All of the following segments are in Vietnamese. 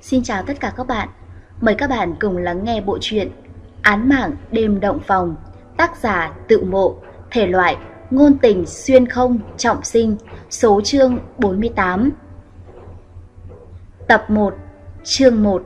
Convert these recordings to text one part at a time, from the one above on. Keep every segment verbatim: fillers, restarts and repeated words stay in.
Xin chào tất cả các bạn. Mời các bạn cùng lắng nghe bộ truyện Án mạng đêm động phòng, tác giả Tự Mộ, thể loại ngôn tình xuyên không trọng sinh, số chương bốn mươi tám. Tập một, chương một.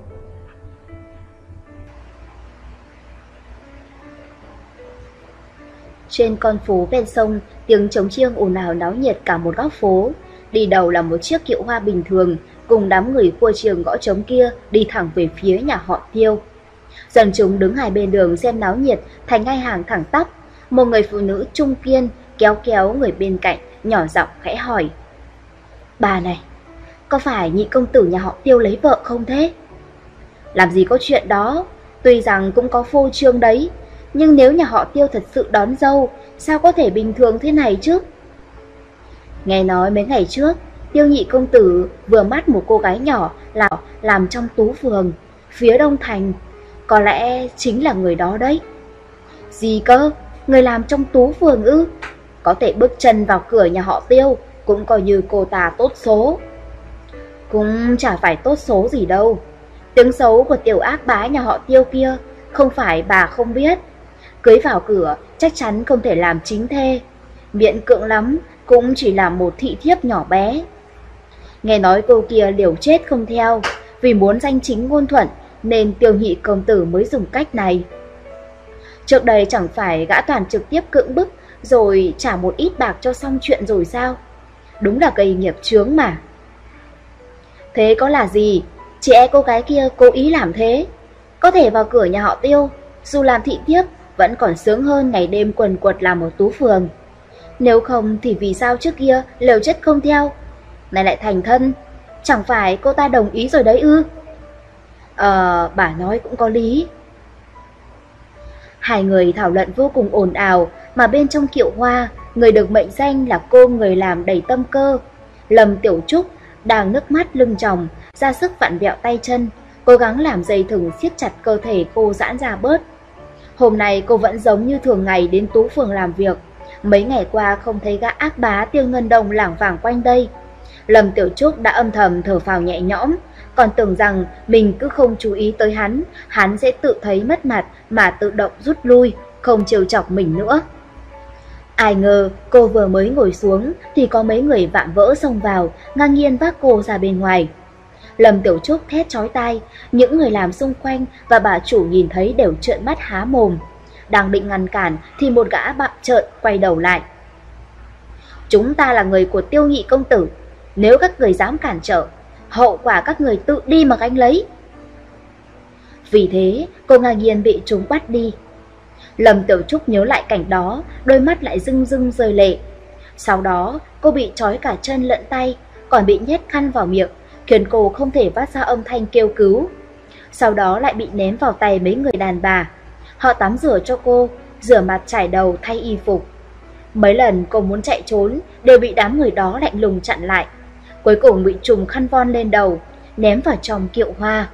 Trên con phố ven sông, tiếng trống chiêng ồn ào náo nhiệt cả một góc phố. Đi đầu là một chiếc kiệu hoa bình thường, cùng đám người cua trường gõ trống kia đi thẳng về phía nhà họ Tiêu. Dân chúng đứng hai bên đường xem náo nhiệt thành ngay hàng thẳng tắp. Một người phụ nữ trung kiên kéo kéo người bên cạnh, nhỏ giọng khẽ hỏi: "Bà này, có phải nhị công tử nhà họ Tiêu lấy vợ không thế?" "Làm gì có chuyện đó, tuy rằng cũng có phô trương đấy, nhưng nếu nhà họ Tiêu thật sự đón dâu, sao có thể bình thường thế này chứ?" Nghe nói mấy ngày trước, Tiêu nhị công tử vừa mắt một cô gái nhỏ là làm trong tú phường phía Đông Thành, có lẽ chính là người đó đấy. Gì cơ? Người làm trong tú phường ư? Có thể bước chân vào cửa nhà họ Tiêu, cũng coi như cô ta tốt số. Cũng chả phải tốt số gì đâu. Tiếng xấu của tiểu ác bá nhà họ Tiêu kia không phải bà không biết. Cưới vào cửa chắc chắn không thể làm chính thê, miễn cưỡng lắm cũng chỉ là một thị thiếp nhỏ bé. Nghe nói cô kia liều chết không theo, vì muốn danh chính ngôn thuận nên Tiêu nhị công tử mới dùng cách này. Trước đây chẳng phải gã toàn trực tiếp cưỡng bức rồi trả một ít bạc cho xong chuyện rồi sao? Đúng là gây nghiệp chướng mà. Thế có là gì? Chị e cô gái kia cố ý làm thế. Có thể vào cửa nhà họ Tiêu, dù làm thị thiếp vẫn còn sướng hơn ngày đêm quần quật làm ở tú phường. Nếu không thì vì sao trước kia liều chết không theo, này lại thành thân? Chẳng phải cô ta đồng ý rồi đấy ư? Ờ, bà nói cũng có lý. Hai người thảo luận vô cùng ồn ào, mà bên trong kiệu hoa, người được mệnh danh là cô người làm đầy tâm cơ, Lâm Tiểu Trúc, đang nước mắt lưng tròng, ra sức vặn vẹo tay chân, cố gắng làm dây thừng siết chặt cơ thể cô giãn ra bớt. Hôm nay cô vẫn giống như thường ngày đến tú phường làm việc. Mấy ngày qua không thấy gã ác bá Tiêu Ngân Đông lảng vảng quanh đây. Lâm Tiểu Trúc đã âm thầm thở phào nhẹ nhõm, còn tưởng rằng mình cứ không chú ý tới hắn, hắn sẽ tự thấy mất mặt mà tự động rút lui, không trêu chọc mình nữa. Ai ngờ cô vừa mới ngồi xuống thì có mấy người vạm vỡ xông vào, ngang nhiên vác cô ra bên ngoài. Lâm Tiểu Trúc thét chói tai, những người làm xung quanh và bà chủ nhìn thấy đều trợn mắt há mồm. Đang định ngăn cản thì một gã bặm trợn quay đầu lại: "Chúng ta là người của Tiêu nhị công tử, nếu các người dám cản trở, hậu quả các người tự đi mà gánh lấy." Vì thế cô ngang nhiên bị chúng bắt đi. Lâm Tiểu Trúc nhớ lại cảnh đó, đôi mắt lại rưng rưng rơi lệ. Sau đó cô bị trói cả chân lẫn tay, còn bị nhét khăn vào miệng, khiến cô không thể phát ra âm thanh kêu cứu. Sau đó lại bị ném vào tay mấy người đàn bà. Họ tắm rửa cho cô, rửa mặt trải đầu thay y phục. Mấy lần cô muốn chạy trốn đều bị đám người đó lạnh lùng chặn lại. Cuối cùng bị trùm khăn von lên đầu, ném vào trong kiệu hoa.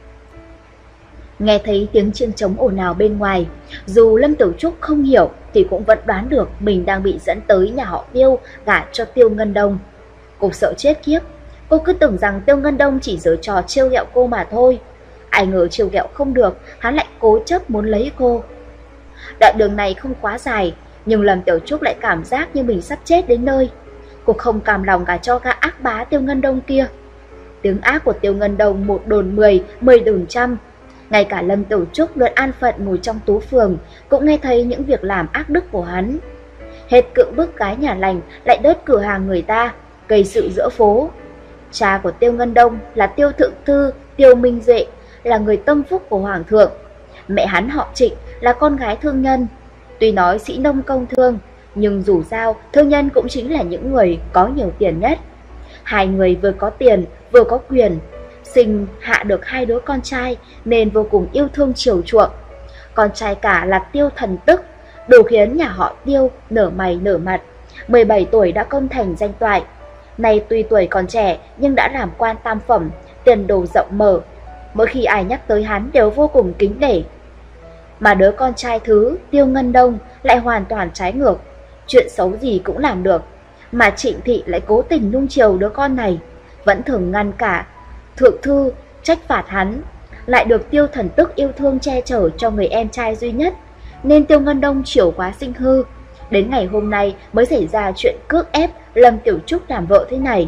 Nghe thấy tiếng chiêng trống ồn ào bên ngoài, dù Lâm Tiểu Trúc không hiểu thì cũng vẫn đoán được mình đang bị dẫn tới nhà họ Tiêu gả cho Tiêu Ngân Đông. Cô sợ chết khiếp. Cô cứ tưởng rằng Tiêu Ngân Đông chỉ giở trò trêu ghẹo cô mà thôi. Ai ngờ trêu ghẹo không được, hắn lại cố chấp muốn lấy cô. Đoạn đường này không quá dài, nhưng Lâm Tiểu Trúc lại cảm giác như mình sắp chết đến nơi. Cô không cam lòng cả cho gã ác bá Tiêu Ngân Đông kia. Tiếng ác của Tiêu Ngân Đông một đồn mười, mười đồn trăm. Ngay cả Lâm Tiểu Trúc luôn an phận ngồi trong tú phường cũng nghe thấy những việc làm ác đức của hắn. Hết cưỡng bức gái nhà lành lại đốt cửa hàng người ta, gây sự giữa phố. Cha của Tiêu Ngân Đông là Tiêu Thượng Thư Tiêu Minh Duệ, là người tâm phúc của Hoàng thượng. Mẹ hắn họ Trịnh, là con gái thương nhân. Tuy nói sĩ nông công thương, nhưng dù sao thương nhân cũng chính là những người có nhiều tiền nhất. Hai người vừa có tiền vừa có quyền, sinh hạ được hai đứa con trai nên vô cùng yêu thương chiều chuộng. Con trai cả là Tiêu Thần Tức, đủ khiến nhà họ Tiêu nở mày nở mặt. mười bảy tuổi đã công thành danh toại. Nay tuy tuổi còn trẻ nhưng đã làm quan tam phẩm, tiền đồ rộng mở. Mỗi khi ai nhắc tới hắn đều vô cùng kính nể. Mà đứa con trai thứ Tiêu Ngân Đông lại hoàn toàn trái ngược, chuyện xấu gì cũng làm được. Mà Trịnh thị lại cố tình nuông chiều đứa con này, vẫn thường ngăn cả Thượng Thư trách phạt hắn, lại được Tiêu Thần Tức yêu thương che chở cho người em trai duy nhất, nên Tiêu Ngân Đông chiều quá sinh hư. Đến ngày hôm nay mới xảy ra chuyện cước ép Lâm Tiểu Trúc làm vợ thế này.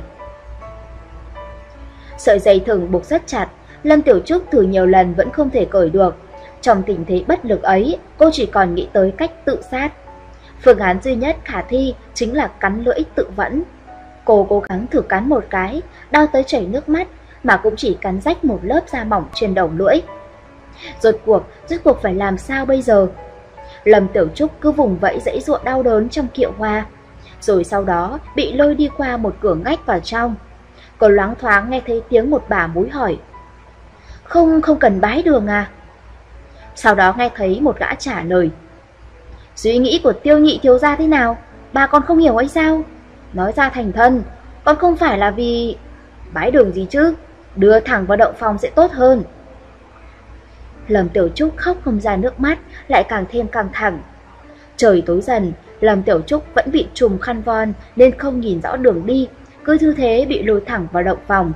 Sợi dây thừng buộc rất chặt, Lâm Tiểu Trúc thử nhiều lần vẫn không thể cởi được. Trong tình thế bất lực ấy, cô chỉ còn nghĩ tới cách tự sát. Phương án duy nhất khả thi chính là cắn lưỡi tự vẫn. Cô cố gắng thử cắn một cái, đau tới chảy nước mắt, mà cũng chỉ cắn rách một lớp da mỏng trên đầu lưỡi. Rốt cuộc, rốt cuộc phải làm sao bây giờ? Lâm Tiểu Trúc cứ vùng vẫy dãy giụa đau đớn trong kiệu hoa, rồi sau đó bị lôi đi qua một cửa ngách vào trong. Cô loáng thoáng nghe thấy tiếng một bà múi hỏi: Không, không cần bái đường à? Sau đó nghe thấy một gã trả lời: Suy nghĩ của Tiêu nhị thiếu gia thế nào? Bà còn không hiểu hay sao? Nói ra thành thân, còn không phải là vì... Bái đường gì chứ? Đưa thẳng vào động phòng sẽ tốt hơn. Lâm Tiểu Trúc khóc không ra nước mắt, lại càng thêm căng thẳng. Trời tối dần, Lâm Tiểu Trúc vẫn bị trùm khăn voan nên không nhìn rõ đường đi, cứ thư thế bị lôi thẳng vào động phòng.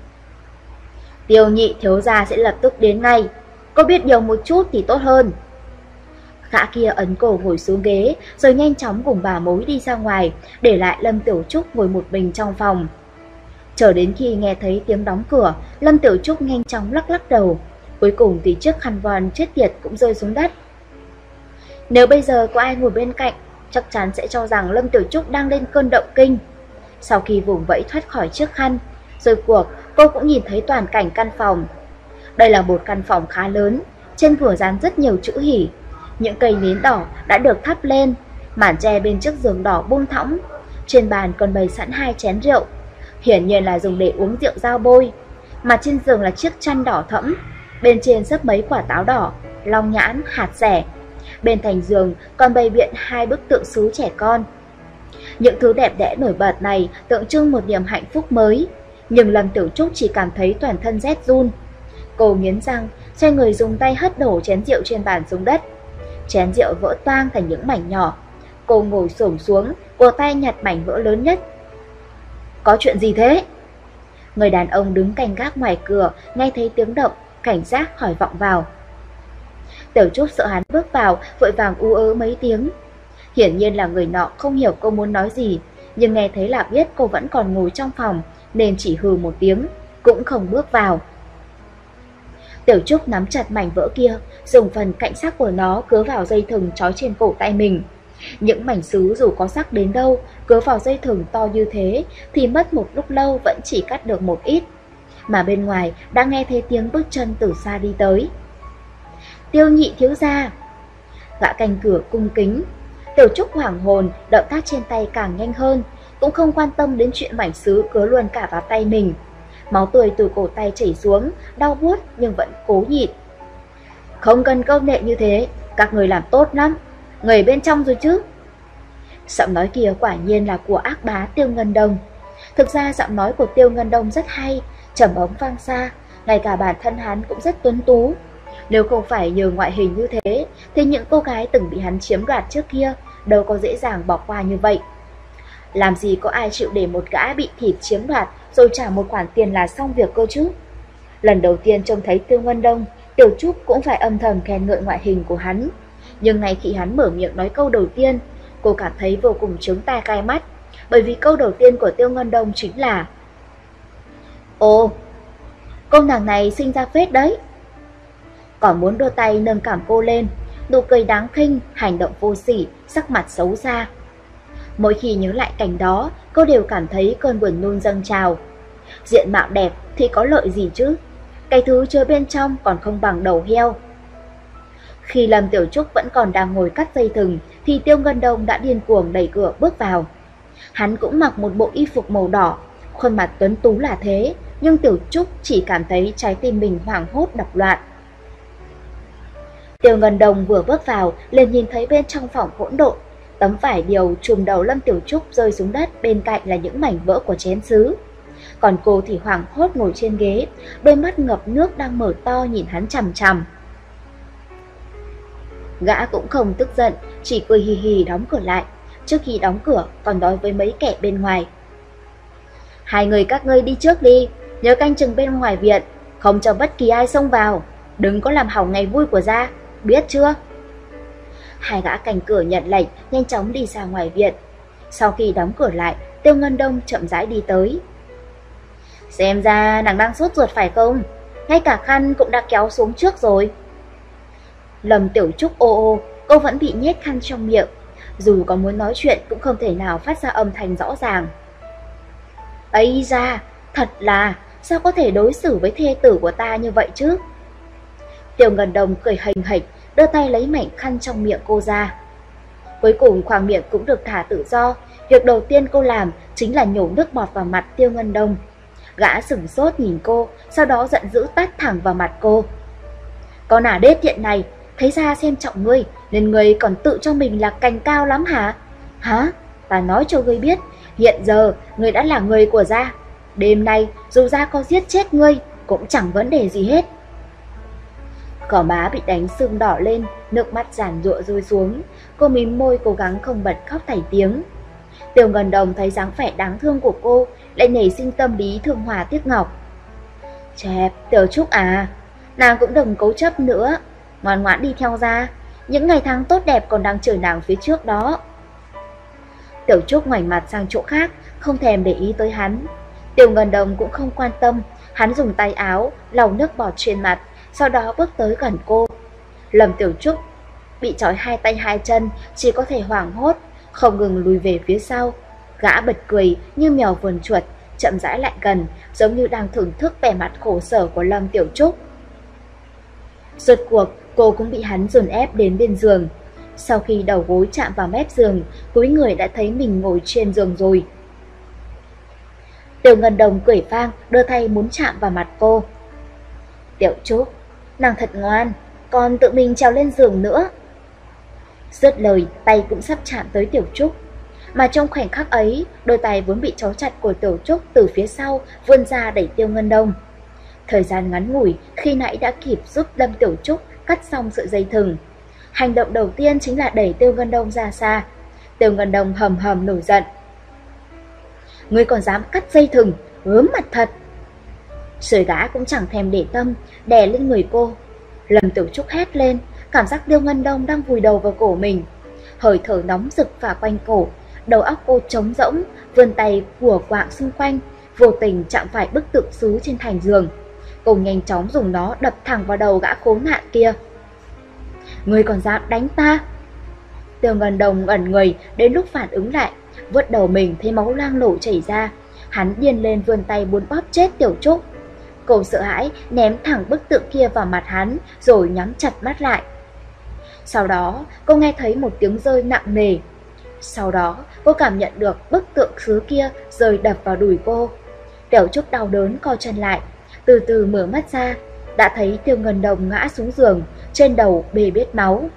Tiêu nhị thiếu gia sẽ lập tức đến ngay, cô biết điều một chút thì tốt hơn. Gã kia ấn cổ ngồi xuống ghế, rồi nhanh chóng cùng bà mối đi ra ngoài, để lại Lâm Tiểu Trúc ngồi một mình trong phòng. Chờ đến khi nghe thấy tiếng đóng cửa, Lâm Tiểu Trúc nhanh chóng lắc lắc đầu. Cuối cùng thì chiếc khăn voan chết tiệt cũng rơi xuống đất. Nếu bây giờ có ai ngồi bên cạnh, chắc chắn sẽ cho rằng Lâm Tiểu Trúc đang lên cơn động kinh. Sau khi vùng vẫy thoát khỏi chiếc khăn, rồi cuộc cô cũng nhìn thấy toàn cảnh căn phòng. Đây là một căn phòng khá lớn, trên cửa dán rất nhiều chữ hỉ. Những cây nến đỏ đã được thắp lên, màn tre bên chiếc giường đỏ buông thõng. Trên bàn còn bày sẵn hai chén rượu, hiển nhiên là dùng để uống rượu dao bôi. Mà trên giường là chiếc chăn đỏ thẫm, bên trên xấp mấy quả táo đỏ, long nhãn, hạt dẻ. Bên thành giường còn bày biện hai bức tượng sứ trẻ con. Những thứ đẹp đẽ nổi bật này tượng trưng một niềm hạnh phúc mới, nhưng Lâm Tiểu Trúc chỉ cảm thấy toàn thân rét run. Cô nghiến răng, xoay người dùng tay hất đổ chén rượu trên bàn xuống đất. Chén rượu vỡ toang thành những mảnh nhỏ. Cô ngồi xổm xuống, cô tay nhặt mảnh vỡ lớn nhất. Có chuyện gì thế? Người đàn ông đứng canh gác ngoài cửa nghe thấy tiếng động, cảnh giác hỏi vọng vào. Tiểu Trúc sợ hắn bước vào, vội vàng ú ớ mấy tiếng. Hiển nhiên là người nọ không hiểu cô muốn nói gì, nhưng nghe thấy là biết cô vẫn còn ngồi trong phòng, nên chỉ hừ một tiếng, cũng không bước vào. Tiểu Trúc nắm chặt mảnh vỡ kia, dùng phần cạnh sắc của nó cứa vào dây thừng trói trên cổ tay mình. Những mảnh sứ dù có sắc đến đâu, cứa vào dây thừng to như thế thì mất một lúc lâu vẫn chỉ cắt được một ít. Mà bên ngoài đã nghe thấy tiếng bước chân từ xa đi tới. Tiêu nhị thiếu gia. Gã canh cửa cung kính. Tiểu Trúc hoảng hồn, động tác trên tay càng nhanh hơn, cũng không quan tâm đến chuyện mảnh sứ cứa luôn cả vào tay mình. Máu tươi từ cổ tay chảy xuống, đau buốt nhưng vẫn cố nhịn. Không cần câu nệ như thế, các người làm tốt lắm. Người bên trong rồi chứ? Giọng nói kia quả nhiên là của ác bá Tiêu Ngân Đông. Thực ra giọng nói của Tiêu Ngân Đông rất hay, trầm ấm vang xa, ngay cả bản thân hắn cũng rất tuấn tú. Nếu không phải nhờ ngoại hình như thế, thì những cô gái từng bị hắn chiếm đoạt trước kia đâu có dễ dàng bỏ qua như vậy. Làm gì có ai chịu để một gã bị thịt chiếm đoạt rồi trả một khoản tiền là xong việc cơ chứ? Lần đầu tiên trông thấy Tiêu Ngân Đông, Tiểu Trúc cũng phải âm thầm khen ngợi ngoại hình của hắn. Nhưng ngay khi hắn mở miệng nói câu đầu tiên, cô cảm thấy vô cùng trướng tai gai mắt, bởi vì câu đầu tiên của Tiêu Ngân Đông chính là: Ồ, cô nàng này sinh ra phết đấy. Còn muốn đưa tay nâng cảm cô lên, nụ cười đáng khinh, hành động vô sỉ, sắc mặt xấu xa. Mỗi khi nhớ lại cảnh đó, cô đều cảm thấy cơn buồn nôn dâng trào. Diện mạo đẹp thì có lợi gì chứ? Cái thứ chứa bên trong còn không bằng đầu heo. Khi Lâm Tiểu Trúc vẫn còn đang ngồi cắt dây thừng, thì Tiêu Ngân Đông đã điên cuồng đẩy cửa bước vào. Hắn cũng mặc một bộ y phục màu đỏ, khuôn mặt tuấn tú là thế, nhưng Tiểu Trúc chỉ cảm thấy trái tim mình hoảng hốt đập loạn. Tiêu Ngân Đông vừa bước vào, liền nhìn thấy bên trong phòng hỗn độn. Tấm vải điều trùm đầu Lâm Tiểu Trúc rơi xuống đất, bên cạnh là những mảnh vỡ của chén sứ. Còn cô thì hoảng hốt ngồi trên ghế, đôi mắt ngập nước đang mở to nhìn hắn chằm chằm. Gã cũng không tức giận, chỉ cười hì hì đóng cửa lại. Trước khi đóng cửa còn nói với mấy kẻ bên ngoài: Hai người các ngươi đi trước đi, nhớ canh chừng bên ngoài viện, không cho bất kỳ ai xông vào, đừng có làm hỏng ngày vui của gia, biết chưa? Hai gã canh cửa nhận lệnh, nhanh chóng đi ra ngoài viện. Sau khi đóng cửa lại, Tiêu Ngân Đông chậm rãi đi tới. Xem ra nàng đang sốt ruột phải không? Ngay cả khăn cũng đã kéo xuống trước rồi. Lâm Tiểu Trúc ô ô, cô vẫn bị nhét khăn trong miệng. Dù có muốn nói chuyện cũng không thể nào phát ra âm thanh rõ ràng. Ấy ra, thật là, sao có thể đối xử với thê tử của ta như vậy chứ? Tiêu Ngân Đông cười hình hịch, đưa tay lấy mảnh khăn trong miệng cô ra. Cuối cùng khoang miệng cũng được thả tự do. Việc đầu tiên cô làm chính là nhổ nước bọt vào mặt Tiêu Ngân Đông. Gã sửng sốt nhìn cô, sau đó giận dữ tát thẳng vào mặt cô. Con ả đê tiện này, thấy ra xem trọng ngươi, nên ngươi còn tự cho mình là cành cao lắm hả? Hả? Ta nói cho ngươi biết, hiện giờ ngươi đã là người của gia. Đêm nay dù gia có giết chết ngươi cũng chẳng vấn đề gì hết. Gò má bị đánh sưng đỏ lên, nước mắt giàn giụa rơi xuống. Cô mím môi cố gắng không bật khóc thành tiếng. Tiêu Ngân Đông thấy dáng vẻ đáng thương của cô, lại nảy sinh tâm lý thương hòa tiếc ngọc. Chẹp, Tiểu Trúc à, nàng cũng đừng cố chấp nữa, ngoan ngoãn đi theo gia, những ngày tháng tốt đẹp còn đang chờ nàng phía trước đó. Tiểu Trúc ngoảnh mặt sang chỗ khác, không thèm để ý tới hắn. Tiêu Ngân Đông cũng không quan tâm, hắn dùng tay áo lau nước bọt trên mặt, sau đó bước tới gần cô. Lâm Tiểu Trúc bị trói hai tay hai chân, chỉ có thể hoảng hốt, không ngừng lùi về phía sau. Gã bật cười như mèo vườn chuột, chậm rãi lại gần, giống như đang thưởng thức vẻ mặt khổ sở của Lâm Tiểu Trúc. Rốt cuộc, cô cũng bị hắn dồn ép đến bên giường. Sau khi đầu gối chạm vào mép giường, cúi người đã thấy mình ngồi trên giường rồi. Tiêu Ngân Đông cười vang, đưa tay muốn chạm vào mặt cô. Tiểu Trúc, nàng thật ngoan, còn tự mình trèo lên giường nữa. Dứt lời, tay cũng sắp chạm tới Tiểu Trúc. Mà trong khoảnh khắc ấy, đôi tay vốn bị trói chặt của Tiểu Trúc từ phía sau vươn ra đẩy Tiêu Ngân Đông. Thời gian ngắn ngủi, khi nãy đã kịp giúp Lâm Tiểu Trúc cắt xong sợi dây thừng. Hành động đầu tiên chính là đẩy Tiêu Ngân Đông ra xa. Tiêu Ngân Đông hầm hầm nổi giận. Ngươi còn dám cắt dây thừng, gớm mặt thật. Rồi gã cũng chẳng thèm để tâm, đè lên người cô. Lâm Tiểu Trúc hét lên, cảm giác Tiêu Ngân Đông đang vùi đầu vào cổ mình. Hơi thở nóng rực phả quanh cổ, đầu óc cô trống rỗng, vươn tay của quạng xung quanh, vô tình chạm phải bức tượng sứ trên thành giường. Cô nhanh chóng dùng nó đập thẳng vào đầu gã khốn nạn kia. Ngươi còn dám đánh ta? Tiêu Ngân Đông ẩn người, đến lúc phản ứng lại, vớt đầu mình thấy máu loang lổ chảy ra. Hắn điên lên vươn tay muốn bóp chết Tiểu Trúc. Cô sợ hãi ném thẳng bức tượng kia vào mặt hắn, rồi nhắm chặt mắt lại. Sau đó cô nghe thấy một tiếng rơi nặng nề. Sau đó cô cảm nhận được bức tượng sứ kia rơi đập vào đùi cô. Tiểu Trúc đau đớn co chân lại, từ từ mở mắt ra, đã thấy Tiêu Ngân Đông ngã xuống giường, trên đầu bê bết máu.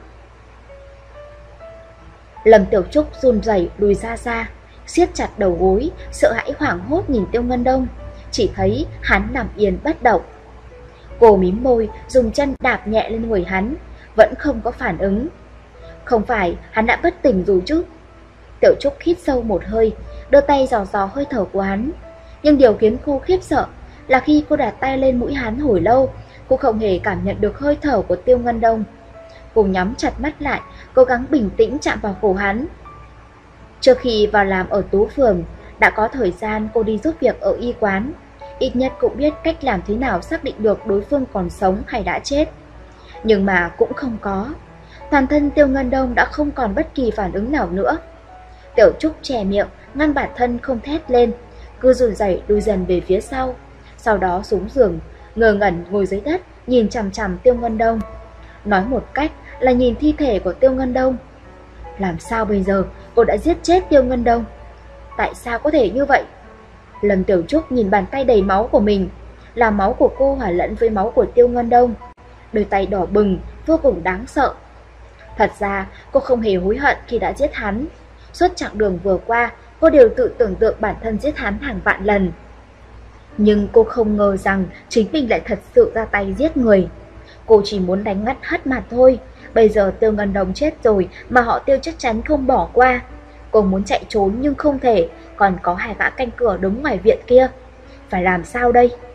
Lâm Tiểu Trúc run rẩy lùi ra xa, siết chặt đầu gối, sợ hãi hoảng hốt nhìn Tiêu Ngân Đông, chỉ thấy hắn nằm yên bất động. Cô mím môi, dùng chân đạp nhẹ lên người hắn, vẫn không có phản ứng. Không phải hắn đã bất tỉnh rồi chứ? Tiểu Trúc hít sâu một hơi, đưa tay dò dò hơi thở của hắn. Nhưng điều khiến cô khiếp sợ là khi cô đặt tay lên mũi hắn hồi lâu, cô không hề cảm nhận được hơi thở của Tiêu Ngân Đông. Cô nhắm chặt mắt lại, cố gắng bình tĩnh chạm vào cổ hắn. Trước khi vào làm ở Tú Phường, đã có thời gian cô đi giúp việc ở y quán, ít nhất cũng biết cách làm thế nào xác định được đối phương còn sống hay đã chết. Nhưng mà cũng không có. Toàn thân Tiêu Ngân Đông đã không còn bất kỳ phản ứng nào nữa. Tiểu Trúc che miệng, ngăn bản thân không thét lên, cứ run rẩy lùi dần về phía sau. Sau đó xuống giường, ngơ ngẩn ngồi dưới đất, nhìn chằm chằm Tiêu Ngân Đông. Nói một cách là nhìn thi thể của Tiêu Ngân Đông. Làm sao bây giờ cô đã giết chết Tiêu Ngân Đông? Tại sao có thể như vậy? Lâm Tiểu Trúc nhìn bàn tay đầy máu của mình, là máu của cô hòa lẫn với máu của Tiêu Ngân Đông. Đôi tay đỏ bừng, vô cùng đáng sợ. Thật ra cô không hề hối hận khi đã giết hắn. Suốt chặng đường vừa qua, cô đều tự tưởng tượng bản thân giết hắn hàng vạn lần. Nhưng cô không ngờ rằng chính mình lại thật sự ra tay giết người. Cô chỉ muốn đánh ngắt hất mặt thôi. Bây giờ Tiêu Ngân Đông chết rồi mà họ Tiêu chắc chắn không bỏ qua. Cô muốn chạy trốn nhưng không thể, còn có hai gã canh cửa đứng ngoài viện kia. Phải làm sao đây?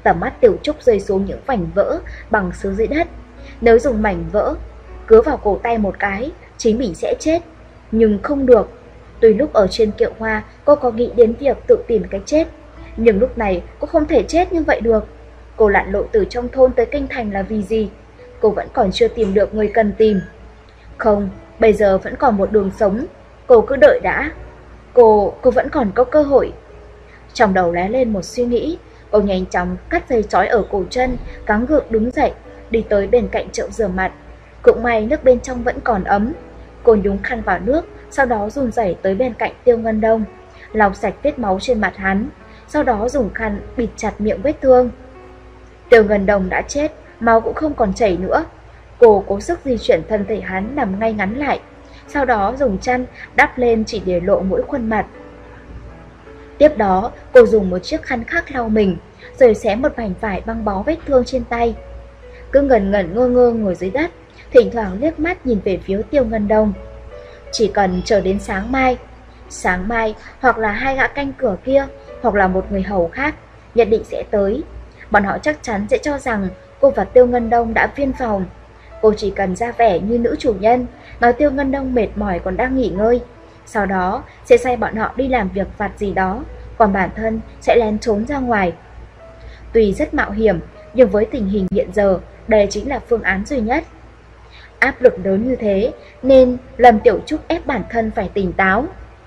Tầm mắt Tiểu Trúc rơi xuống những mảnh vỡ bằng sứ dưới đất. Nếu dùng mảnh vỡ cứa vào cổ tay một cái, chính mình sẽ chết. Nhưng không được. Tuy lúc ở trên kiệu hoa cô có nghĩ đến việc tự tìm cái chết, nhưng lúc này cô không thể chết như vậy được. Cô lặn lội từ trong thôn tới kinh thành là vì gì? Cô vẫn còn chưa tìm được người cần tìm. Không, bây giờ vẫn còn một đường sống. Cô cứ đợi đã. Cô, cô vẫn còn có cơ hội. Trong đầu lóe lên một suy nghĩ. Cô nhanh chóng cắt dây trói ở cổ chân, gắng gượng đứng dậy, đi tới bên cạnh chậu rửa mặt. Cũng may nước bên trong vẫn còn ấm. Cô nhúng khăn vào nước, sau đó run rẩy tới bên cạnh Tiêu Ngân Đông, lau sạch vết máu trên mặt hắn, sau đó dùng khăn bịt chặt miệng vết thương. Tiêu Ngân Đông đã chết, máu cũng không còn chảy nữa. Cô cố sức di chuyển thân thể hắn nằm ngay ngắn lại, sau đó dùng chăn đắp lên chỉ để lộ mỗi khuôn mặt. Tiếp đó, cô dùng một chiếc khăn khác lau mình, rồi xé một mảnh vải băng bó vết thương trên tay. Cứ ngẩn ngẩn ngơ ngơ ngồi dưới đất, thỉnh thoảng liếc mắt nhìn về phía Tiêu Ngân Đông. Chỉ cần chờ đến sáng mai, sáng mai hoặc là hai gã canh cửa kia, hoặc là một người hầu khác, nhất định sẽ tới. Bọn họ chắc chắn sẽ cho rằng cô và Tiêu Ngân Đông đã viên phòng. Cô chỉ cần ra vẻ như nữ chủ nhân, nói Tiêu Ngân Đông mệt mỏi còn đang nghỉ ngơi. Sau đó sẽ sai bọn họ đi làm việc vặt gì đó, còn bản thân sẽ lén trốn ra ngoài. Tuy rất mạo hiểm, nhưng với tình hình hiện giờ, đây chính là phương án duy nhất. Áp lực lớn như thế nên Lâm Tiểu Trúc ép bản thân phải tỉnh táo,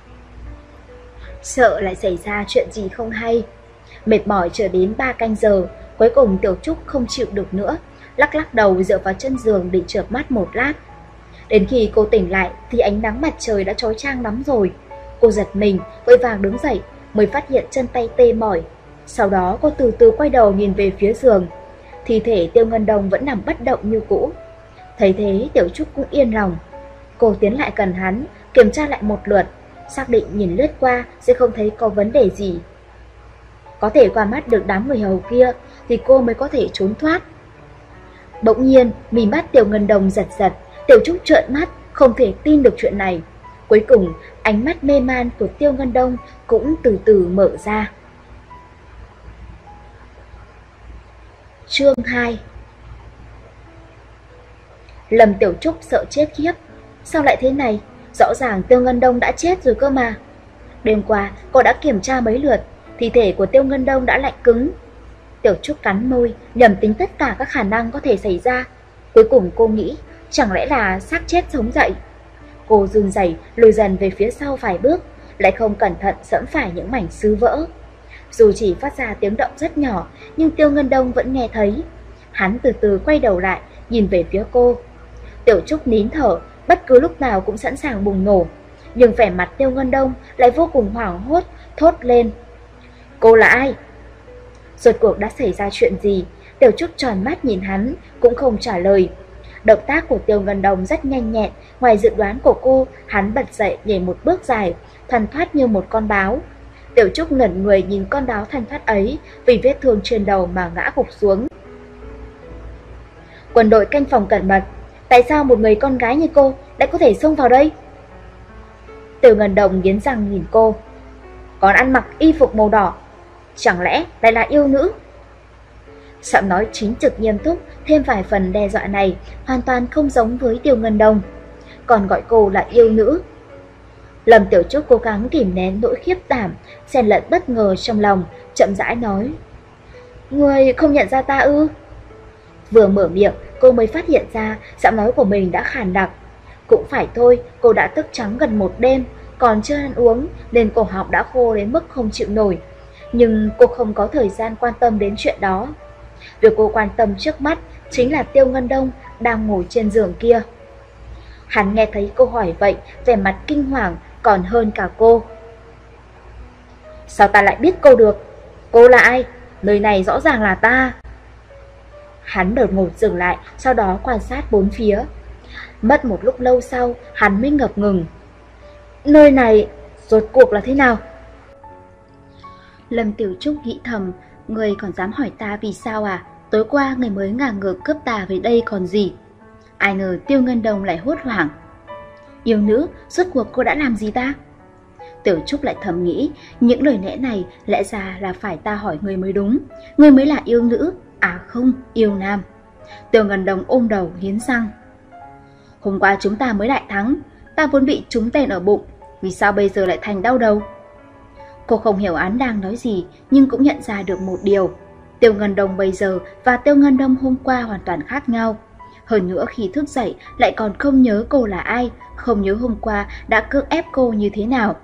sợ lại xảy ra chuyện gì không hay. Mệt mỏi chờ đến ba canh giờ, cuối cùng Tiểu Trúc không chịu được nữa, lắc lắc đầu dựa vào chân giường định chợp mắt một lát. Đến khi cô tỉnh lại thì ánh nắng mặt trời đã chói chang lắm rồi. Cô giật mình, vội vàng đứng dậy, mới phát hiện chân tay tê mỏi. Sau đó cô từ từ quay đầu nhìn về phía giường. Thi thể Tiêu Ngân Đông vẫn nằm bất động như cũ. Thấy thế Tiểu Trúc cũng yên lòng. Cô tiến lại gần hắn, kiểm tra lại một lượt, xác định nhìn lướt qua sẽ không thấy có vấn đề gì. Có thể qua mắt được đám người hầu kia thì cô mới có thể trốn thoát. Bỗng nhiên mí mắt Tiêu Ngân Đông giật giật, Tiểu Trúc trợn mắt, không thể tin được chuyện này. Cuối cùng ánh mắt mê man của Tiêu Ngân Đông cũng từ từ mở ra. Chương hai. Lâm Tiểu Trúc sợ chết khiếp. Sao lại thế này? Rõ ràng Tiêu Ngân Đông đã chết rồi cơ mà. Đêm qua cô đã kiểm tra mấy lượt, thi thể của Tiêu Ngân Đông đã lạnh cứng. Tiểu Trúc cắn môi, nhầm tính tất cả các khả năng có thể xảy ra. Cuối cùng cô nghĩ, chẳng lẽ là xác chết sống dậy. Cô run rẩy lùi dần về phía sau vài bước, lại không cẩn thận dẫm phải những mảnh sứ vỡ. Dù chỉ phát ra tiếng động rất nhỏ, nhưng Tiêu Ngân Đông vẫn nghe thấy. Hắn từ từ quay đầu lại, nhìn về phía cô. Tiểu Trúc nín thở, bất cứ lúc nào cũng sẵn sàng bùng nổ. Nhưng vẻ mặt Tiêu Ngân Đông lại vô cùng hoảng hốt, thốt lên: "Cô là ai?" Rốt cuộc đã xảy ra chuyện gì? Tiểu Trúc tròn mắt nhìn hắn, cũng không trả lời. Động tác của Tiêu Ngân Đông rất nhanh nhẹn, ngoài dự đoán của cô, hắn bật dậy nhảy một bước dài, thoăn thoắt như một con báo. Tiểu Trúc ngẩn người nhìn con báo thoăn thoắt ấy, vì vết thương trên đầu mà ngã gục xuống. Quân đội canh phòng cẩn mật, tại sao một người con gái như cô lại có thể xông vào đây? Tiêu Ngân Đông nghiến răng nhìn cô. Còn ăn mặc y phục màu đỏ, chẳng lẽ lại là yêu nữ? Giọng nói chính trực nghiêm túc, thêm vài phần đe dọa này hoàn toàn không giống với Tiêu Ngân Đông. Còn gọi cô là yêu nữ. Lâm Tiểu Trúc cố gắng kìm nén nỗi khiếp đảm, xen lẫn bất ngờ trong lòng, chậm rãi nói: "Ngươi không nhận ra ta ư?" Vừa mở miệng, cô mới phát hiện ra giọng nói của mình đã khàn đặc. Cũng phải thôi, cô đã thức trắng gần một đêm, còn chưa ăn uống nên cổ họng đã khô đến mức không chịu nổi. Nhưng cô không có thời gian quan tâm đến chuyện đó. Việc cô quan tâm trước mắt chính là Tiêu Ngân Đông đang ngồi trên giường kia. Hắn nghe thấy cô hỏi vậy, vẻ mặt kinh hoàng còn hơn cả cô. "Sao ta lại biết cô được? Cô là ai? Nơi này rõ ràng là ta." Hắn đột ngột dừng lại, sau đó quan sát bốn phía. Mất một lúc lâu sau, hắn mới ngập ngừng. "Nơi này rốt cuộc là thế nào?" Lâm Tiểu Trúc nghĩ thầm, người còn dám hỏi ta vì sao à? Tối qua người mới ngả ngược cướp ta về đây còn gì. Ai ngờ Tiêu Ngân Đông lại hốt hoảng. "Yêu nữ, rốt cuộc cô đã làm gì ta?" Tiểu Trúc lại thầm nghĩ, những lời lẽ này lẽ ra là phải ta hỏi người mới đúng. Người mới là yêu nữ, à không, yêu nam. Tiêu Ngân Đông ôm đầu nghiến răng. Hôm qua chúng ta mới đại thắng, ta vốn bị trúng tên ở bụng, vì sao bây giờ lại thành đau đầu? Cô không hiểu hắn đang nói gì, nhưng cũng nhận ra được một điều. Tiêu Ngân Đông bây giờ và Tiêu Ngân Đông hôm qua hoàn toàn khác nhau. Hơn nữa khi thức dậy lại còn không nhớ cô là ai, không nhớ hôm qua đã cưỡng ép cô như thế nào.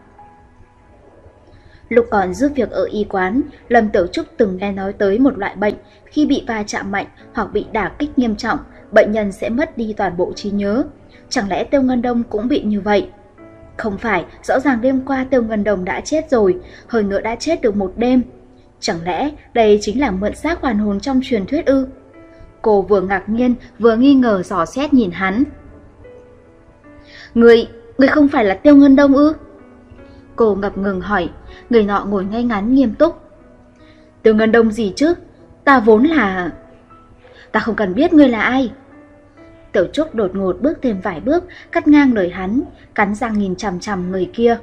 Lúc còn giúp việc ở y quán, Lâm Tiểu Trúc từng nghe nói tới một loại bệnh, khi bị va chạm mạnh hoặc bị đả kích nghiêm trọng, bệnh nhân sẽ mất đi toàn bộ trí nhớ. Chẳng lẽ Tiêu Ngân Đông cũng bị như vậy? Không phải, rõ ràng đêm qua Tiêu Ngân Đông đã chết rồi, hơn nữa đã chết được một đêm. Chẳng lẽ đây chính là mượn xác hoàn hồn trong truyền thuyết ư? Cô vừa ngạc nhiên vừa nghi ngờ dò xét nhìn hắn. Người, người không phải là Tiêu Ngân Đông ư? Cô ngập ngừng hỏi. Người nọ ngồi ngay ngắn nghiêm túc. Tiêu Ngân Đông gì chứ? Ta vốn là... Ta không cần biết ngươi là ai. Tiểu Trúc đột ngột bước thêm vài bước, cắt ngang lời hắn, cắn răng nhìn chằm chằm người kia.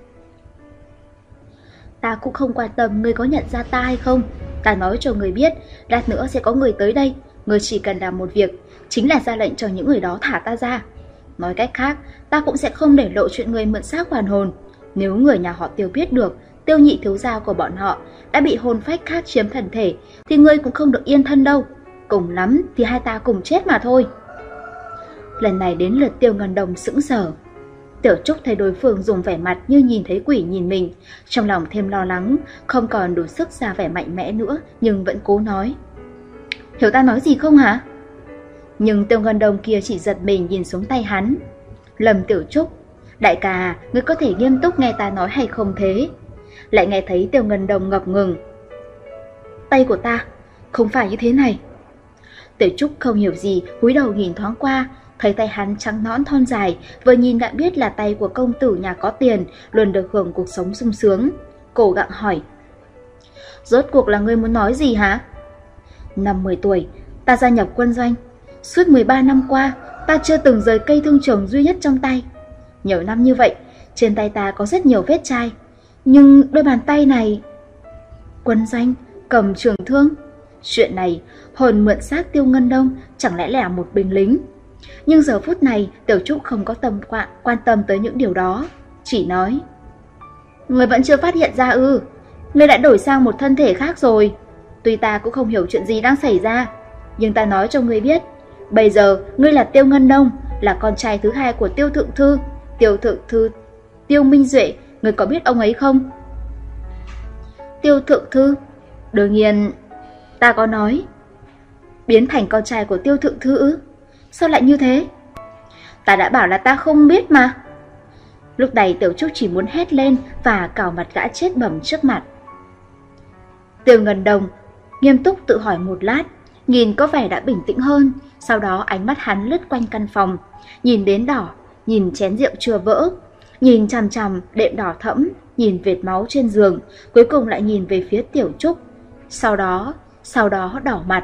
Ta cũng không quan tâm ngươi có nhận ra ta hay không. Ta nói cho ngươi biết, lát nữa sẽ có người tới đây. Ngươi chỉ cần làm một việc, chính là ra lệnh cho những người đó thả ta ra. Nói cách khác, ta cũng sẽ không để lộ chuyện ngươi mượn xác hoàn hồn. Nếu người nhà họ Tiêu biết được Tiêu nhị thiếu gia của bọn họ đã bị hồn phách khác chiếm thần thể, thì ngươi cũng không được yên thân đâu. Cùng lắm thì hai ta cùng chết mà thôi. Lần này đến lượt Tiêu Ngân Đông sững sờ. Tiểu Trúc thấy đối phương dùng vẻ mặt như nhìn thấy quỷ nhìn mình, trong lòng thêm lo lắng, không còn đủ sức ra vẻ mạnh mẽ nữa, nhưng vẫn cố nói. Hiểu ta nói gì không hả? Nhưng Tiêu Ngân Đông kia chỉ giật mình nhìn xuống tay hắn. Lâm Tiểu Trúc, đại ca, ngươi có thể nghiêm túc nghe ta nói hay không thế? Lại nghe thấy Tiêu Ngân Đông ngập ngừng. Tay của ta, không phải như thế này. Tiểu Trúc không hiểu gì, cúi đầu nhìn thoáng qua, thấy tay hắn trắng nõn thon dài, vừa nhìn đã biết là tay của công tử nhà có tiền, luôn được hưởng cuộc sống sung sướng. Cổ gặng hỏi. Rốt cuộc là ngươi muốn nói gì hả? Năm mười tuổi, ta gia nhập quân doanh. Suốt mười ba năm qua, ta chưa từng rời cây thương trường duy nhất trong tay. Nhiều năm như vậy, trên tay ta có rất nhiều vết chai. Nhưng đôi bàn tay này... Quân doanh, cầm trường thương. Chuyện này, hồn mượn xác Tiêu Ngân Đông chẳng lẽ là một binh lính. Nhưng giờ phút này, Tiểu Trúc không có tâm quan, quan tâm tới những điều đó. Chỉ nói. Người vẫn chưa phát hiện ra ư? Người đã đổi sang một thân thể khác rồi. Tuy ta cũng không hiểu chuyện gì đang xảy ra, nhưng ta nói cho ngươi biết, bây giờ ngươi là Tiêu Ngân Đông, là con trai thứ hai của Tiêu Thượng Thư. Tiêu Thượng Thư Tiêu Minh Duệ, ngươi có biết ông ấy không? Tiêu Thượng Thư? Đương nhiên, ta có nói. Biến thành con trai của Tiêu Thượng Thư ư? Sao lại như thế? Ta đã bảo là ta không biết mà. Lúc này Tiểu Trúc chỉ muốn hét lên và cào mặt gã chết bẩm trước mặt. Tiêu Ngân Đông nghiêm túc tự hỏi một lát, nhìn có vẻ đã bình tĩnh hơn. Sau đó ánh mắt hắn lướt quanh căn phòng, nhìn đến đỏ, nhìn chén rượu chưa vỡ, nhìn chằm chằm đệm đỏ thẫm, nhìn vệt máu trên giường, cuối cùng lại nhìn về phía Tiểu Trúc. Sau đó, sau đó đỏ mặt.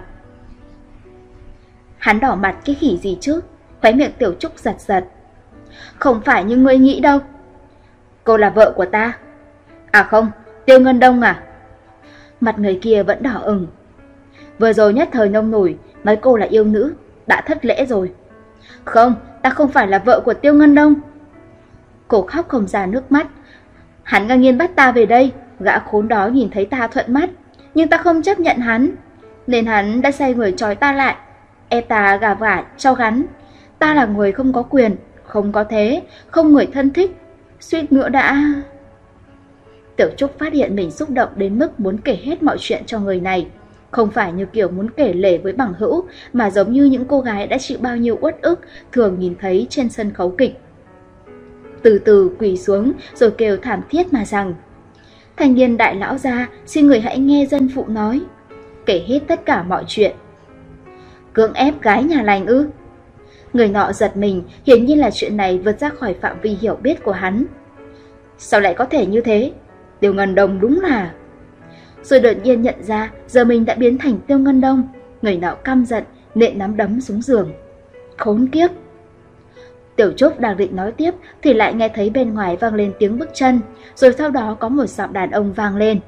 Hắn đỏ mặt cái khỉ gì chứ? Khóe miệng Tiểu Trúc giật giật. Không phải như ngươi nghĩ đâu. Cô là vợ của ta. À không, Tiêu Ngân Đông à? Mặt người kia vẫn đỏ ửng. Vừa rồi nhất thời nông nổi, nói cô là yêu nữ, đã thất lễ rồi. Không, ta không phải là vợ của Tiêu Ngân Đông. Cô khóc không ra nước mắt. Hắn ngang nhiên bắt ta về đây, gã khốn đó nhìn thấy ta thuận mắt, nhưng ta không chấp nhận hắn, nên hắn đã sai người trói ta lại, ép ta gà vả cho hắn. Ta là người không có quyền, không có thế, không người thân thích, suýt nữa đã... Tiểu Trúc phát hiện mình xúc động đến mức muốn kể hết mọi chuyện cho người này. Không phải như kiểu muốn kể lể với bằng hữu, mà giống như những cô gái đã chịu bao nhiêu uất ức thường nhìn thấy trên sân khấu kịch. Từ từ quỳ xuống rồi kêu thảm thiết mà rằng: Thanh niên đại lão gia, xin người hãy nghe dân phụ nói. Kể hết tất cả mọi chuyện. Cưỡng ép gái nhà lành ư? Người nọ giật mình, hiển nhiên là chuyện này vượt ra khỏi phạm vi hiểu biết của hắn. Sao lại có thể như thế? Tiêu Ngân Đông đúng là... Rồi đột nhiên nhận ra giờ mình đã biến thành Tiêu Ngân Đông. Người nọ căm giận, nện nắm đấm xuống giường. Khốn kiếp! Tiểu Trúc đang định nói tiếp thì lại nghe thấy bên ngoài vang lên tiếng bước chân, rồi sau đó có một giọng đàn ông vang lên.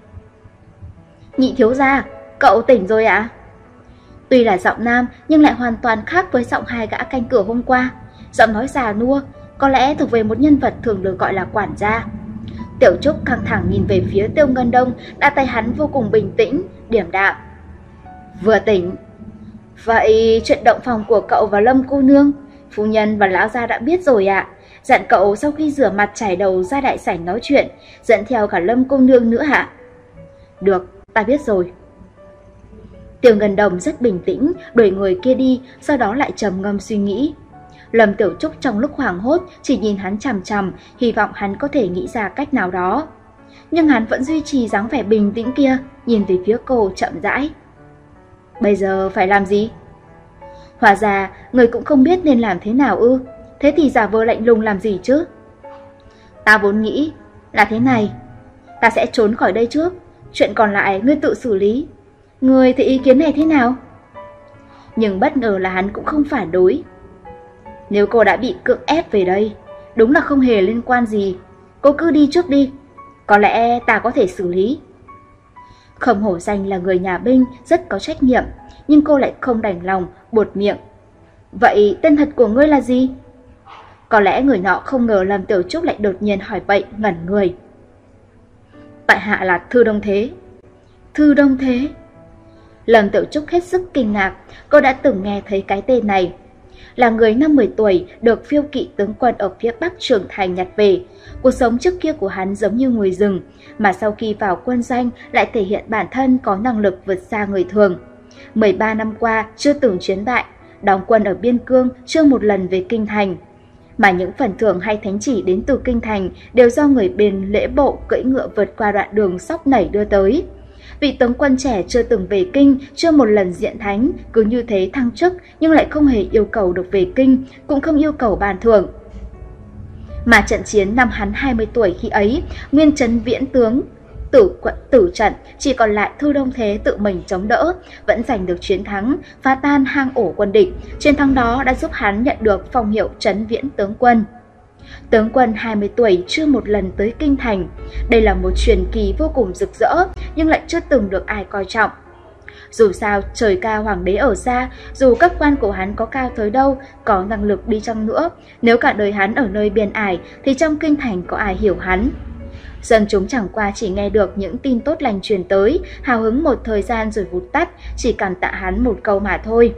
Nhị thiếu gia, cậu tỉnh rồi ạ? À? Tuy là giọng nam nhưng lại hoàn toàn khác với giọng hai gã canh cửa hôm qua. Giọng nói già nua, có lẽ thuộc về một nhân vật thường được gọi là quản gia. Tiểu Trúc căng thẳng nhìn về phía Tiêu Ngân Đông, đã tay hắn vô cùng bình tĩnh, điềm đạm. Vừa tỉnh. Vậy chuyện động phòng của cậu và Lâm cô nương, phu nhân và lão gia đã biết rồi ạ. À. Dặn cậu sau khi rửa mặt chải đầu ra đại sảnh nói chuyện, dẫn theo cả Lâm cô nương nữa hả? Được, ta biết rồi. Tiêu Ngân Đông rất bình tĩnh, đuổi người kia đi, sau đó lại trầm ngâm suy nghĩ. Lâm Tiểu Trúc trong lúc hoảng hốt chỉ nhìn hắn chằm chằm, hy vọng hắn có thể nghĩ ra cách nào đó. Nhưng hắn vẫn duy trì dáng vẻ bình tĩnh kia, nhìn về phía cô chậm rãi. Bây giờ phải làm gì? Hóa ra, người cũng không biết nên làm thế nào ư? Thế thì giả vờ lạnh lùng làm gì chứ? Ta vốn nghĩ là thế này. Ta sẽ trốn khỏi đây trước, chuyện còn lại ngươi tự xử lý. Ngươi thì ý kiến này thế nào? Nhưng bất ngờ là hắn cũng không phản đối. Nếu cô đã bị cưỡng ép về đây, đúng là không hề liên quan gì. Cô cứ đi trước đi, có lẽ ta có thể xử lý. Khổng Hổ Danh là người nhà binh, rất có trách nhiệm, nhưng cô lại không đành lòng, buột miệng. Vậy tên thật của ngươi là gì? Có lẽ người nọ không ngờ Lâm Tiểu Trúc lại đột nhiên hỏi vậy, ngẩn người. Tại hạ là Thư Đông Thế. Thư Đông Thế? Lâm Tiểu Trúc hết sức kinh ngạc, cô đã từng nghe thấy cái tên này. Là người năm mười tuổi, được phiêu kỵ tướng quân ở phía Bắc trưởng thành nhặt về. Cuộc sống trước kia của hắn giống như người rừng, mà sau khi vào quân doanh lại thể hiện bản thân có năng lực vượt xa người thường. mười ba năm qua chưa từng chiến bại, đóng quân ở biên cương chưa một lần về kinh thành. Mà những phần thưởng hay thánh chỉ đến từ kinh thành đều do người bên lễ bộ cưỡi ngựa vượt qua đoạn đường sóc nảy đưa tới. Vị tướng quân trẻ chưa từng về kinh, chưa một lần diện thánh, cứ như thế thăng chức nhưng lại không hề yêu cầu được về kinh, cũng không yêu cầu bàn thưởng. Mà trận chiến năm hắn hai mươi tuổi khi ấy, nguyên trấn viễn tướng tử quận tử trận, chỉ còn lại Thư Đông Thế tự mình chống đỡ, vẫn giành được chiến thắng, phá tan hang ổ quân địch. Chiến thắng đó đã giúp hắn nhận được phong hiệu trấn viễn tướng quân. Tướng quân hai mươi tuổi chưa một lần tới kinh thành. Đây là một truyền kỳ vô cùng rực rỡ, nhưng lại chưa từng được ai coi trọng. Dù sao, trời cao hoàng đế ở xa, dù cấp quan của hắn có cao tới đâu, có năng lực đi chăng nữa, nếu cả đời hắn ở nơi biên ải, thì trong kinh thành có ai hiểu hắn. Dân chúng chẳng qua chỉ nghe được những tin tốt lành truyền tới, hào hứng một thời gian rồi vụt tắt, chỉ cảm tạ hắn một câu mà thôi.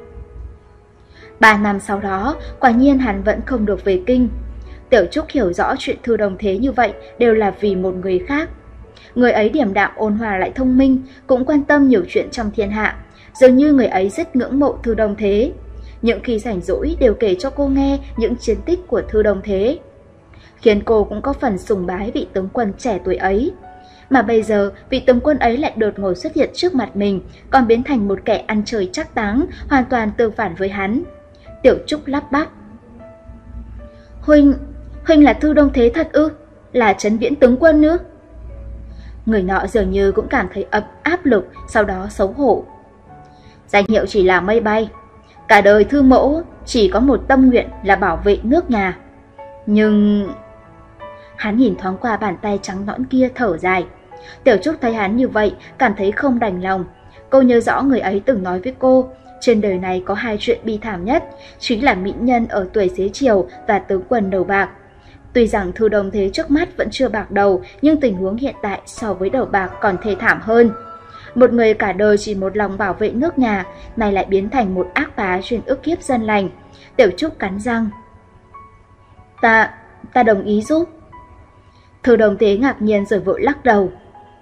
Ba năm sau đó, quả nhiên hắn vẫn không được về kinh. Tiểu Trúc hiểu rõ chuyện Thư Đông Thế như vậy đều là vì một người khác. Người ấy điềm đạm ôn hòa lại thông minh, cũng quan tâm nhiều chuyện trong thiên hạ. Dường như người ấy rất ngưỡng mộ Thư Đông Thế. Những khi rảnh rỗi đều kể cho cô nghe những chiến tích của Thư Đông Thế, khiến cô cũng có phần sùng bái vị tướng quân trẻ tuổi ấy. Mà bây giờ, vị tướng quân ấy lại đột ngột xuất hiện trước mặt mình, còn biến thành một kẻ ăn chơi trác táng, hoàn toàn tương phản với hắn. Tiểu Trúc lắp bắp. Huynh, Huynh là Thư Đông Thế thật ư? Là trấn viễn tướng quân nữa? Người nọ dường như cũng cảm thấy ập áp lực, sau đó xấu hổ. Danh hiệu chỉ là mây bay. Cả đời Thư mẫu chỉ có một tâm nguyện là bảo vệ nước nhà. Nhưng... Hắn nhìn thoáng qua bàn tay trắng nõn kia thở dài. Tiểu Trúc thấy hắn như vậy, cảm thấy không đành lòng. Cô nhớ rõ người ấy từng nói với cô, trên đời này có hai chuyện bi thảm nhất, chính là mỹ nhân ở tuổi xế chiều và tướng quân đầu bạc. Tuy rằng Thư Đông Thế trước mắt vẫn chưa bạc đầu, nhưng tình huống hiện tại so với đầu bạc còn thê thảm hơn. Một người cả đời chỉ một lòng bảo vệ nước nhà, nay lại biến thành một ác bá chuyên ức hiếp dân lành. Tiểu Trúc cắn răng. Ta, ta đồng ý giúp. Thư Đông Thế ngạc nhiên rồi vội lắc đầu.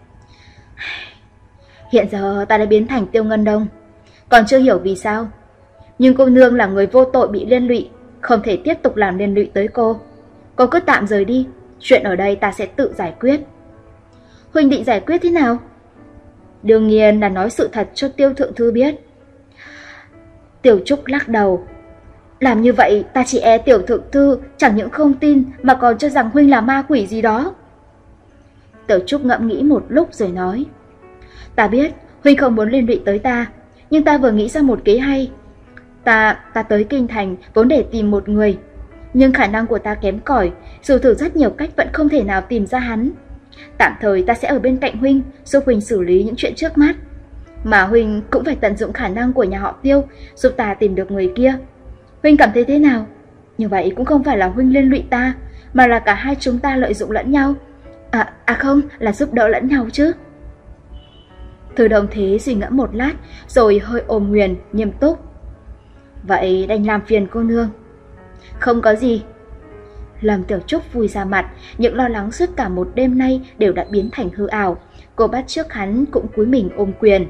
Hiện giờ ta đã biến thành Tiêu Ngân Đông, còn chưa hiểu vì sao. Nhưng cô nương là người vô tội bị liên lụy, không thể tiếp tục làm liên lụy tới cô. Cô cứ tạm rời đi, chuyện ở đây ta sẽ tự giải quyết. Huynh định giải quyết thế nào? Đương nhiên là nói sự thật cho Tiêu thượng thư biết. Tiểu Trúc lắc đầu. Làm như vậy ta chỉ e Tiểu thượng thư chẳng những không tin mà còn cho rằng Huynh là ma quỷ gì đó. Tiểu Trúc ngẫm nghĩ một lúc rồi nói. Ta biết Huynh không muốn liên lụy tới ta, nhưng ta vừa nghĩ ra một kế hay. Ta, ta tới kinh thành vốn để tìm một người. Nhưng khả năng của ta kém cỏi, dù thử rất nhiều cách vẫn không thể nào tìm ra hắn. Tạm thời ta sẽ ở bên cạnh huynh, giúp huynh xử lý những chuyện trước mắt. Mà huynh cũng phải tận dụng khả năng của nhà họ Tiêu, giúp ta tìm được người kia. Huynh cảm thấy thế nào? Như vậy cũng không phải là huynh liên lụy ta, mà là cả hai chúng ta lợi dụng lẫn nhau. À, à không, là giúp đỡ lẫn nhau chứ. Thư Đồng Thế suy ngẫm một lát, rồi hơi ôm Nguyền, nghiêm túc. Vậy đành làm phiền cô nương. Không có gì. Lâm Tiểu Trúc vui ra mặt, những lo lắng suốt cả một đêm nay đều đã biến thành hư ảo. Cô bắt chước hắn cũng cúi mình ôm quyền.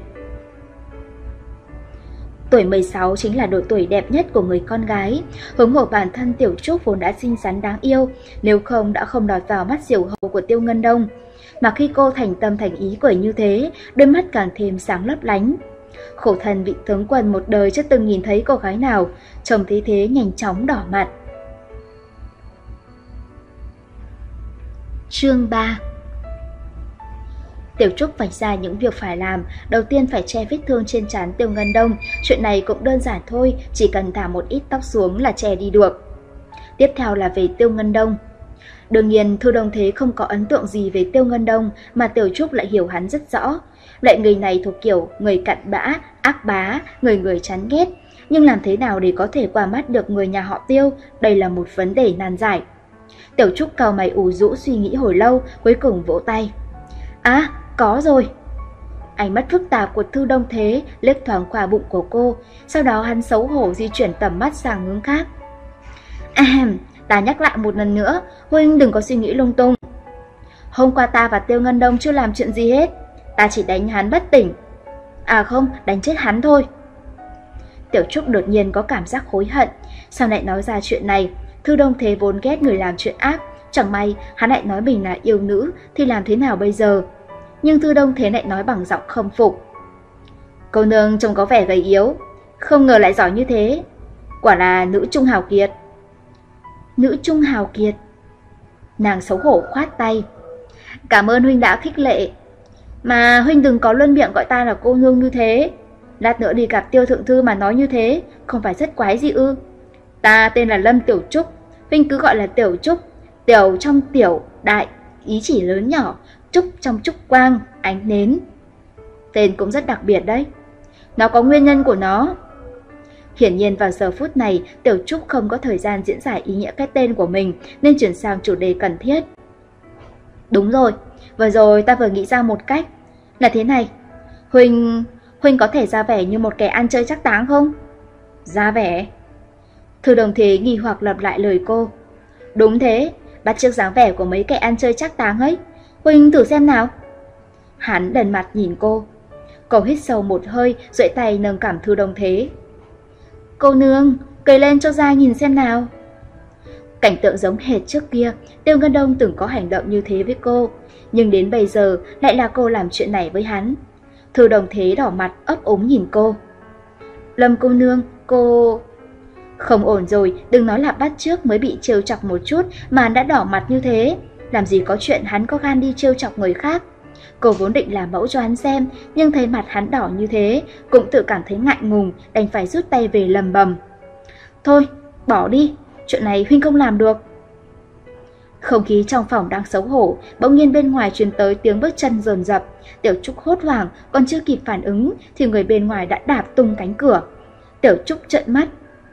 Tuổi mười sáu chính là độ tuổi đẹp nhất của người con gái. Huống hồ bản thân Tiểu Trúc vốn đã xinh xắn đáng yêu, nếu không đã không lọt vào mắt diều hầu của Tiêu Ngân Đông. Mà khi cô thành tâm thành ý quẩy như thế, đôi mắt càng thêm sáng lấp lánh. Khổ thân vị tướng quân một đời chưa từng nhìn thấy cô gái nào, trông thấy thế nhanh chóng đỏ mặt. Chương ba. Tiểu Trúc vạch ra những việc phải làm. Đầu tiên phải che vết thương trên trán Tiêu Ngân Đông. Chuyện này cũng đơn giản thôi, chỉ cần thả một ít tóc xuống là che đi được. Tiếp theo là về Tiêu Ngân Đông. Đương nhiên Thư Đồng Thế không có ấn tượng gì về Tiêu Ngân Đông, mà Tiểu Trúc lại hiểu hắn rất rõ. Loại người này thuộc kiểu người cặn bã, ác bá, người người chán ghét. Nhưng làm thế nào để có thể qua mắt được người nhà họ Tiêu, đây là một vấn đề nan giải. Tiểu Trúc cau mày ủ rũ suy nghĩ hồi lâu, cuối cùng vỗ tay. À, có rồi. Ánh mắt phức tạp của Thư Đông Thế liếc thoáng qua bụng của cô, sau đó hắn xấu hổ di chuyển tầm mắt sang hướng khác. Ahem, ta nhắc lại một lần nữa, huynh đừng có suy nghĩ lung tung. Hôm qua ta và Tiêu Ngân Đông chưa làm chuyện gì hết, ta chỉ đánh hắn bất tỉnh. À không, đánh chết hắn thôi. Tiểu Trúc đột nhiên có cảm giác hối hận, sao lại nói ra chuyện này. Thư Đông Thế vốn ghét người làm chuyện ác, chẳng may hắn lại nói mình là yêu nữ thì làm thế nào bây giờ. Nhưng Thư Đông Thế lại nói bằng giọng khâm phục. Cô nương trông có vẻ gầy yếu, không ngờ lại giỏi như thế. Quả là nữ trung hào kiệt. Nữ trung hào kiệt. Nàng xấu hổ khoát tay. Cảm ơn huynh đã khích lệ, mà huynh đừng có luân miệng gọi ta là cô nương như thế. Lát nữa đi gặp Tiêu thượng thư mà nói như thế, không phải rất quái gì ư? Ta tên là Lâm Tiểu Trúc, huynh cứ gọi là Tiểu Trúc. Tiểu trong tiểu, đại, ý chỉ lớn nhỏ, trúc trong trúc quang, ánh nến. Tên cũng rất đặc biệt đấy. Nó có nguyên nhân của nó. Hiển nhiên vào giờ phút này, Tiểu Trúc không có thời gian diễn giải ý nghĩa cái tên của mình, nên chuyển sang chủ đề cần thiết. Đúng rồi, vừa rồi ta vừa nghĩ ra một cách. Là thế này, Huynh... Huynh có thể ra vẻ như một kẻ ăn chơi trác táng không? Ra vẻ? Thư Đồng Thế nghi hoặc lặp lại lời cô. Đúng thế, bắt chước dáng vẻ của mấy kẻ ăn chơi trác táng ấy. Huynh thử xem nào. Hắn đần mặt nhìn cô. Cô hít sâu một hơi, duỗi tay nâng cằm Thư Đồng Thế. Cô nương, cười lên cho ra nhìn xem nào. Cảnh tượng giống hệt trước kia, Tiêu Ngân Đông từng có hành động như thế với cô, nhưng đến bây giờ lại là cô làm chuyện này với hắn. Thư Đồng Thế đỏ mặt ấp úng nhìn cô. Lâm cô nương, cô... Không ổn rồi, đừng nói là bắt chước mới bị trêu chọc một chút mà đã đỏ mặt như thế. Làm gì có chuyện hắn có gan đi trêu chọc người khác. Cô vốn định làm mẫu cho hắn xem, nhưng thấy mặt hắn đỏ như thế, cũng tự cảm thấy ngại ngùng, đành phải rút tay về lầm bầm. Thôi, bỏ đi, chuyện này huynh không làm được. Không khí trong phòng đang xấu hổ, bỗng nhiên bên ngoài truyền tới tiếng bước chân dồn dập. Tiểu Trúc hốt hoảng, còn chưa kịp phản ứng thì người bên ngoài đã đạp tung cánh cửa. Tiểu Trúc trợn mắt.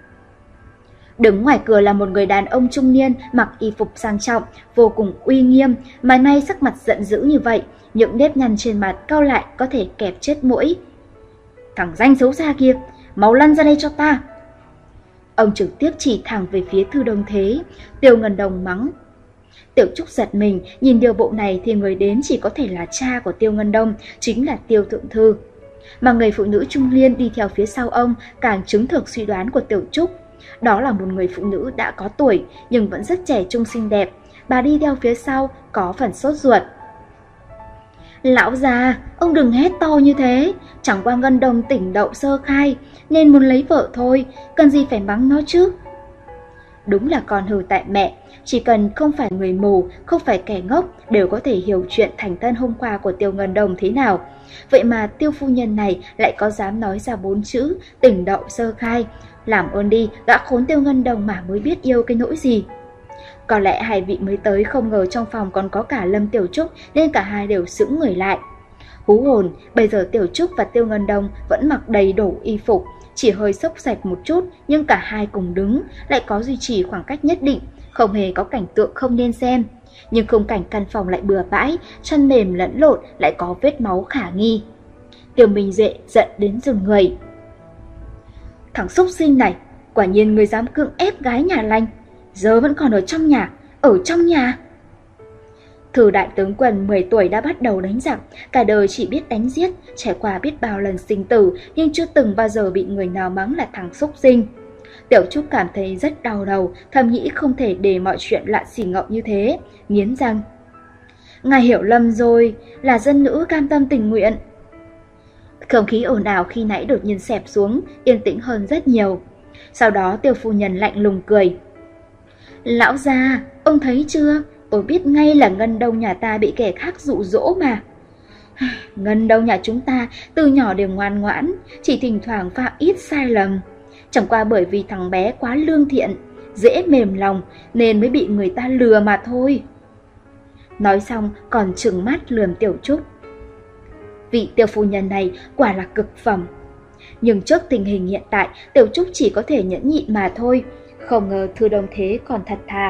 Đứng ngoài cửa là một người đàn ông trung niên mặc y phục sang trọng, vô cùng uy nghiêm, mà nay sắc mặt giận dữ như vậy, những nếp nhăn trên mặt cau lại có thể kẹp chết mũi. Thằng danh xấu xa kia, mau lăn ra đây cho ta. Ông trực tiếp chỉ thẳng về phía Thư Đông Thế. Tiêu Ngân Đông mắng. Tiểu Trúc giật mình, nhìn điều bộ này thì người đến chỉ có thể là cha của Tiêu Ngân Đông, chính là Tiêu thượng thư. Mà người phụ nữ trung niên đi theo phía sau ông càng chứng thực suy đoán của Tiểu Trúc. Đó là một người phụ nữ đã có tuổi nhưng vẫn rất trẻ trung xinh đẹp. Bà đi theo phía sau có phần sốt ruột. Lão già, ông đừng hét to như thế. Chẳng qua Ngân Đông tỉnh đậu sơ khai nên muốn lấy vợ thôi, cần gì phải mắng nó chứ. Đúng là con hư tại mẹ. Chỉ cần không phải người mù, không phải kẻ ngốc đều có thể hiểu chuyện thành thân hôm qua của Tiêu Ngân Đông thế nào. Vậy mà Tiêu phu nhân này lại có dám nói ra bốn chữ tỉnh đậu sơ khai. Làm ơn đi, gã khốn Tiêu Ngân Đồng mà mới biết yêu cái nỗi gì. Có lẽ hai vị mới tới không ngờ trong phòng còn có cả Lâm Tiểu Trúc nên cả hai đều sững người lại. Hú hồn, bây giờ Tiểu Trúc và Tiêu Ngân Đồng vẫn mặc đầy đủ y phục, chỉ hơi xốc xạch một chút nhưng cả hai cùng đứng, lại có duy trì khoảng cách nhất định, không hề có cảnh tượng không nên xem. Nhưng khung cảnh căn phòng lại bừa bãi, chăn mềm lẫn lộn, lại có vết máu khả nghi. Tiêu Minh Duệ giận đến run người. Thằng xúc sinh này, quả nhiên người dám cưỡng ép gái nhà lành, giờ vẫn còn ở trong nhà, ở trong nhà. Thư đại tướng quân mười tuổi đã bắt đầu đánh giặc, cả đời chỉ biết đánh giết, trải qua biết bao lần sinh tử nhưng chưa từng bao giờ bị người nào mắng là thằng xúc sinh. Tiểu Trúc cảm thấy rất đau đầu, thầm nghĩ không thể để mọi chuyện loạn xì ngậu như thế, nghiến răng. Ngài hiểu lầm rồi, là dân nữ cam tâm tình nguyện. Không khí ồn ào khi nãy đột nhiên xẹp xuống, yên tĩnh hơn rất nhiều. Sau đó Tiêu phu nhân lạnh lùng cười. Lão già, ông thấy chưa, tôi biết ngay là Ngân Đông nhà ta bị kẻ khác dụ dỗ mà. Ngân Đông nhà chúng ta từ nhỏ đều ngoan ngoãn, chỉ thỉnh thoảng phạm ít sai lầm. Chẳng qua bởi vì thằng bé quá lương thiện, dễ mềm lòng nên mới bị người ta lừa mà thôi. Nói xong còn trừng mắt lườm Tiểu Trúc. Vị Tiêu phu nhân này quả là cực phẩm. Nhưng trước tình hình hiện tại, Tiểu Trúc chỉ có thể nhẫn nhịn mà thôi. Không ngờ Thư Đông Thế còn thật thà.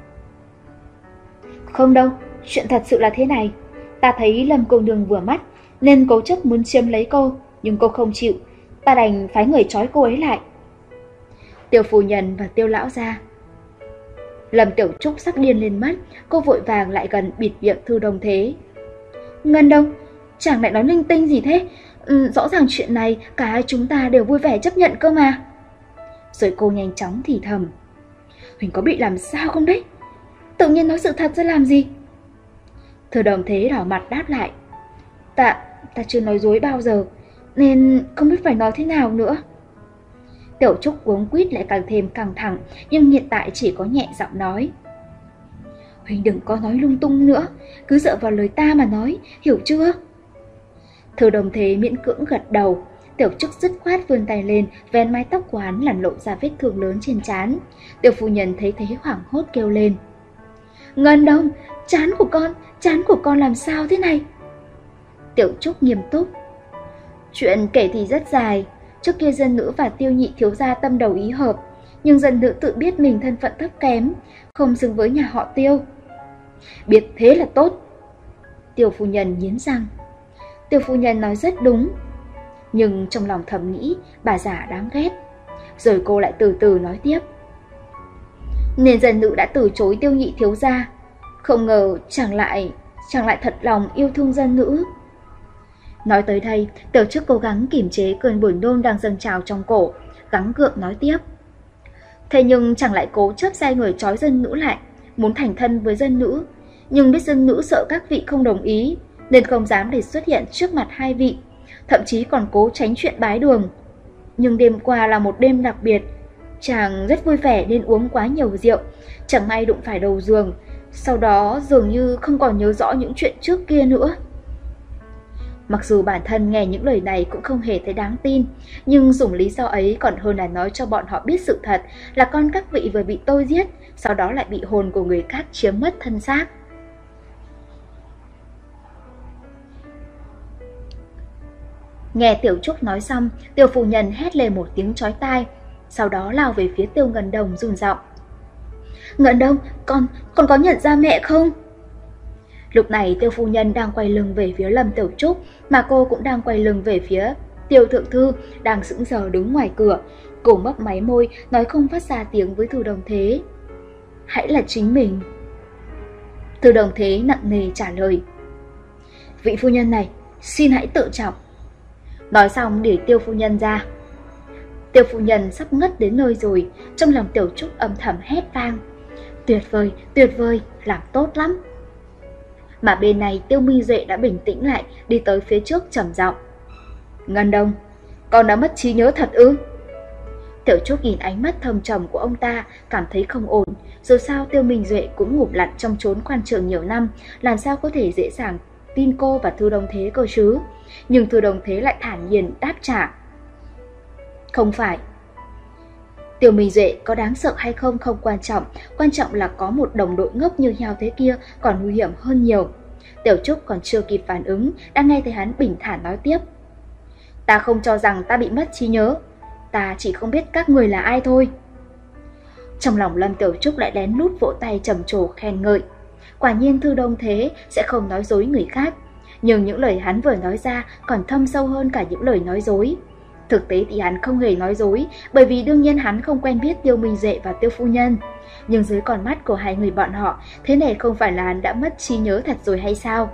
Không đâu, chuyện thật sự là thế này. Ta thấy Lâm cô nương vừa mắt nên cố chấp muốn chiếm lấy cô, nhưng cô không chịu. Ta đành phái người trói cô ấy lại. Tiêu phu nhân và Tiêu lão gia. Lâm Tiểu Trúc sắp điên lên mắt, cô vội vàng lại gần bịt miệng Thư Đông Thế. Ngân Đông, chàng lại nói linh tinh gì thế? Ừ, rõ ràng chuyện này cả hai chúng ta đều vui vẻ chấp nhận cơ mà. Rồi cô nhanh chóng thì thầm. Huỳnh có bị làm sao không đấy? Tự nhiên nói sự thật ra làm gì? Thư Đông Thế đỏ mặt đáp lại. Ta, ta chưa nói dối bao giờ, nên không biết phải nói thế nào nữa. Tiểu Trúc cuống quýt lại càng thêm căng thẳng, nhưng hiện tại chỉ có nhẹ giọng nói. Huỳnh đừng có nói lung tung nữa, cứ dựa vào lời ta mà nói, hiểu chưa? Thư Đông Thế miễn cưỡng gật đầu. Tiểu Trúc dứt khoát vươn tay lên, vén mái tóc của hắn làm lộ ra vết thương lớn trên trán. Tiểu phu nhân thấy thế hoảng hốt kêu lên. Ngân Đông, trán của con, trán của con làm sao thế này? Tiểu Trúc nghiêm túc. Chuyện kể thì rất dài. Trước kia dân nữ và Tiêu nhị thiếu gia tâm đầu ý hợp, nhưng dân nữ tự biết mình thân phận thấp kém, không xứng với nhà họ Tiêu. Biết thế là tốt. Tiêu phu nhân nghiến răng. Tiêu phu nhân nói rất đúng, nhưng trong lòng thầm nghĩ bà già đáng ghét. Rồi cô lại từ từ nói tiếp. Nên dân nữ đã từ chối Tiêu nhị thiếu gia, không ngờ chẳng lại chẳng lại thật lòng yêu thương dân nữ. Nói tới đây, Tiểu Trúc cố gắng kiềm chế cơn buồn nôn đang dâng trào trong cổ, gắng gượng nói tiếp. Thế nhưng chẳng lại cố chấp sai người trói dân nữ lại, muốn thành thân với dân nữ, nhưng biết dân nữ sợ các vị không đồng ý, nên không dám để xuất hiện trước mặt hai vị, thậm chí còn cố tránh chuyện bái đường. Nhưng đêm qua là một đêm đặc biệt, chàng rất vui vẻ nên uống quá nhiều rượu, chẳng may đụng phải đầu giường, sau đó dường như không còn nhớ rõ những chuyện trước kia nữa. Mặc dù bản thân nghe những lời này cũng không hề thấy đáng tin, nhưng dùng lý do ấy còn hơn là nói cho bọn họ biết sự thật là con các vị vừa bị tôi giết, sau đó lại bị hồn của người khác chiếm mất thân xác. Nghe Tiểu Trúc nói xong, Tiêu phu nhân hét lên một tiếng chói tai, sau đó lao về phía Tiêu Ngân Đồng run giọng. Ngân Đông, con, con có nhận ra mẹ không? Lúc này Tiêu phu nhân đang quay lưng về phía Lâm Tiểu Trúc, mà cô cũng đang quay lưng về phía Tiêu thượng thư đang sững sờ đứng ngoài cửa. Cô mấp máy môi, nói không phát ra tiếng với Thư Đông Thế. Hãy là chính mình. Thư Đông Thế nặng nề trả lời. Vị phu nhân này, xin hãy tự trọng. Nói xong để Tiêu phu nhân ra. Tiêu phu nhân sắp ngất đến nơi rồi, trong lòng Tiểu Trúc âm thầm hét vang. Tuyệt vời, tuyệt vời, làm tốt lắm. Mà bên này Tiêu Minh Duệ đã bình tĩnh lại, đi tới phía trước trầm giọng. Ngân Đông, con đã mất trí nhớ thật ư? Tiểu Trúc nhìn ánh mắt thâm trầm của ông ta, cảm thấy không ổn. Dù sao Tiêu Minh Duệ cũng ngủ lặn trong chốn quan trường nhiều năm, làm sao có thể dễ dàng tin cô và Thư Đông Thế cơ chứ? Nhưng Thư Đông Thế lại thản nhiên đáp trả. Không phải. Tiêu Minh Duệ có đáng sợ hay không không quan trọng, quan trọng là có một đồng đội ngốc như heo thế kia còn nguy hiểm hơn nhiều. Tiểu Trúc còn chưa kịp phản ứng, đã nghe thấy hắn bình thản nói tiếp. Ta không cho rằng ta bị mất trí nhớ, ta chỉ không biết các người là ai thôi. Trong lòng Lâm Tiểu Trúc lại lén lút vỗ tay trầm trồ khen ngợi. Quả nhiên Thư Đông Thế sẽ không nói dối người khác, nhưng những lời hắn vừa nói ra còn thâm sâu hơn cả những lời nói dối. Thực tế thì hắn không hề nói dối, bởi vì đương nhiên hắn không quen biết Tiêu Minh Duệ và Tiêu Phu Nhân. Nhưng dưới con mắt của hai người bọn họ, thế này không phải là hắn đã mất trí nhớ thật rồi hay sao?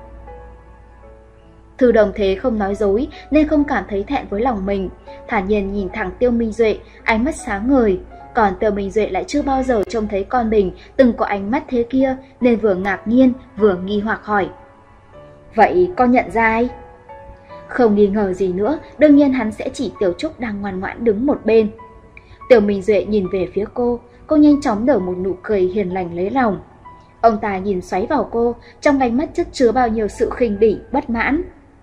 Thư Đồng Thế không nói dối nên không cảm thấy thẹn với lòng mình, thản nhiên nhìn thẳng Tiêu Minh Duệ, ánh mắt sáng ngời. Còn Tiêu Minh Duệ lại chưa bao giờ trông thấy con mình từng có ánh mắt thế kia, nên vừa ngạc nhiên vừa nghi hoặc hỏi. Vậy con nhận ra ai? Không nghi ngờ gì nữa, đương nhiên hắn sẽ chỉ Tiểu Trúc đang ngoan ngoãn đứng một bên. Tiêu Minh Duệ nhìn về phía cô, cô nhanh chóng nở một nụ cười hiền lành lấy lòng. Ông ta nhìn xoáy vào cô, trong ánh mắt chất chứa bao nhiêu sự khinh bỉ, bất mãn.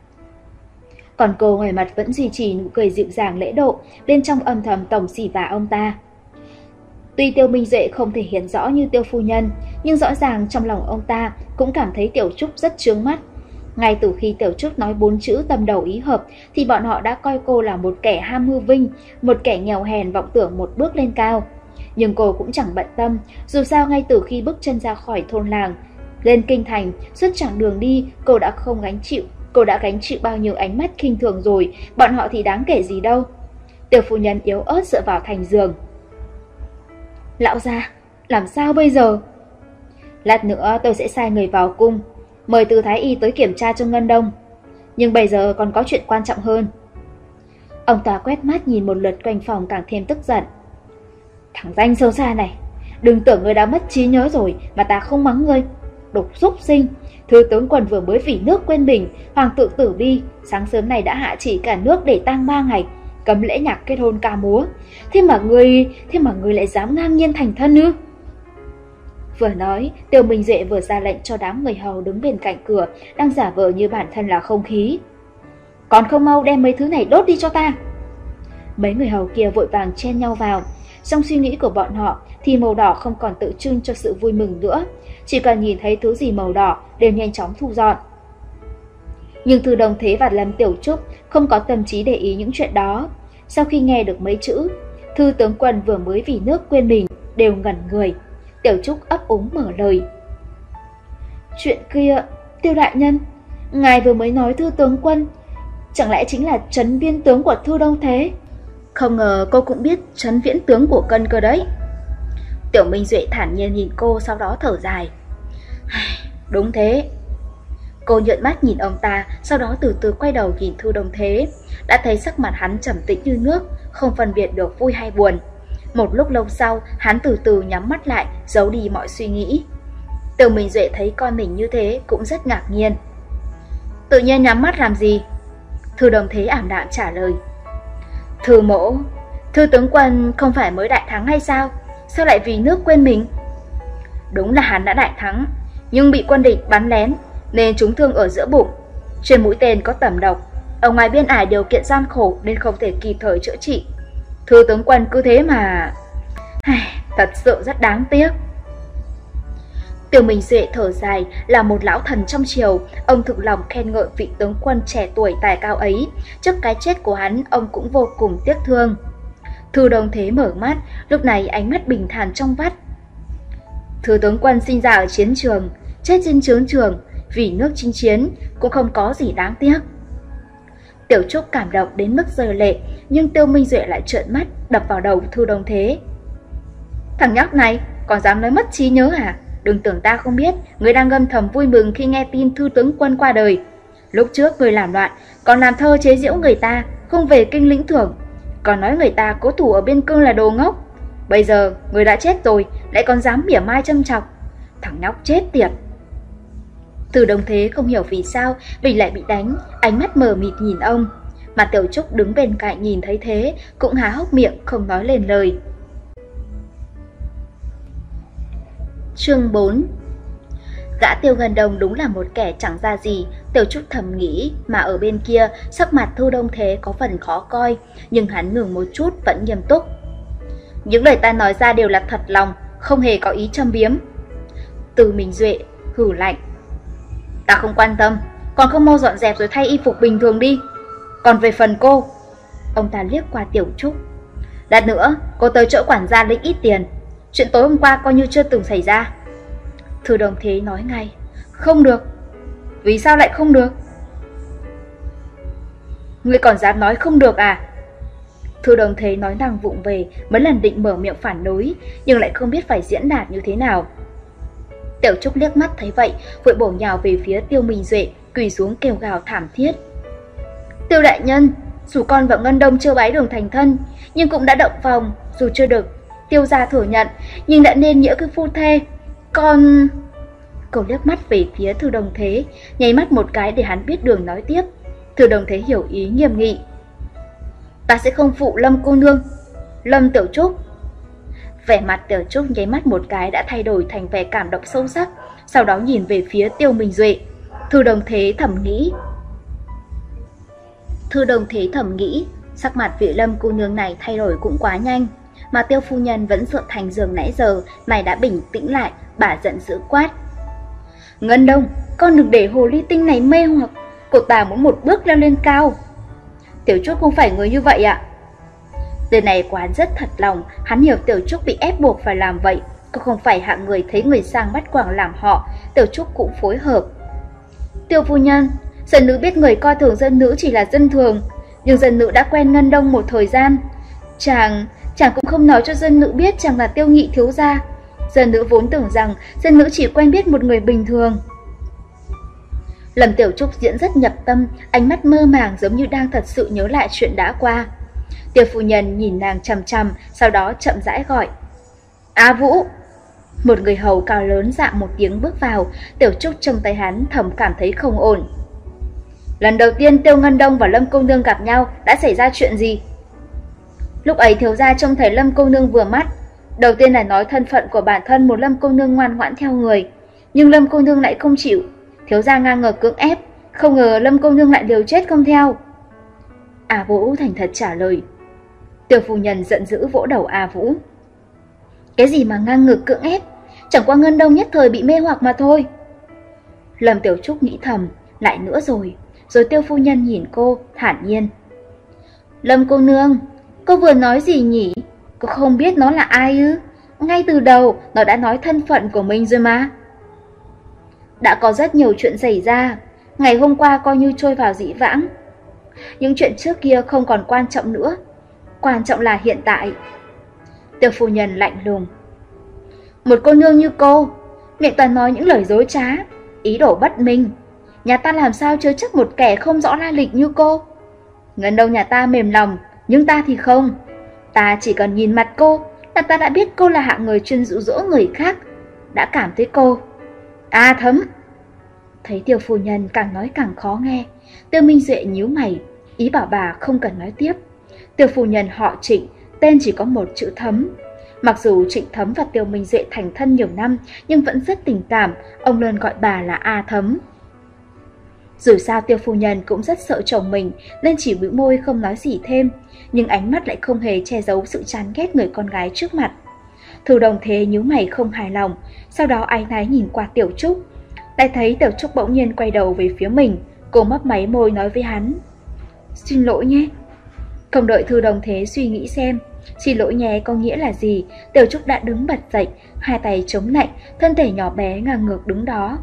Còn cô ngoài mặt vẫn duy trì nụ cười dịu dàng lễ độ, bên trong âm thầm tổng xỉ vả ông ta. Tuy Tiêu Minh Duệ không thể hiện rõ như Tiêu Phu Nhân, nhưng rõ ràng trong lòng ông ta cũng cảm thấy Tiểu Trúc rất chướng mắt. Ngay từ khi Tiểu Trúc nói bốn chữ tâm đầu ý hợp thì bọn họ đã coi cô là một kẻ ham hư vinh, một kẻ nghèo hèn vọng tưởng một bước lên cao. Nhưng cô cũng chẳng bận tâm, dù sao ngay từ khi bước chân ra khỏi thôn làng, lên kinh thành, suốt chặng đường đi cô đã không gánh chịu, cô đã gánh chịu bao nhiêu ánh mắt khinh thường rồi, bọn họ thì đáng kể gì đâu. Tiểu Phu Nhân yếu ớt dựa vào thành giường. Lão gia, làm sao bây giờ? Lát nữa tôi sẽ sai người vào cung, mời Từ Thái Y tới kiểm tra cho Ngân Đông. Nhưng bây giờ còn có chuyện quan trọng hơn. Ông ta quét mắt nhìn một lượt quanh phòng càng thêm tức giận. Thằng danh sâu xa này, đừng tưởng ngươi đã mất trí nhớ rồi mà ta không mắng ngươi. Độc súc sinh, Thứ tướng quân vừa mới vì nước quên mình, hoàng tử tử vi, sáng sớm này đã hạ chỉ cả nước để tang ba ngày, cấm lễ nhạc kết hôn ca múa. Thế mà ngươi, thế mà ngươi lại dám ngang nhiên thành thân ư? Vừa nói, Tiêu Minh Duệ vừa ra lệnh cho đám người hầu đứng bên cạnh cửa, đang giả vờ như bản thân là không khí. Còn không mau đem mấy thứ này đốt đi cho ta. Mấy người hầu kia vội vàng chen nhau vào. Trong suy nghĩ của bọn họ thì màu đỏ không còn tượng trưng cho sự vui mừng nữa, chỉ cần nhìn thấy thứ gì màu đỏ đều nhanh chóng thu dọn. Nhưng Thư Đồng Thế và Lâm Tiểu Trúc không có tâm trí để ý những chuyện đó. Sau khi nghe được mấy chữ Thư tướng quân vừa mới vì nước quên mình, đều ngẩn người. Tiểu Trúc ấp úng mở lời. Chuyện kia, Tiêu đại nhân, ngài vừa mới nói Thư tướng quân, chẳng lẽ chính là trấn viên tướng của Thư Đông Thế? Không ngờ cô cũng biết trấn viễn tướng của Cân cơ đấy. Tiểu Minh Duệ thản nhiên nhìn cô, sau đó thở dài. Đúng thế. Cô nhợn mắt nhìn ông ta, sau đó từ từ quay đầu nhìn Thư Đông Thế. Đã thấy sắc mặt hắn trầm tĩnh như nước, không phân biệt được vui hay buồn. Một lúc lâu sau, hắn từ từ nhắm mắt lại, giấu đi mọi suy nghĩ. Tiểu Minh Duệ thấy con mình như thế cũng rất ngạc nhiên. Tự nhiên nhắm mắt làm gì? Thư Đông Thế ảm đạm trả lời. Thư mỗ, Thư tướng quân không phải mới đại thắng hay sao? Sao lại vì nước quên mình? Đúng là hắn đã đại thắng, nhưng bị quân địch bắn lén nên trúng thương ở giữa bụng. Trên mũi tên có tẩm độc, ở ngoài biên ải điều kiện gian khổ nên không thể kịp thời chữa trị. Thư tướng quân cứ thế mà... Thật sự rất đáng tiếc. Tiểu Minh Duệ thở dài, là một lão thần trong triều, ông thực lòng khen ngợi vị tướng quân trẻ tuổi tài cao ấy. Trước cái chết của hắn, ông cũng vô cùng tiếc thương. Thư Đông Thế mở mắt, lúc này ánh mắt bình thản trong vắt. Thư tướng quân sinh ra ở chiến trường, chết trên chiến trường, vì nước chinh chiến, cũng không có gì đáng tiếc. Tiểu Trúc cảm động đến mức rơi lệ, nhưng Tiêu Minh Duệ lại trợn mắt, đập vào đầu Thư Đông Thế. Thằng nhóc này, còn dám nói mất trí nhớ à? Đừng tưởng ta không biết, người đang âm thầm vui mừng khi nghe tin Thư tướng quân qua đời. Lúc trước người làm loạn, còn làm thơ chế giễu người ta, không về kinh lĩnh thưởng, còn nói người ta cố thủ ở biên cương là đồ ngốc. Bây giờ người đã chết rồi, lại còn dám mỉa mai châm chọc. Thằng nhóc chết tiệt. Từ Đông Thế không hiểu vì sao mình lại bị đánh, ánh mắt mờ mịt nhìn ông. Mà Tiểu Trúc đứng bên cạnh nhìn thấy thế, cũng há hốc miệng không nói lên lời. Chương bốn. Gã Tiêu Ngân Đông đúng là một kẻ chẳng ra gì, Tiểu Trúc thầm nghĩ, mà ở bên kia, sắc mặt Thư Đông Thế có phần khó coi, nhưng hắn ngừng một chút vẫn nghiêm túc. Những lời ta nói ra đều là thật lòng, không hề có ý châm biếm. Từ Minh Duệ hừ lạnh. Ta không quan tâm, còn không mau dọn dẹp rồi thay y phục bình thường đi. Còn về phần cô, ông ta liếc qua Tiểu Trúc. Lát nữa, cô tới chỗ quản gia lấy ít tiền. Chuyện tối hôm qua coi như chưa từng xảy ra. Thư Đồng Thế nói ngay. Không được. Vì sao lại không được? Ngươi còn dám nói không được à? Thư Đồng Thế nói năng vụng về, mấy lần định mở miệng phản đối, nhưng lại không biết phải diễn đạt như thế nào. Tiểu Trúc liếc mắt thấy vậy, vội bổ nhào về phía Tiêu Minh Duệ, quỳ xuống kêu gào thảm thiết. Tiêu đại nhân, dù con và Ngân Đông chưa bái đường thành thân, nhưng cũng đã động phòng, dù chưa được Tiêu gia thừa nhận, nhưng đã nên nghĩa cái phu thê. Con... Cậu liếc mắt về phía Thư Đồng Thế, nháy mắt một cái để hắn biết đường nói tiếp. Thư Đồng Thế hiểu ý nghiêm nghị. Ta sẽ không phụ Lâm cô nương. Lâm Tiểu Trúc. Vẻ mặt Tiểu Trúc nháy mắt một cái đã thay đổi thành vẻ cảm động sâu sắc, sau đó nhìn về phía Tiêu Minh Duệ. Thư Đồng Thế thầm nghĩ. Thư Đồng Thế thầm nghĩ, sắc mặt vị Lâm cô nương này thay đổi cũng quá nhanh, mà Tiêu phu nhân vẫn dựa thành giường nãy giờ, này đã bình tĩnh lại, bà giận dữ quát. Ngân Đông, con đừng để hồ ly tinh này mê hoặc, cô ta muốn một bước leo lên cao. Tiểu Trúc không phải người như vậy ạ. Từ này quán rất thật lòng, hắn hiểu Tiểu Trúc bị ép buộc phải làm vậy. Cô không phải hạng người thấy người sang bắt quàng làm họ. Tiểu Trúc cũng phối hợp. Tiêu phu nhân, dân nữ biết người coi thường dân nữ chỉ là dân thường, nhưng dân nữ đã quen Ngân Đông một thời gian. Chàng, chàng cũng không nói cho dân nữ biết chàng là Tiêu Nghị thiếu gia. Dân nữ vốn tưởng rằng dân nữ chỉ quen biết một người bình thường. Lâm Tiểu Trúc diễn rất nhập tâm, ánh mắt mơ màng giống như đang thật sự nhớ lại chuyện đã qua. Tiêu phu nhân nhìn nàng chằm chằm, sau đó chậm rãi gọi. Á Vũ! Một người hầu cao lớn dạ một tiếng bước vào. Tiểu Trúc trông tay hắn thầm cảm thấy không ổn. Lần đầu tiên Tiêu Ngân Đông và Lâm cô nương gặp nhau đã xảy ra chuyện gì? Lúc ấy thiếu gia trông thấy Lâm cô nương vừa mắt, đầu tiên là nói thân phận của bản thân một Lâm cô nương ngoan ngoãn theo người, nhưng Lâm cô nương lại không chịu. Thiếu gia ngang ngờ cưỡng ép, không ngờ Lâm cô nương lại liều chết không theo. A Vũ thành thật trả lời. Tiêu phu nhân giận dữ vỗ đầu A Vũ. Cái gì mà ngang ngược cưỡng ép, chẳng qua Ngân Đông nhất thời bị mê hoặc mà thôi. Lâm Tiểu Trúc nghĩ thầm, lại nữa rồi. Rồi Tiêu phu nhân nhìn cô, thản nhiên. Lâm cô nương, cô vừa nói gì nhỉ? Cô không biết nó là ai ư? Ngay từ đầu, nó đã nói thân phận của mình rồi mà. Đã có rất nhiều chuyện xảy ra, ngày hôm qua coi như trôi vào dĩ vãng. Những chuyện trước kia không còn quan trọng nữa, quan trọng là hiện tại. Tiêu phu nhân lạnh lùng. Một cô nương như cô, miệng toàn nói những lời dối trá, ý đồ bất minh. Nhà ta làm sao chứa chấp một kẻ không rõ lai lịch như cô? Ngân Đông nhà ta mềm lòng, nhưng ta thì không. Ta chỉ cần nhìn mặt cô là ta đã biết cô là hạng người chuyên dụ dỗ người khác, đã cảm thấy cô. À Thấm! Thấy Tiêu phu nhân càng nói càng khó nghe, Tiêu Minh Duệ nhíu mày, ý bảo bà không cần nói tiếp. Tiêu phu nhân họ Trịnh, tên chỉ có một chữ Thấm. Mặc dù Trịnh Thấm và Tiêu Minh Duệ thành thân nhiều năm, nhưng vẫn rất tình cảm, ông luôn gọi bà là A Thấm. Dù sao Tiêu phu nhân cũng rất sợ chồng mình, nên chỉ bĩu môi không nói gì thêm, nhưng ánh mắt lại không hề che giấu sự chán ghét người con gái trước mặt. Thư Đồng Thế nhíu mày không hài lòng, sau đó áy náy nhìn qua Tiểu Trúc. Lại thấy Tiểu Trúc bỗng nhiên quay đầu về phía mình, cô mấp máy môi nói với hắn. Xin lỗi nhé. Không đợi Thư Đồng Thế suy nghĩ xem xin lỗi nhé có nghĩa là gì, Tiểu Trúc đã đứng bật dậy, hai tay chống lạnh, thân thể nhỏ bé ngang ngược đứng đó.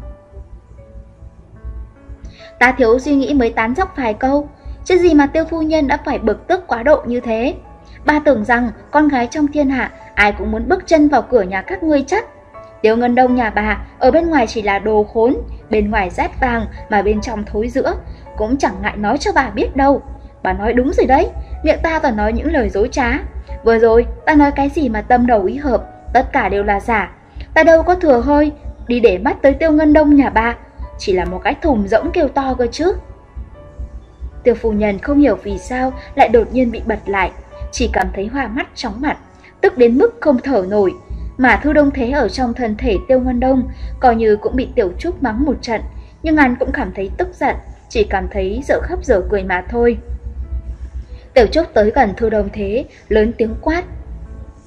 Ta thiếu suy nghĩ mới tán dóc vài câu, chứ gì mà Tiêu phu nhân đã phải bực tức quá độ như thế. Ba tưởng rằng con gái trong thiên hạ ai cũng muốn bước chân vào cửa nhà các ngươi chắc. Tiêu Ngân Đông nhà bà ở bên ngoài chỉ là đồ khốn, bên ngoài rát vàng mà bên trong thối rữa, cũng chẳng ngại nói cho bà biết đâu. Bà nói đúng rồi đấy, miệng ta toàn nói những lời dối trá. Vừa rồi ta nói cái gì mà tâm đầu ý hợp, tất cả đều là giả. Ta đâu có thừa hơi đi để mắt tới Tiêu Ngân Đông nhà bà, chỉ là một cái thùng rỗng kêu to cơ chứ. Tiêu phu nhân không hiểu vì sao lại đột nhiên bị bật lại, chỉ cảm thấy hoa mắt chóng mặt, tức đến mức không thở nổi. Mà Thư Đông Thế ở trong thân thể Tiêu Ngân Đông coi như cũng bị Tiểu Trúc mắng một trận, nhưng hắn cũng cảm thấy tức giận, chỉ cảm thấy dở khóc dở cười mà thôi. Tiểu Trúc tới gần Thư Đông Thế, lớn tiếng quát.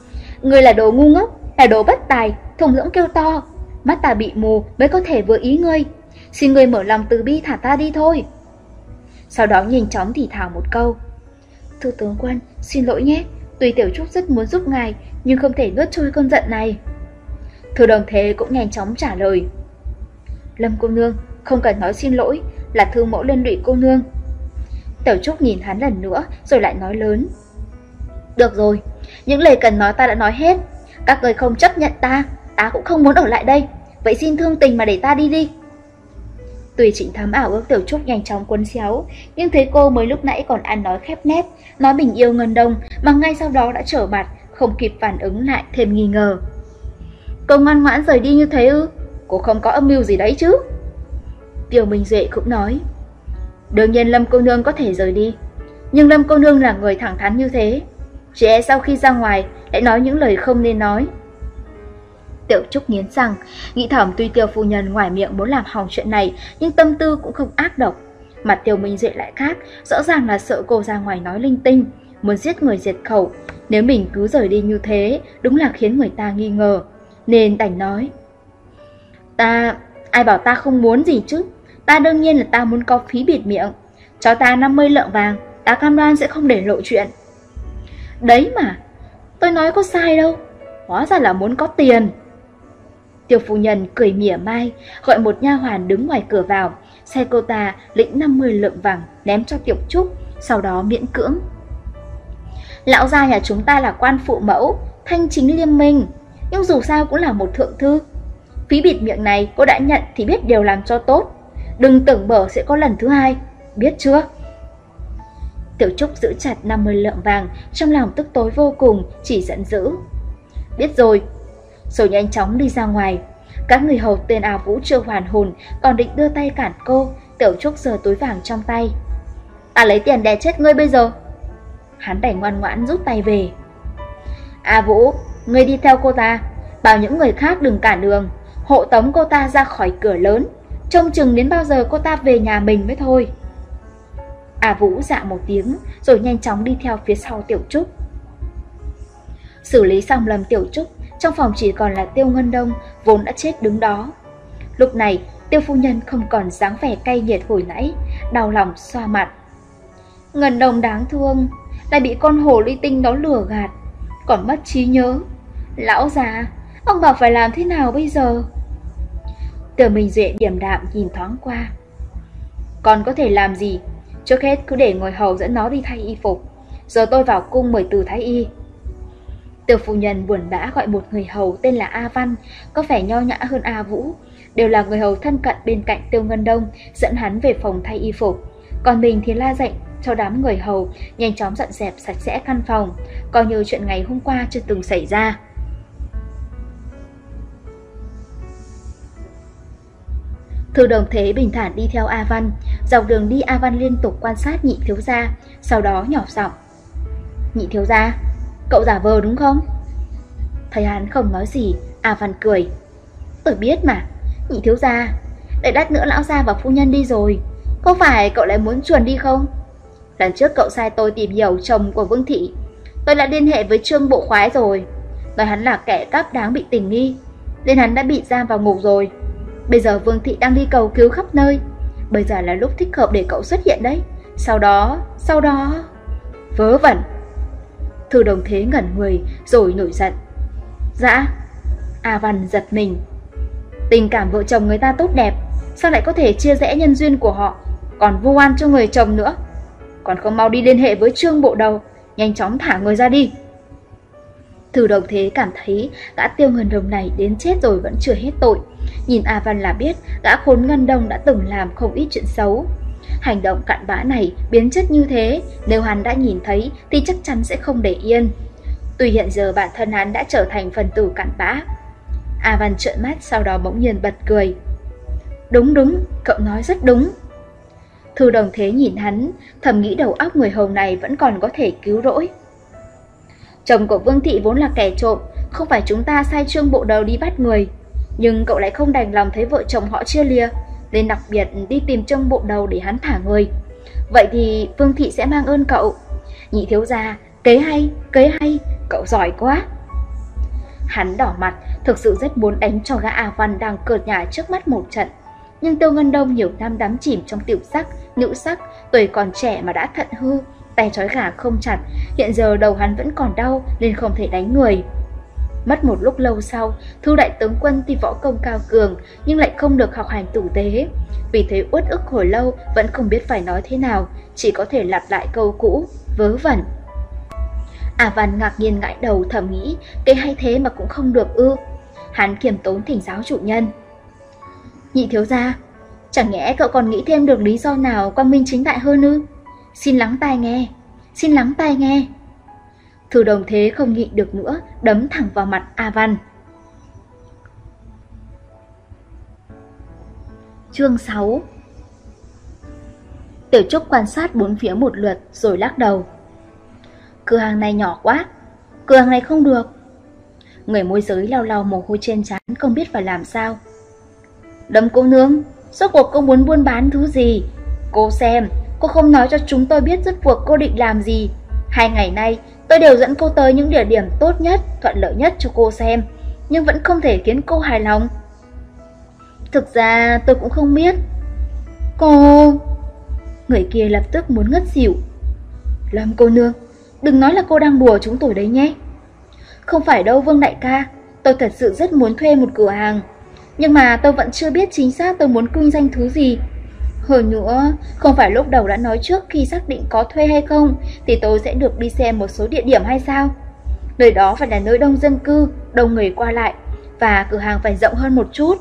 Ngươi là đồ ngu ngốc, là đồ bất tài, thùng rỗng kêu to. Mắt ta bị mù mới có thể vừa ý ngươi. Xin ngươi mở lòng từ bi thả ta đi thôi. Sau đó nhanh chóng thì thào một câu: Thưa tướng quân, xin lỗi nhé. Tuy Tiểu Trúc rất muốn giúp ngài, nhưng không thể nuốt trôi cơn giận này. Thư Đồng Thế cũng nhanh chóng trả lời: Lâm cô nương, không cần nói xin lỗi, là Thư mẫu liên lụy cô nương. Tiểu Trúc nhìn hắn lần nữa rồi lại nói lớn: Được rồi, những lời cần nói ta đã nói hết. Các người không chấp nhận ta, ta cũng không muốn ở lại đây. Vậy xin thương tình mà để ta đi đi. Tuy Trịnh Thám ảo ước Tiểu Trúc nhanh chóng quấn xéo, nhưng thấy cô mới lúc nãy còn ăn nói khép nép, nói bình yêu Ngân Đông, mà ngay sau đó đã trở mặt, không kịp phản ứng lại thêm nghi ngờ. Cô ngoan ngoãn rời đi như thế ư? Cô không có âm mưu gì đấy chứ? Tiêu Minh Duệ cũng nói: Đương nhiên Lâm cô nương có thể rời đi, nhưng Lâm cô nương là người thẳng thắn như thế, chỉ e sau khi ra ngoài lại nói những lời không nên nói. Tiểu Trúc nghiến răng, nghĩ thầm tuy Tiêu phu nhân ngoài miệng muốn làm hỏng chuyện này, nhưng tâm tư cũng không ác độc. Mặt Tiêu Minh Duệ lại khác, rõ ràng là sợ cô ra ngoài nói linh tinh, muốn giết người diệt khẩu. Nếu mình cứ rời đi như thế, đúng là khiến người ta nghi ngờ, nên đành nói: Ta, ai bảo ta không muốn gì chứ? Ta đương nhiên là ta muốn có phí bịt miệng. Cho ta năm mươi lượng vàng, ta cam đoan sẽ không để lộ chuyện. Đấy mà, tôi nói có sai đâu, hóa ra là muốn có tiền. Tiêu phu nhân cười mỉa mai, gọi một nha hoàn đứng ngoài cửa vào, sai cô ta lĩnh năm mươi lượng vàng ném cho Tiểu Trúc, sau đó miễn cưỡng: Lão gia nhà chúng ta là quan phụ mẫu, thanh chính liêm minh, nhưng dù sao cũng là một thượng thư. Phí bịt miệng này cô đã nhận thì biết điều làm cho tốt, đừng tưởng bở sẽ có lần thứ hai, biết chưa? Tiểu Trúc giữ chặt năm mươi lượng vàng, trong lòng tức tối vô cùng, chỉ giận dữ: Biết rồi. Rồi nhanh chóng đi ra ngoài. Các người hầu tên A Vũ chưa hoàn hồn, còn định đưa tay cản cô. Tiểu Trúc giơ túi vàng trong tay: Ta lấy tiền đè chết ngươi bây giờ. Hắn đành ngoan ngoãn rút tay về. A Vũ, ngươi đi theo cô ta, bảo những người khác đừng cản đường, hộ tống cô ta ra khỏi cửa lớn, trông chừng đến bao giờ cô ta về nhà mình mới thôi. A Vũ dạ một tiếng, rồi nhanh chóng đi theo phía sau Tiểu Trúc. Xử lý xong Lâm Tiểu Trúc, trong phòng chỉ còn là Tiêu Ngân Đông, vốn đã chết đứng đó. Lúc này, Tiêu phu nhân không còn dáng vẻ cay nghiệt hồi nãy, đau lòng xoa mặt. Ngân Đông đáng thương, lại bị con hồ ly tinh đó lừa gạt, còn mất trí nhớ. Lão già, ông bảo phải làm thế nào bây giờ? Tiêu Minh Duệ điềm đạm nhìn thoáng qua. Còn có thể làm gì? Trước hết cứ để người hầu dẫn nó đi thay y phục, giờ tôi vào cung mời từ thái y. Tiêu phu nhân buồn bã gọi một người hầu tên là A Văn, có vẻ nho nhã hơn A Vũ, đều là người hầu thân cận bên cạnh Tiêu Ngân Đông, dẫn hắn về phòng thay y phục. Còn mình thì la dạy cho đám người hầu nhanh chóng dọn dẹp sạch sẽ căn phòng, coi như chuyện ngày hôm qua chưa từng xảy ra. Thư Đồng Thế bình thản đi theo A Văn. Dọc đường đi, A Văn liên tục quan sát Nhị thiếu gia, sau đó nhỏ giọng: Nhị thiếu gia, cậu giả vờ đúng không? Thấy hắn không nói gì, A Văn cười: Tôi biết mà, Nhị thiếu gia, đợi lát nữa lão gia và phu nhân đi rồi, có phải cậu lại muốn chuồn đi không? Lần trước cậu sai tôi tìm hiểu chồng của Vương thị, tôi đã liên hệ với Trương Bộ Khoái rồi, nói hắn là kẻ cắp đáng bị tình nghi, nên hắn đã bị giam vào ngục rồi. Bây giờ Vương thị đang đi cầu cứu khắp nơi, bây giờ là lúc thích hợp để cậu xuất hiện đấy. Sau đó, sau đó... Vớ vẩn. Thư Đồng Thế ngẩn người rồi nổi giận: Dạ. A Văn giật mình. Tình cảm vợ chồng người ta tốt đẹp, sao lại có thể chia rẽ nhân duyên của họ, còn vu oan cho người chồng nữa? Còn không mau đi liên hệ với Trương Bộ Đầu, nhanh chóng thả người ra đi. Thư Đồng Thế cảm thấy gã Tiêu Ngân Đông này đến chết rồi vẫn chưa hết tội. Nhìn A Văn là biết gã khốn Ngân Đông đã từng làm không ít chuyện xấu. Hành động cặn bã này, biến chất như thế, nếu hắn đã nhìn thấy thì chắc chắn sẽ không để yên. Tuy hiện giờ bản thân hắn đã trở thành phần tử cặn bã. A Văn trợn mắt, sau đó bỗng nhiên bật cười: Đúng đúng, cậu nói rất đúng. Thư Đồng Thế nhìn hắn, thầm nghĩ đầu óc người hầu này vẫn còn có thể cứu rỗi. Chồng của Vương thị vốn là kẻ trộm, không phải chúng ta sai Trương Bộ Đầu đi bắt người, nhưng cậu lại không đành lòng thấy vợ chồng họ chia lìa, nên đặc biệt đi tìm Trương Bộ Đầu để hắn thả người. Vậy thì Vương thị sẽ mang ơn cậu. Nhị thiếu gia, kế hay, kế hay, cậu giỏi quá. Hắn đỏ mặt, thực sự rất muốn đánh cho gã A Văn đang cợt nhả trước mắt một trận. Nhưng Tiêu Ngân Đông nhiều năm đắm chìm trong tiểu sắc, nữ sắc, tuổi còn trẻ mà đã thận hư, tay trói gà không chặt, hiện giờ đầu hắn vẫn còn đau nên không thể đánh người. Mất một lúc lâu sau, Thư đại tướng quân tuy võ công cao cường nhưng lại không được học hành tử tế. Vì thế uất ức hồi lâu vẫn không biết phải nói thế nào, chỉ có thể lặp lại câu cũ, vớ vẩn. A Văn ngạc nhiên ngãi đầu thầm nghĩ, cái hay thế mà cũng không được ư. Hắn kiềm tốn thỉnh giáo chủ nhân. Nhị thiếu gia, chẳng nhẽ cậu còn nghĩ thêm được lý do nào quang minh chính đại hơn ư? Xin lắng tai nghe, xin lắng tai nghe. Thư Đồng Thế không nhịn được nữa, đấm thẳng vào mặt A Văn. Chương sáu. Tiểu Trúc quan sát bốn phía một lượt rồi lắc đầu. Cửa hàng này nhỏ quá, cửa hàng này không được. Người môi giới lau lau mồ hôi trên trán không biết phải làm sao. Lâm cô nương, rốt cuộc cô muốn buôn bán thứ gì? Cô xem, cô không nói cho chúng tôi biết rốt cuộc cô định làm gì. Hai ngày nay tôi đều dẫn cô tới những địa điểm tốt nhất, thuận lợi nhất cho cô xem, nhưng vẫn không thể khiến cô hài lòng. Thực ra tôi cũng không biết. Cô... Người kia lập tức muốn ngất xỉu. Lâm cô nương, đừng nói là cô đang đùa chúng tôi đấy nhé. Không phải đâu Vương đại ca, tôi thật sự rất muốn thuê một cửa hàng, nhưng mà tôi vẫn chưa biết chính xác tôi muốn kinh doanh thứ gì. Hơn nữa, không phải lúc đầu đã nói trước khi xác định có thuê hay không thì tôi sẽ được đi xem một số địa điểm hay sao? Nơi đó phải là nơi đông dân cư, đông người qua lại, và cửa hàng phải rộng hơn một chút.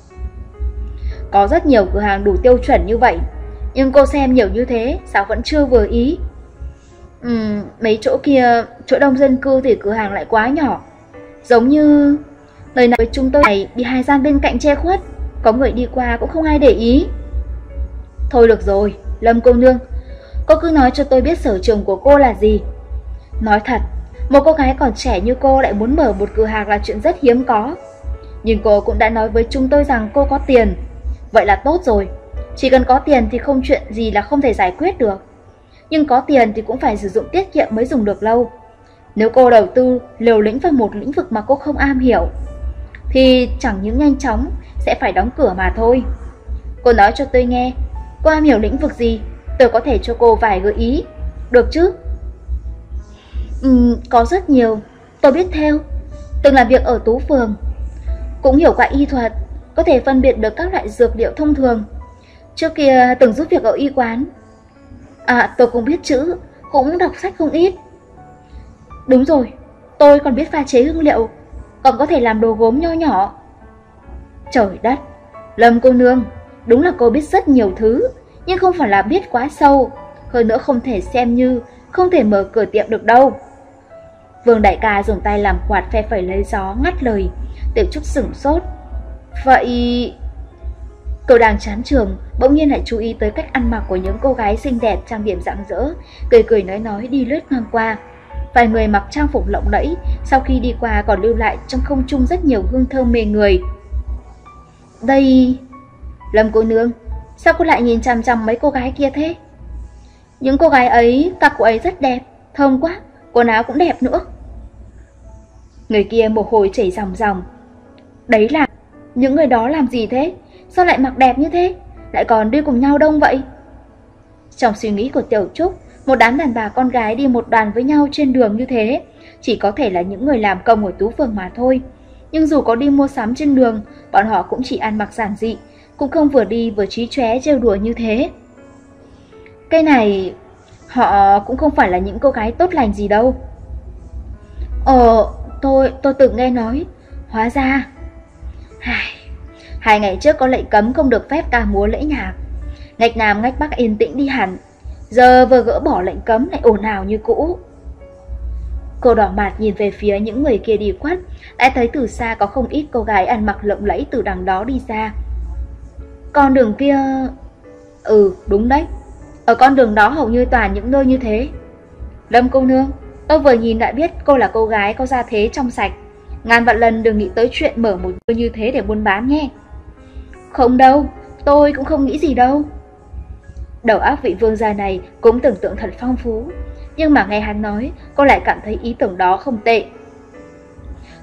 Có rất nhiều cửa hàng đủ tiêu chuẩn như vậy, nhưng cô xem nhiều như thế sao vẫn chưa vừa ý? Ừm, mấy chỗ kia, chỗ đông dân cư thì cửa hàng lại quá nhỏ. Giống như nơi này chúng tôi này bị hai gian bên cạnh che khuất, có người đi qua cũng không ai để ý. Thôi được rồi, Lâm cô nương, cô cứ nói cho tôi biết sở trường của cô là gì. Nói thật, một cô gái còn trẻ như cô lại muốn mở một cửa hàng là chuyện rất hiếm có. Nhưng cô cũng đã nói với chúng tôi rằng cô có tiền. Vậy là tốt rồi, chỉ cần có tiền thì không chuyện gì là không thể giải quyết được. Nhưng có tiền thì cũng phải sử dụng tiết kiệm mới dùng được lâu. Nếu cô đầu tư liều lĩnh vào một lĩnh vực mà cô không am hiểu thì chẳng những nhanh chóng sẽ phải đóng cửa mà thôi. Cô nói cho tôi nghe, cô am hiểu lĩnh vực gì, tôi có thể cho cô vài gợi ý, được chứ? Ừ, có rất nhiều. Tôi biết thêu, từng làm việc ở Tú Phường, cũng hiểu qua y thuật, có thể phân biệt được các loại dược liệu thông thường. Trước kia từng giúp việc ở y quán. À, tôi cũng biết chữ, cũng đọc sách không ít. Đúng rồi, tôi còn biết pha chế hương liệu, còn có thể làm đồ gốm nho nhỏ. Trời đất, Lâm cô nương, đúng là cô biết rất nhiều thứ, nhưng không phải là biết quá sâu. Hơn nữa không thể xem như không thể mở cửa tiệm được đâu. Vương đại ca dùng tay làm quạt phe phẩy lấy gió ngắt lời. Tiểu Trúc sửng sốt. Vậy... Cậu đang chán trường, bỗng nhiên lại chú ý tới cách ăn mặc của những cô gái xinh đẹp trang điểm rạng rỡ, cười cười nói nói đi lướt ngang qua. Vài người mặc trang phục lộng lẫy, sau khi đi qua còn lưu lại trong không trung rất nhiều hương thơm mê người. Đây... Lâm cô nương, sao cô lại nhìn chằm chằm mấy cô gái kia thế? Những cô gái ấy, các cô ấy rất đẹp, thơm quá, quần áo cũng đẹp nữa. Người kia mồ hôi chảy ròng ròng. Đấy là... Những người đó làm gì thế? Sao lại mặc đẹp như thế? Lại còn đi cùng nhau đông vậy? Trong suy nghĩ của Tiểu Trúc, một đám đàn bà con gái đi một đoàn với nhau trên đường như thế chỉ có thể là những người làm công ở Tú Phường mà thôi. Nhưng dù có đi mua sắm trên đường, bọn họ cũng chỉ ăn mặc giản dị, cũng không vừa đi vừa chí chóe trêu đùa như thế. Cái này... Họ cũng không phải là những cô gái tốt lành gì đâu. Ờ, tôi, tôi từng nghe nói. Hóa ra... Hai, hai ngày trước có lệnh cấm không được phép ca múa lễ nhạc. Ngạch Nam ngạch Bắc yên tĩnh đi hẳn. Giờ vừa gỡ bỏ lệnh cấm lại ồn ào như cũ. Cô đỏ mặt nhìn về phía những người kia đi khuất, đã thấy từ xa có không ít cô gái ăn mặc lộng lẫy từ đằng đó đi ra. Con đường kia... Ừ, đúng đấy. Ở con đường đó hầu như toàn những nơi như thế. Lâm cô nương, tôi vừa nhìn đã biết cô là cô gái có gia thế trong sạch. Ngàn vạn lần đừng nghĩ tới chuyện mở một nơi như thế để buôn bán nhé. Không đâu, tôi cũng không nghĩ gì đâu. Đầu óc vị vương gia này cũng tưởng tượng thật phong phú, nhưng mà nghe hắn nói, cô lại cảm thấy ý tưởng đó không tệ.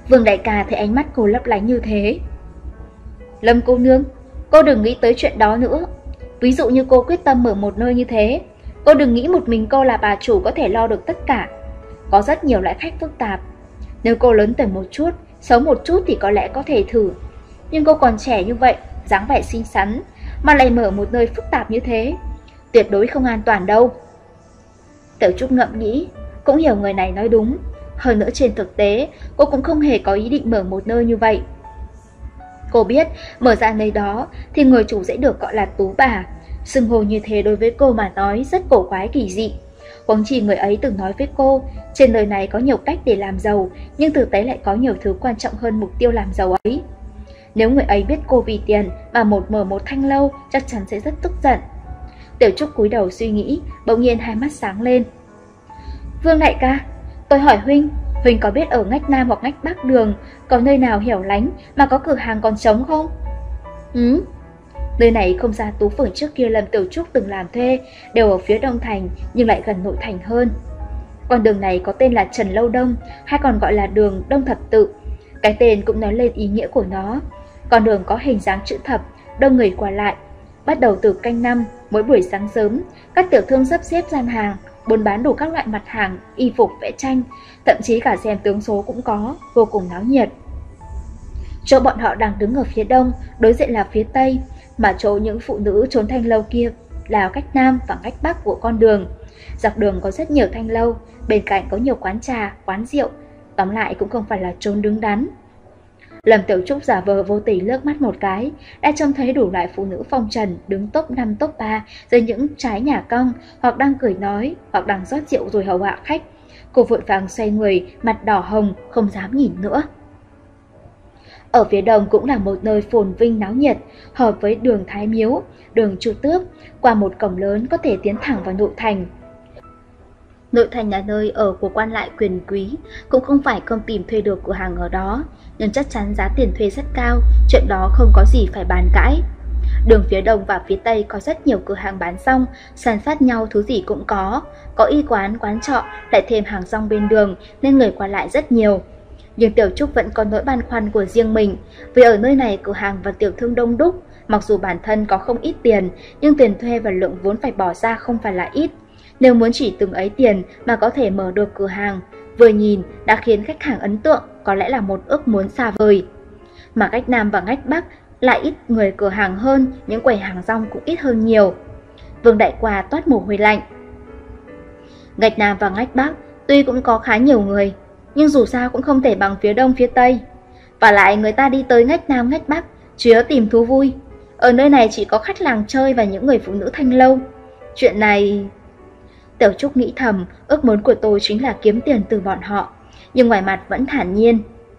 Vương đại ca thấy ánh mắt cô lấp lánh như thế. Lâm cô nương, cô đừng nghĩ tới chuyện đó nữa. Ví dụ như cô quyết tâm mở một nơi như thế, cô đừng nghĩ một mình cô là bà chủ có thể lo được tất cả. Có rất nhiều loại khách phức tạp. Nếu cô lớn tuổi một chút, xấu một chút thì có lẽ có thể thử. Nhưng cô còn trẻ như vậy, dáng vẻ xinh xắn, mà lại mở một nơi phức tạp như thế, tuyệt đối không an toàn đâu. Tiểu Trúc ngẫm nghĩ, cũng hiểu người này nói đúng. Hơn nữa trên thực tế, cô cũng không hề có ý định mở một nơi như vậy. Cô biết, mở ra nơi đó thì người chủ sẽ được gọi là tú bà. Xưng hô như thế đối với cô mà nói rất cổ quái kỳ dị. Huống chi người ấy từng nói với cô, trên đời này có nhiều cách để làm giàu, nhưng thực tế lại có nhiều thứ quan trọng hơn mục tiêu làm giàu ấy. Nếu người ấy biết cô vì tiền mà một mở một thanh lâu, chắc chắn sẽ rất tức giận. Tiểu Trúc cúi đầu suy nghĩ, bỗng nhiên hai mắt sáng lên. Vương đại ca, tôi hỏi huynh, huynh có biết ở ngách Nam hoặc ngách Bắc đường có nơi nào hẻo lánh mà có cửa hàng còn trống không? Ừ, nơi này không xa Tú Phường trước kia Lâm Tiểu Trúc từng làm thuê, đều ở phía Đông Thành nhưng lại gần nội thành hơn. Con đường này có tên là Trần Lâu Đông, hay còn gọi là đường Đông Thập Tự. Cái tên cũng nói lên ý nghĩa của nó. Con đường có hình dáng chữ thập, đông người qua lại. Bắt đầu từ canh năm, mỗi buổi sáng sớm, các tiểu thương sắp xếp gian hàng, buôn bán đủ các loại mặt hàng, y phục, vẽ tranh, thậm chí cả xem tướng số cũng có, vô cùng náo nhiệt. Chỗ bọn họ đang đứng ở phía đông, đối diện là phía tây, mà chỗ những phụ nữ trốn thanh lâu kia là cách nam và cách bắc của con đường. Dọc đường có rất nhiều thanh lâu, bên cạnh có nhiều quán trà, quán rượu, tóm lại cũng không phải là trốn đứng đắn. Lâm Tiểu Trúc giả vờ vô tình lướt mắt một cái, đã trông thấy đủ loại phụ nữ phong trần đứng top năm top ba dưới những trái nhà cong, hoặc đang cười nói, hoặc đang rót rượu rồi hầu hạ khách. Cô vội vàng xoay người, mặt đỏ hồng, không dám nhìn nữa. Ở phía đông cũng là một nơi phồn vinh náo nhiệt, hợp với đường Thái Miếu, đường Chu Tước, qua một cổng lớn có thể tiến thẳng vào nội thành. Nội thành là nơi ở của quan lại quyền quý, cũng không phải không tìm thuê được cửa hàng ở đó, nhưng chắc chắn giá tiền thuê rất cao, chuyện đó không có gì phải bàn cãi. Đường phía đông và phía tây có rất nhiều cửa hàng bán rong, san sát nhau thứ gì cũng có, có y quán, quán trọ, lại thêm hàng rong bên đường nên người qua lại rất nhiều. Nhưng Tiểu Trúc vẫn có nỗi băn khoăn của riêng mình, vì ở nơi này cửa hàng và tiểu thương đông đúc, mặc dù bản thân có không ít tiền, nhưng tiền thuê và lượng vốn phải bỏ ra không phải là ít. Nếu muốn chỉ từng ấy tiền mà có thể mở được cửa hàng, vừa nhìn đã khiến khách hàng ấn tượng, có lẽ là một ước muốn xa vời. Mà ngách Nam và ngách Bắc lại ít người cửa hàng hơn, những quầy hàng rong cũng ít hơn nhiều. Vương đại qua toát mồ hôi lạnh. Ngách Nam và ngách Bắc tuy cũng có khá nhiều người, nhưng dù sao cũng không thể bằng phía đông phía tây. Và lại người ta đi tới ngách Nam ngách Bắc chủ yếu tìm thú vui. Ở nơi này chỉ có khách làng chơi và những người phụ nữ thanh lâu. Chuyện này... Tiểu Trúc nghĩ thầm, ước muốn của tôi chính là kiếm tiền từ bọn họ, nhưng ngoài mặt vẫn thản nhiên.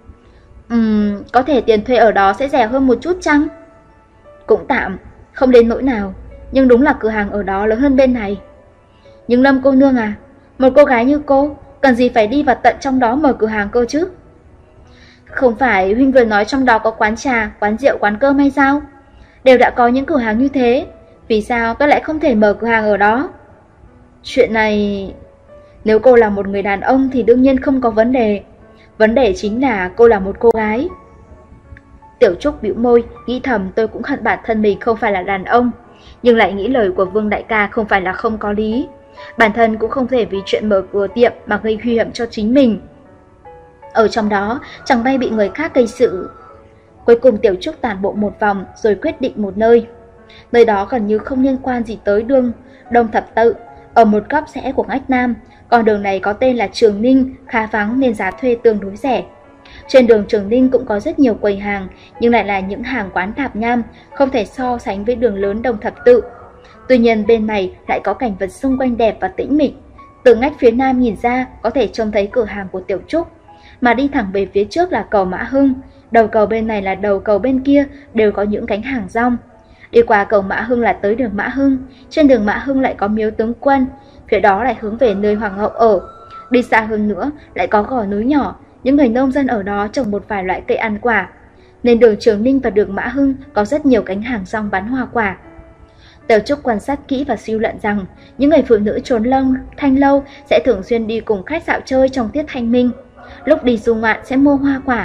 Ừm, có thể tiền thuê ở đó sẽ rẻ hơn một chút chăng? Cũng tạm, không đến nỗi nào, nhưng đúng là cửa hàng ở đó lớn hơn bên này. Nhưng Lâm cô nương à, một cô gái như cô, cần gì phải đi vào tận trong đó mở cửa hàng cơ chứ? Không phải huynh vừa nói trong đó có quán trà, quán rượu, quán cơm hay sao? Đều đã có những cửa hàng như thế, vì sao tôi lại không thể mở cửa hàng ở đó? Chuyện này... Nếu cô là một người đàn ông thì đương nhiên không có vấn đề. Vấn đề chính là cô là một cô gái. Tiểu Trúc bĩu môi, nghĩ thầm tôi cũng hận bản thân mình không phải là đàn ông, nhưng lại nghĩ lời của Vương đại ca không phải là không có lý. Bản thân cũng không thể vì chuyện mở cửa tiệm mà gây nguy hiểm cho chính mình. Ở trong đó chẳng may bị người khác gây sự. Cuối cùng Tiểu Trúc tản bộ một vòng rồi quyết định một nơi. Nơi đó gần như không liên quan gì tới đường Đông Thập Tự, ở một góc rẽ của ngách Nam. Con đường này có tên là Trường Ninh, khá vắng nên giá thuê tương đối rẻ. Trên đường Trường Ninh cũng có rất nhiều quầy hàng, nhưng lại là những hàng quán tạp nham, không thể so sánh với đường lớn Đông Thập Tự. Tuy nhiên bên này lại có cảnh vật xung quanh đẹp và tĩnh mịch. Từ ngách phía nam nhìn ra có thể trông thấy cửa hàng của Tiểu Trúc, mà đi thẳng về phía trước là cầu Mã Hưng. Đầu cầu bên này là đầu cầu bên kia đều có những cánh hàng rong. Đi qua cầu Mã Hưng là tới đường Mã Hưng, trên đường Mã Hưng lại có miếu tướng quân, phía đó lại hướng về nơi hoàng hậu ở. Đi xa hơn nữa lại có gò núi nhỏ, những người nông dân ở đó trồng một vài loại cây ăn quả. Nên đường Trường Ninh và đường Mã Hưng có rất nhiều cánh hàng rong bán hoa quả. Tiểu Trúc quan sát kỹ và suy luận rằng những người phụ nữ trốn lông thanh lâu sẽ thường xuyên đi cùng khách dạo chơi trong tiết thanh minh. Lúc đi du ngoạn sẽ mua hoa quả,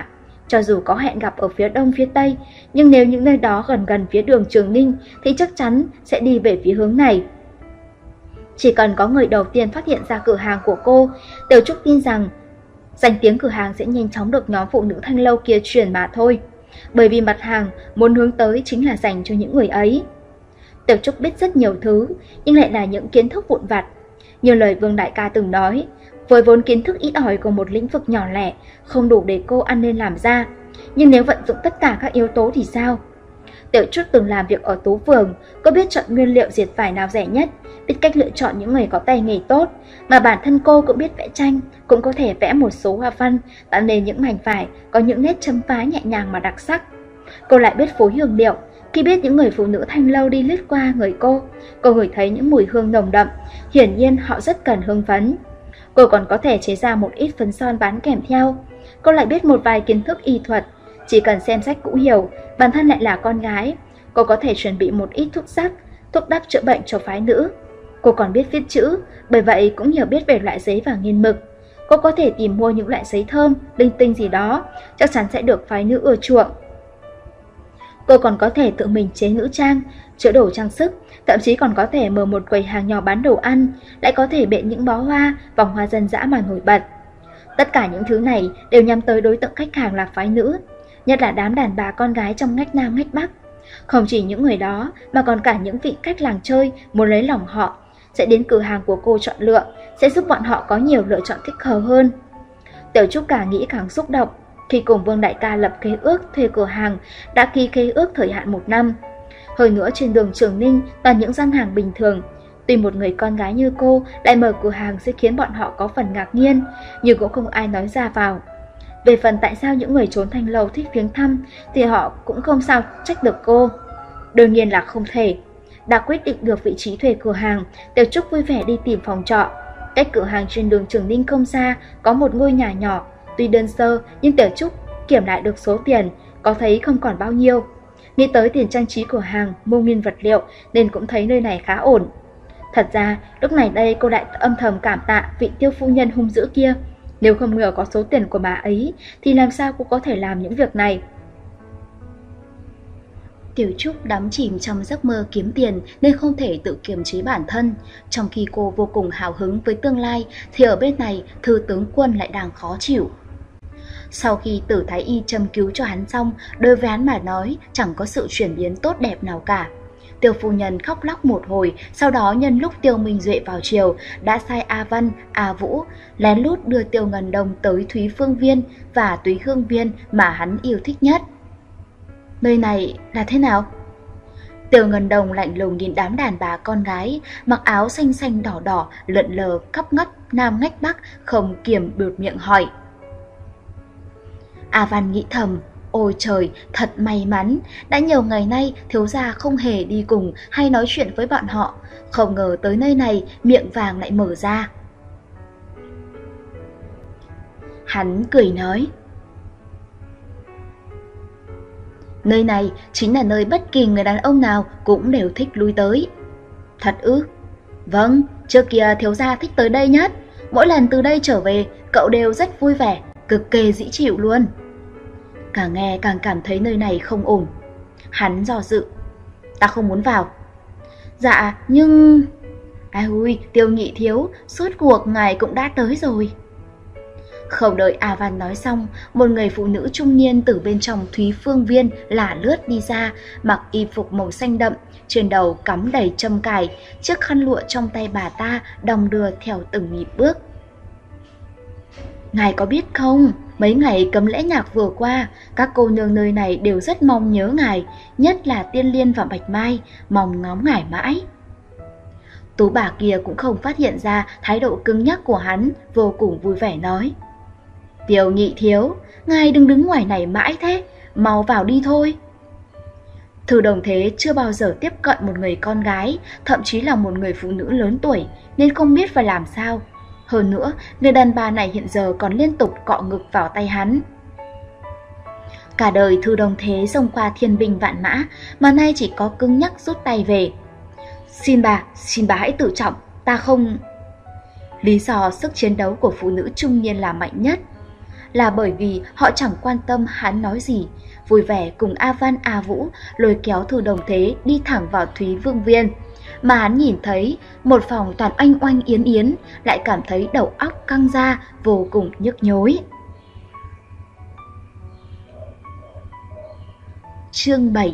cho dù có hẹn gặp ở phía đông phía tây, nhưng nếu những nơi đó gần gần phía đường Trường Ninh thì chắc chắn sẽ đi về phía hướng này. Chỉ cần có người đầu tiên phát hiện ra cửa hàng của cô, Tiểu Trúc tin rằng danh tiếng cửa hàng sẽ nhanh chóng được nhóm phụ nữ Thanh Lâu kia truyền mà thôi. Bởi vì mặt hàng muốn hướng tới chính là dành cho những người ấy. Tiểu Trúc biết rất nhiều thứ, nhưng lại là những kiến thức vụn vặt. Như lời Vương đại ca từng nói, với vốn kiến thức ít ỏi của một lĩnh vực nhỏ lẻ, không đủ để cô ăn nên làm ra. Nhưng nếu vận dụng tất cả các yếu tố thì sao? Tiểu Trúc từng làm việc ở Tú Phường, cô biết chọn nguyên liệu dệt vải nào rẻ nhất, biết cách lựa chọn những người có tay nghề tốt, mà bản thân cô cũng biết vẽ tranh, cũng có thể vẽ một số hoa văn, tạo nên những mảnh vải có những nét chấm phá nhẹ nhàng mà đặc sắc. Cô lại biết phối hương liệu, khi biết những người phụ nữ Thanh Lâu đi lướt qua người cô, cô ngửi thấy những mùi hương nồng đậm, hiển nhiên họ rất cần hương phấn. Cô còn có thể chế ra một ít phấn son bán kèm theo. Cô lại biết một vài kiến thức y thuật, chỉ cần xem sách cũng hiểu, bản thân lại là con gái. Cô có thể chuẩn bị một ít thuốc sắc, thuốc đắp chữa bệnh cho phái nữ. Cô còn biết viết chữ, bởi vậy cũng hiểu biết về loại giấy và nghiên mực. Cô có thể tìm mua những loại giấy thơm, linh tinh gì đó, chắc chắn sẽ được phái nữ ưa chuộng. Cô còn có thể tự mình chế nữ trang, chữa đồ trang sức, thậm chí còn có thể mở một quầy hàng nhỏ bán đồ ăn, lại có thể bện những bó hoa, vòng hoa dân dã mà nổi bật. Tất cả những thứ này đều nhắm tới đối tượng khách hàng là phái nữ, nhất là đám đàn bà con gái trong ngách Nam ngách Bắc. Không chỉ những người đó mà còn cả những vị khách làng chơi muốn lấy lòng họ sẽ đến cửa hàng của cô chọn lựa, sẽ giúp bọn họ có nhiều lựa chọn thích hợp hơn. Tiểu Trúc càng nghĩ càng xúc động. Khi cùng Vương đại ca lập khế ước thuê cửa hàng, đã ký khế ước thời hạn một năm. Hơn nữa trên đường Trường Ninh toàn những gian hàng bình thường. Tuy một người con gái như cô lại mở cửa hàng sẽ khiến bọn họ có phần ngạc nhiên, nhưng cũng không ai nói ra vào. Về phần tại sao những người trốn Thanh Lâu thích viếng thăm thì họ cũng không sao trách được cô. Đương nhiên là không thể. Đã quyết định được vị trí thuê cửa hàng, Tiểu Trúc vui vẻ đi tìm phòng trọ. Cách cửa hàng trên đường Trường Ninh không xa có một ngôi nhà nhỏ. Tuy đơn sơ nhưng Tiểu Trúc kiểm lại được số tiền, có thấy không còn bao nhiêu. Nghĩ tới tiền trang trí cửa hàng, mua nguyên vật liệu nên cũng thấy nơi này khá ổn. Thật ra lúc này đây cô lại âm thầm cảm tạ vị Tiêu phu nhân hung dữ kia. Nếu không ngờ có số tiền của bà ấy thì làm sao cô có thể làm những việc này. Tiểu Trúc đắm chìm trong giấc mơ kiếm tiền nên không thể tự kiềm chế bản thân. Trong khi cô vô cùng hào hứng với tương lai thì ở bên này Thư tướng quân lại đang khó chịu. Sau khi Tử Thái Y châm cứu cho hắn xong, đối với hắn mà nói chẳng có sự chuyển biến tốt đẹp nào cả. Tiêu phu nhân khóc lóc một hồi, sau đó nhân lúc Tiêu Minh Duệ vào chiều đã sai A Văn, A Vũ lén lút đưa Tiêu Ngân Đông tới Thúy Phương Viên và Túy Hương Viên mà hắn yêu thích nhất. Nơi này là thế nào? Tiêu Ngân Đông lạnh lùng nhìn đám đàn bà con gái mặc áo xanh xanh đỏ đỏ lượn lờ khắp ngất Nam ngách Bắc, không kiềm được miệng hỏi. A Văn nghĩ thầm, ôi trời, thật may mắn, đã nhiều ngày nay thiếu gia không hề đi cùng hay nói chuyện với bọn họ, không ngờ tới nơi này miệng vàng lại mở ra. Hắn cười nói, nơi này chính là nơi bất kỳ người đàn ông nào cũng đều thích lui tới. Thật ư? Vâng, trước kia thiếu gia thích tới đây nhất, mỗi lần từ đây trở về cậu đều rất vui vẻ, cực kỳ dễ chịu luôn. Càng nghe càng cảm thấy nơi này không ổn. Hắn do dự, ta không muốn vào. Dạ nhưng... Ai ui, Tiêu nhị thiếu, suốt cuộc ngài cũng đã tới rồi. Không đợi A Văn nói xong, một người phụ nữ trung niên từ bên trong Thúy Phương Viên lả lướt đi ra, mặc y phục màu xanh đậm, trên đầu cắm đầy châm cài, chiếc khăn lụa trong tay bà ta đong đưa theo từng nhịp bước. Ngài có biết không, mấy ngày cấm lễ nhạc vừa qua, các cô nương nơi này đều rất mong nhớ ngài, nhất là Tiên Liên và Bạch Mai, mong ngóng ngài mãi. Tú bà kia cũng không phát hiện ra thái độ cứng nhắc của hắn, vô cùng vui vẻ nói. Tiêu nhị thiếu, ngài đừng đứng ngoài này mãi thế, mau vào đi thôi. Thư Đồng Thế chưa bao giờ tiếp cận một người con gái, thậm chí là một người phụ nữ lớn tuổi, nên không biết phải làm sao. Hơn nữa, người đàn bà này hiện giờ còn liên tục cọ ngực vào tay hắn. Cả đời Thư Đồng Thế xông qua thiên binh vạn mã, mà nay chỉ có cứng nhắc rút tay về. Xin bà, xin bà hãy tự trọng, ta không... Lý do sức chiến đấu của phụ nữ trung niên là mạnh nhất. là bởi vì họ chẳng quan tâm hắn nói gì, vui vẻ cùng A Văn A Vũ lôi kéo Thư Đồng Thế đi thẳng vào Thúy Vương Viên. Mà hắn nhìn thấy một phòng toàn oanh oanh yến yến, lại cảm thấy đầu óc căng ra, vô cùng nhức nhối. Chương bảy.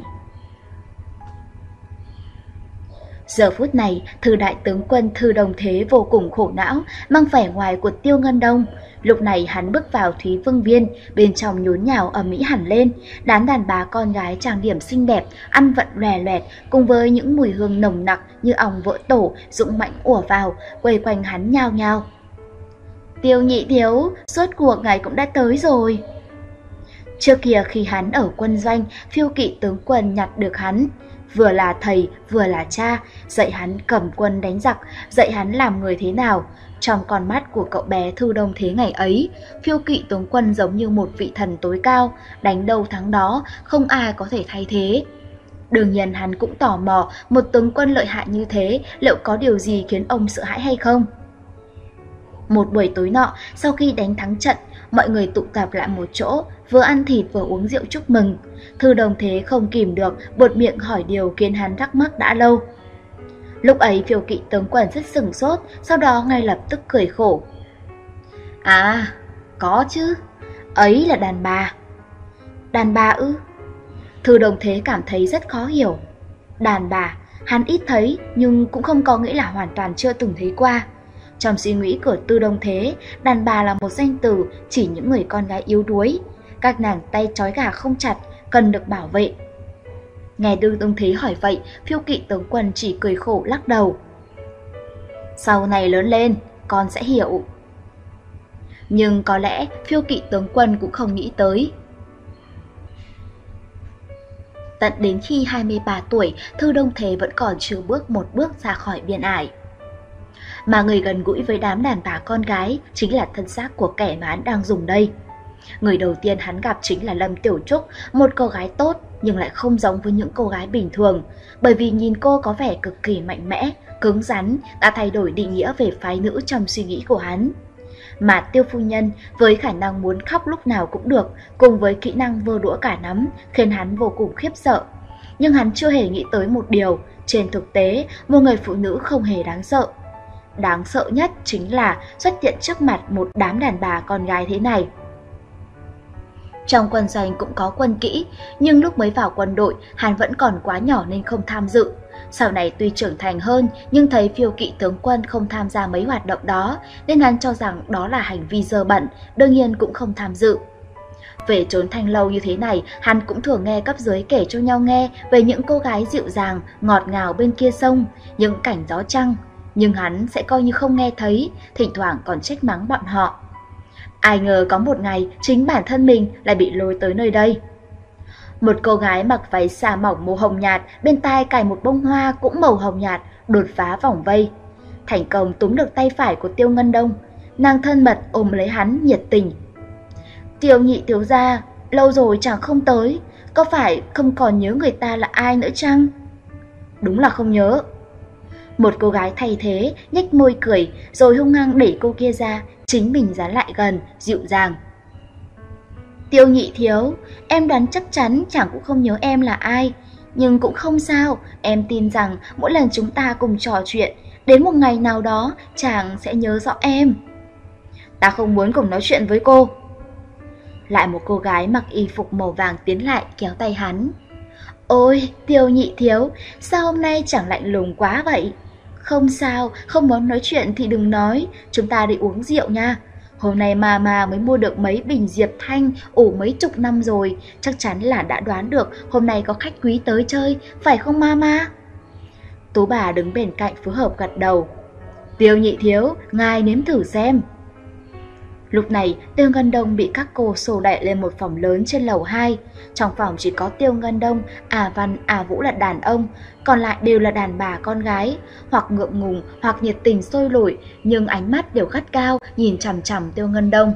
Giờ phút này, Thư đại tướng quân Thư Đồng Thế vô cùng khổ não, mang vẻ ngoài của Tiêu Ngân Đông. Lúc này hắn bước vào Thúy Vương Viên, bên trong nhốn nhào ầm ĩ hẳn lên, đám đàn bà con gái trang điểm xinh đẹp, ăn vận lòe loẹt, cùng với những mùi hương nồng nặc như ong vỡ tổ, dũng mãnh ùa vào, quây quanh hắn nhao nhao. Tiêu nhị thiếu, rốt cuộc ngài cũng đã tới rồi. Trước kia khi hắn ở quân doanh, Phiêu Kỵ tướng quân nhặt được hắn, vừa là thầy vừa là cha, dạy hắn cầm quân đánh giặc, dạy hắn làm người thế nào. Trong con mắt của cậu bé Thư Đồng Thế ngày ấy, Phiêu Kỵ tướng quân giống như một vị thần tối cao, đánh đâu thắng đó, không ai có thể thay thế. Đương nhiên hắn cũng tò mò, một tướng quân lợi hại như thế liệu có điều gì khiến ông sợ hãi hay không. Một buổi tối nọ, sau khi đánh thắng trận, mọi người tụ tập lại một chỗ, vừa ăn thịt vừa uống rượu chúc mừng. Thư Đồng Thế không kìm được, buột miệng hỏi điều khiến hắn thắc mắc đã lâu. Lúc ấy Phiêu Kỵ tướng quân rất sửng sốt, sau đó ngay lập tức cười khổ. À, có chứ, ấy là đàn bà. Đàn bà ư? Thư Đồng Thế cảm thấy rất khó hiểu. Đàn bà, hắn ít thấy nhưng cũng không có nghĩa là hoàn toàn chưa từng thấy qua. Trong suy nghĩ của Tư Đồng Thế, đàn bà là một danh từ chỉ những người con gái yếu đuối. Các nàng tay trói gà không chặt, cần được bảo vệ. Nghe Tư Đồng Thế hỏi vậy, Phiêu Kỵ tướng quân chỉ cười khổ lắc đầu. Sau này lớn lên, con sẽ hiểu. Nhưng có lẽ Phiêu Kỵ tướng quân cũng không nghĩ tới. Tận đến khi hai mươi ba tuổi, Thư Đồng Thế vẫn còn chưa bước một bước ra khỏi biên ải. Mà người gần gũi với đám đàn bà con gái chính là thân xác của kẻ mà hắn đang dùng đây. Người đầu tiên hắn gặp chính là Lâm Tiểu Trúc, một cô gái tốt nhưng lại không giống với những cô gái bình thường, bởi vì nhìn cô có vẻ cực kỳ mạnh mẽ, cứng rắn, đã thay đổi định nghĩa về phái nữ trong suy nghĩ của hắn. Mà Tiêu phu nhân với khả năng muốn khóc lúc nào cũng được, cùng với kỹ năng vơ đũa cả nắm, khiến hắn vô cùng khiếp sợ. Nhưng hắn chưa hề nghĩ tới một điều, trên thực tế, một người phụ nữ không hề đáng sợ. Đáng sợ nhất chính là xuất hiện trước mặt một đám đàn bà con gái thế này. Trong quân doanh cũng có quân kỹ, nhưng lúc mới vào quân đội, hắn vẫn còn quá nhỏ nên không tham dự. Sau này tuy trưởng thành hơn, nhưng thấy Phiêu Kỵ tướng quân không tham gia mấy hoạt động đó, nên hắn cho rằng đó là hành vi dơ bẩn, đương nhiên cũng không tham dự. Về trốn thanh lâu như thế này, hắn cũng thường nghe cấp dưới kể cho nhau nghe về những cô gái dịu dàng, ngọt ngào bên kia sông, những cảnh gió trăng. Nhưng hắn sẽ coi như không nghe thấy, thỉnh thoảng còn trách mắng bọn họ. Ai ngờ có một ngày, chính bản thân mình lại bị lôi tới nơi đây. Một cô gái mặc váy xà mỏng màu hồng nhạt, bên tai cài một bông hoa cũng màu hồng nhạt, đột phá vòng vây. Thành công túm được tay phải của Tiêu Ngân Đông, nàng thân mật ôm lấy hắn nhiệt tình. Tiêu nhị thiếu gia, lâu rồi chẳng không tới, có phải không còn nhớ người ta là ai nữa chăng? Đúng là không nhớ. Một cô gái thay thế, nhếch môi cười, rồi hung hăng đẩy cô kia ra, chính mình dán lại gần, dịu dàng. Tiêu nhị thiếu, em đoán chắc chắn chẳng cũng không nhớ em là ai, nhưng cũng không sao, em tin rằng mỗi lần chúng ta cùng trò chuyện, đến một ngày nào đó chàng sẽ nhớ rõ em. Ta không muốn cùng nói chuyện với cô. Lại một cô gái mặc y phục màu vàng tiến lại kéo tay hắn. Ôi, Tiêu nhị thiếu, sao hôm nay chẳng lạnh lùng quá vậy? Không sao, không muốn nói chuyện thì đừng nói, chúng ta đi uống rượu nha. Hôm nay Mama mới mua được mấy bình Diệp Thanh, ủ mấy chục năm rồi, chắc chắn là đã đoán được hôm nay có khách quý tới chơi, phải không Mama? Tú bà đứng bên cạnh phối hợp gật đầu. Tiêu nhị thiếu, ngài nếm thử xem. Lúc này, Tiêu Ngân Đông bị các cô xô đẩy lên một phòng lớn trên lầu hai. Trong phòng chỉ có Tiêu Ngân Đông, A Văn, A Vũ là đàn ông, còn lại đều là đàn bà con gái, hoặc ngượng ngùng, hoặc nhiệt tình sôi nổi, nhưng ánh mắt đều gắt cao, nhìn chằm chằm Tiêu Ngân Đông.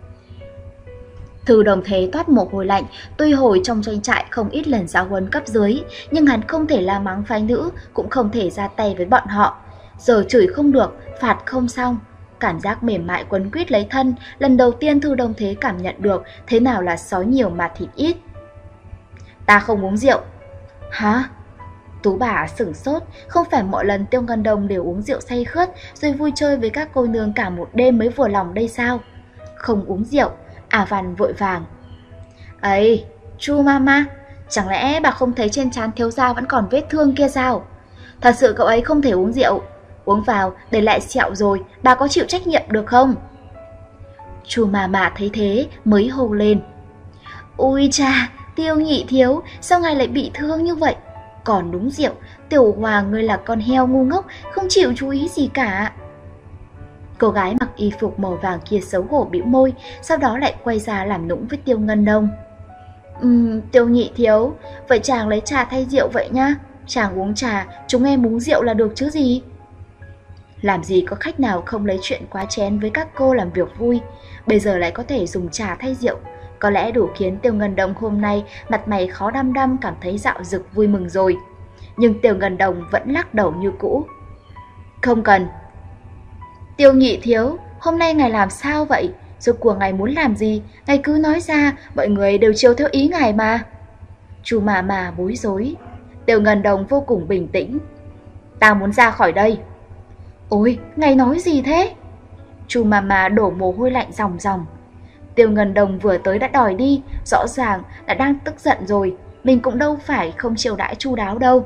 Thư Đồng Thế toát mồ hôi lạnh, tuy hồi trong doanh trại không ít lần giáo huấn cấp dưới, nhưng hắn không thể la mắng phái nữ, cũng không thể ra tay với bọn họ. Giờ chửi không được, phạt không xong. Cảm giác mềm mại quấn quýt lấy thân, lần đầu tiên Thư Đông Thế cảm nhận được thế nào là sói nhiều mà thịt ít. Ta không uống rượu. Hả? Tú bà sửng sốt, không phải mọi lần Tiêu Ngân Đông đều uống rượu say khướt rồi vui chơi với các cô nương cả một đêm mới vừa lòng đây sao? Không uống rượu, A Văn vội vàng. Ấy, Chu Mama, chẳng lẽ bà không thấy trên trán thiếu gia vẫn còn vết thương kia sao? Thật sự cậu ấy không thể uống rượu, uống vào để lại sẹo rồi, bà có chịu trách nhiệm được không? Chu Mama thấy thế mới hô lên. Ôi cha, Tiêu nhị thiếu, sao ngài lại bị thương như vậy? Còn đúng rượu, Tiểu Hòa ngươi là con heo ngu ngốc, không chịu chú ý gì cả. Cô gái mặc y phục màu vàng kia xấu hổ bĩu môi, sau đó lại quay ra làm nũng với Tiêu Ngân Đông. Ừm, Tiêu nhị thiếu, vậy chàng lấy trà thay rượu vậy nhá. Chàng uống trà, chúng em uống rượu là được chứ gì. Làm gì có khách nào không lấy chuyện quá chén với các cô làm việc vui, bây giờ lại có thể dùng trà thay rượu. Có lẽ đủ khiến Tiêu Ngân Đông hôm nay mặt mày khó đăm đăm cảm thấy dạo dực vui mừng rồi. Nhưng Tiêu Ngân Đông vẫn lắc đầu như cũ. Không cần. Tiêu nhị thiếu, hôm nay ngài làm sao vậy? Rốt cuộc ngài muốn làm gì? Ngài cứ nói ra, mọi người đều chiều theo ý ngài mà. Chu mà mà bối rối. Tiêu Ngân Đông vô cùng bình tĩnh. Ta muốn ra khỏi đây. Ôi, ngài nói gì thế? Chu mà mà đổ mồ hôi lạnh ròng ròng. Tiêu Ngân Đông vừa tới đã đòi đi, rõ ràng đã đang tức giận rồi. Mình cũng đâu phải không chiều đãi chu đáo đâu.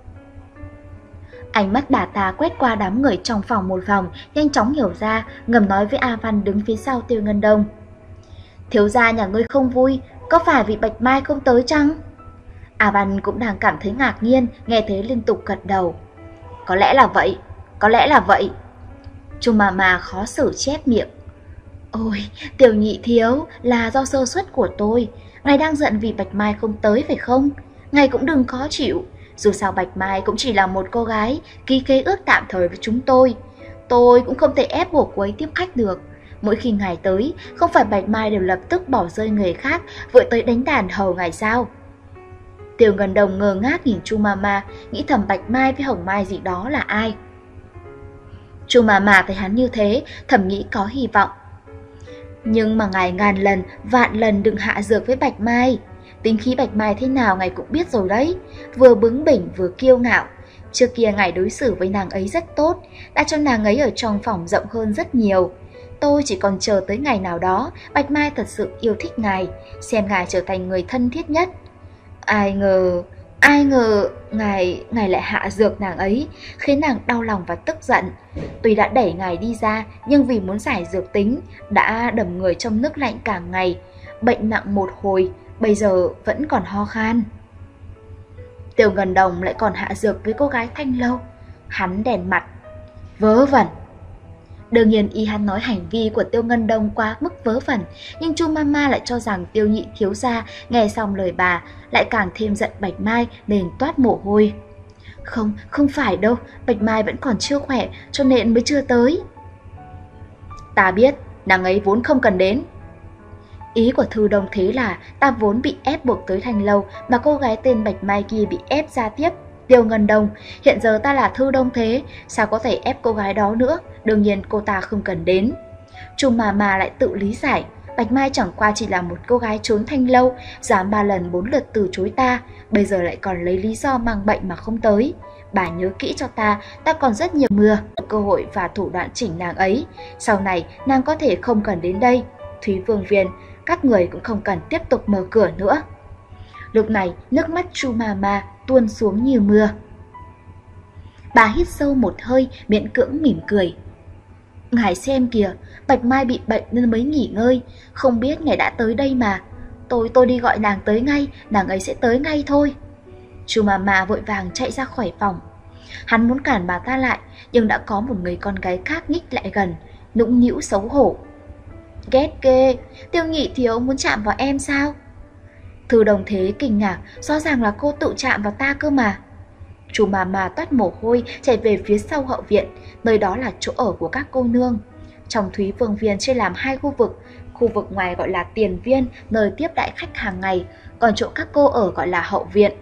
Ánh mắt bà ta quét qua đám người trong phòng một vòng, nhanh chóng hiểu ra, ngầm nói với A Văn đứng phía sau Tiêu Ngân Đông. Thiếu gia nhà ngươi không vui, có phải vì Bạch Mai không tới chăng? A Văn cũng đang cảm thấy ngạc nhiên, nghe thế liên tục gật đầu. Có lẽ là vậy, có lẽ là vậy. Chu mà mà khó xử chép miệng. Ôi, Tiểu nhị thiếu, là do sơ suất của tôi. Ngài đang giận vì Bạch Mai không tới phải không? Ngài cũng đừng khó chịu. Dù sao Bạch Mai cũng chỉ là một cô gái ký khế ước tạm thời với chúng tôi. Tôi cũng không thể ép buộc cô ấy tiếp khách được. Mỗi khi ngài tới, không phải Bạch Mai đều lập tức bỏ rơi người khác, vội tới đánh đàn hầu ngài sao? Tiêu Ngân Đông ngơ ngác nhìn Chu Mama, nghĩ thầm Bạch Mai với Hồng Mai gì đó là ai. Chu Mama thấy hắn như thế, thầm nghĩ có hy vọng. Nhưng mà ngài ngàn lần, vạn lần đừng hạ dược với Bạch Mai. Tính khí Bạch Mai thế nào ngài cũng biết rồi đấy, vừa bướng bỉnh vừa kiêu ngạo. Trước kia ngài đối xử với nàng ấy rất tốt, đã cho nàng ấy ở trong phòng rộng hơn rất nhiều. Tôi chỉ còn chờ tới ngày nào đó Bạch Mai thật sự yêu thích ngài, xem ngài trở thành người thân thiết nhất. Ai ngờ, ai ngờ ngài, ngài lại hạ dược nàng ấy, khiến nàng đau lòng và tức giận. Tuy đã đẩy ngài đi ra, nhưng vì muốn giải dược tính, đã đầm người trong nước lạnh cả ngày. Bệnh nặng một hồi, bây giờ vẫn còn ho khan. Tiêu Ngân Đông lại còn hạ dược với cô gái Thanh Lâu. Hắn đèn mặt. Vớ vẩn. Đương nhiên y hắn nói hành vi của Tiêu Ngân Đông quá mức vớ vẩn, nhưng Chu Mama lại cho rằng Tiêu nhị thiếu gia nghe xong lời bà lại càng thêm giận Bạch Mai nên toát mồ hôi. Không, không phải đâu, Bạch Mai vẫn còn chưa khỏe cho nên mới chưa tới. Ta biết, nàng ấy vốn không cần đến. Ý của Thư Đông Thế là ta vốn bị ép buộc tới Thanh Lâu mà cô gái tên Bạch Mai kia bị ép ra tiếp. Tiêu Ngân Đông, hiện giờ ta là Thư Đông Thế, sao có thể ép cô gái đó nữa, đương nhiên cô ta không cần đến. Chu mà mà lại tự lý giải, Bạch Mai chẳng qua chỉ là một cô gái trốn Thanh Lâu, dám ba lần bốn lượt từ chối ta, bây giờ lại còn lấy lý do mang bệnh mà không tới. Bà nhớ kỹ cho ta, ta còn rất nhiều mưa, cơ hội và thủ đoạn chỉnh nàng ấy, sau này nàng có thể không cần đến đây. Thúy Vương Viên, các người cũng không cần tiếp tục mở cửa nữa. Lúc này, nước mắt Chu Mama tuôn xuống như mưa. Bà hít sâu một hơi, miễn cưỡng mỉm cười. Ngài xem kìa, Bạch Mai bị bệnh nên mới nghỉ ngơi, không biết ngài đã tới đây mà. Tôi tôi đi gọi nàng tới ngay, nàng ấy sẽ tới ngay thôi. Chu Mama vội vàng chạy ra khỏi phòng. Hắn muốn cản bà ta lại, nhưng đã có một người con gái khác nhích lại gần, nũng nịu xấu hổ. Ghét ghê, Tiêu nhị thiếu muốn chạm vào em sao? Thư Đồng Thế kinh ngạc, rõ ràng là cô tự chạm vào ta cơ mà. Chu Mama toát mồ hôi chạy về phía sau hậu viện, nơi đó là chỗ ở của các cô nương. Trong Thúy Vương Viên chia làm hai khu vực, khu vực ngoài gọi là tiền viên, nơi tiếp đãi khách hàng ngày, còn chỗ các cô ở gọi là hậu viện.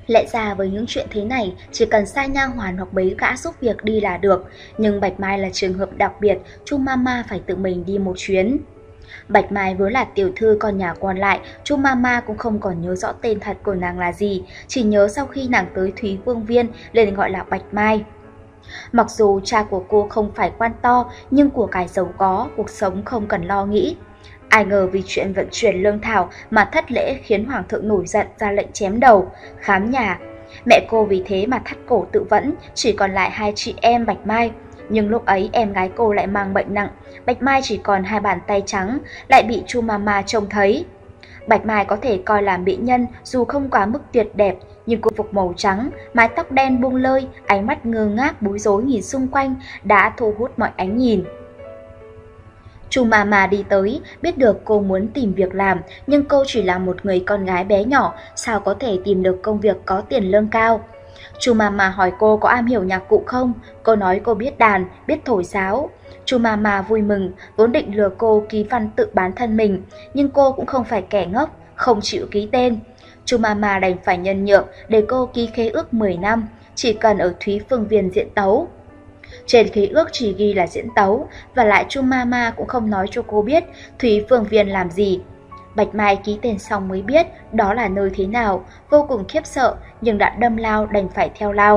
Lẽ ra với những chuyện thế này, chỉ cần sai nha hoàn hoặc mấy gã giúp việc đi là được, nhưng Bạch Mai là trường hợp đặc biệt, Chu Mama phải tự mình đi một chuyến. Bạch Mai vốn là tiểu thư con nhà quan lại, Chu Mama cũng không còn nhớ rõ tên thật của nàng là gì, chỉ nhớ sau khi nàng tới Thúy Vương Viên liền gọi là Bạch Mai. Mặc dù cha của cô không phải quan to, nhưng của cải giàu có, cuộc sống không cần lo nghĩ. Ai ngờ vì chuyện vận chuyển lương thảo mà thất lễ khiến hoàng thượng nổi giận ra lệnh chém đầu, khám nhà. Mẹ cô vì thế mà thắt cổ tự vẫn, chỉ còn lại hai chị em Bạch Mai. Nhưng lúc ấy em gái cô lại mang bệnh nặng, Bạch Mai chỉ còn hai bàn tay trắng, lại bị Chu Mama trông thấy. Bạch Mai có thể coi là mỹ nhân dù không quá mức tuyệt đẹp, nhưng cô phục màu trắng, mái tóc đen buông lơi, ánh mắt ngơ ngác bối rối nhìn xung quanh đã thu hút mọi ánh nhìn. Chu Mama đi tới, biết được cô muốn tìm việc làm, nhưng cô chỉ là một người con gái bé nhỏ, sao có thể tìm được công việc có tiền lương cao. Chu Mama hỏi cô có am hiểu nhạc cụ không, cô nói cô biết đàn, biết thổi sáo. Chu Mama vui mừng, vốn định lừa cô ký văn tự bán thân mình, nhưng cô cũng không phải kẻ ngốc, không chịu ký tên. Chu Mama đành phải nhân nhượng để cô ký khế ước mười năm, chỉ cần ở Thúy Phương Viên diễn tấu. Trên khế ước chỉ ghi là diễn tấu, và lại Chu Mama cũng không nói cho cô biết Thúy Phương Viên làm gì. Bạch Mai ký tên xong mới biết đó là nơi thế nào, vô cùng khiếp sợ nhưng đã đâm lao đành phải theo lao.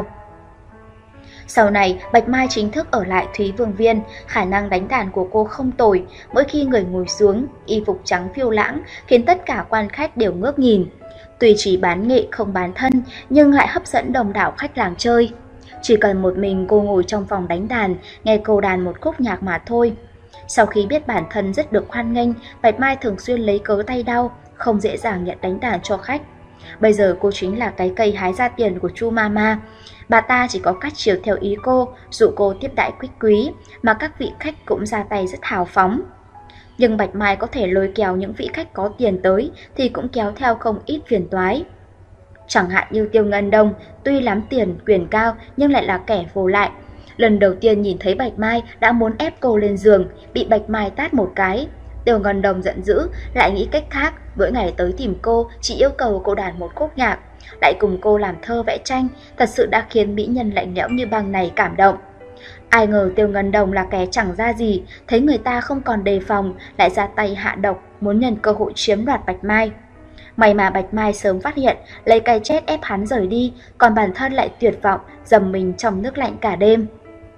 Sau này, Bạch Mai chính thức ở lại Thúy Vương Viên, khả năng đánh đàn của cô không tồi, mỗi khi người ngồi xuống, y phục trắng phiêu lãng khiến tất cả quan khách đều ngước nhìn. Tuy chỉ bán nghệ không bán thân, nhưng lại hấp dẫn đông đảo khách làng chơi. Chỉ cần một mình cô ngồi trong phòng đánh đàn, nghe cô đàn một khúc nhạc mà thôi. Sau khi biết bản thân rất được hoan nghênh, Bạch Mai thường xuyên lấy cớ tay đau, không dễ dàng nhận đánh đàn cho khách. Bây giờ cô chính là cái cây hái ra tiền của Chu Mama. Bà ta chỉ có cách chiều theo ý cô, dụ cô tiếp đãi quýt quý, mà các vị khách cũng ra tay rất hào phóng. Nhưng Bạch Mai có thể lôi kéo những vị khách có tiền tới thì cũng kéo theo không ít phiền toái. Chẳng hạn như Tiêu Ngân Đông, tuy lắm tiền, quyền cao nhưng lại là kẻ vô lại. Lần đầu tiên nhìn thấy Bạch Mai đã muốn ép cô lên giường, bị Bạch Mai tát một cái. Tiêu Ngân Đông giận dữ, lại nghĩ cách khác, mỗi ngày tới tìm cô, chỉ yêu cầu cô đàn một khúc nhạc, lại cùng cô làm thơ vẽ tranh, thật sự đã khiến mỹ nhân lạnh lẽo như băng này cảm động. Ai ngờ Tiêu Ngân Đông là kẻ chẳng ra gì, thấy người ta không còn đề phòng, lại ra tay hạ độc, muốn nhân cơ hội chiếm đoạt Bạch Mai. May mà Bạch Mai sớm phát hiện, lấy cái chết ép hắn rời đi, còn bản thân lại tuyệt vọng, dầm mình trong nước lạnh cả đêm.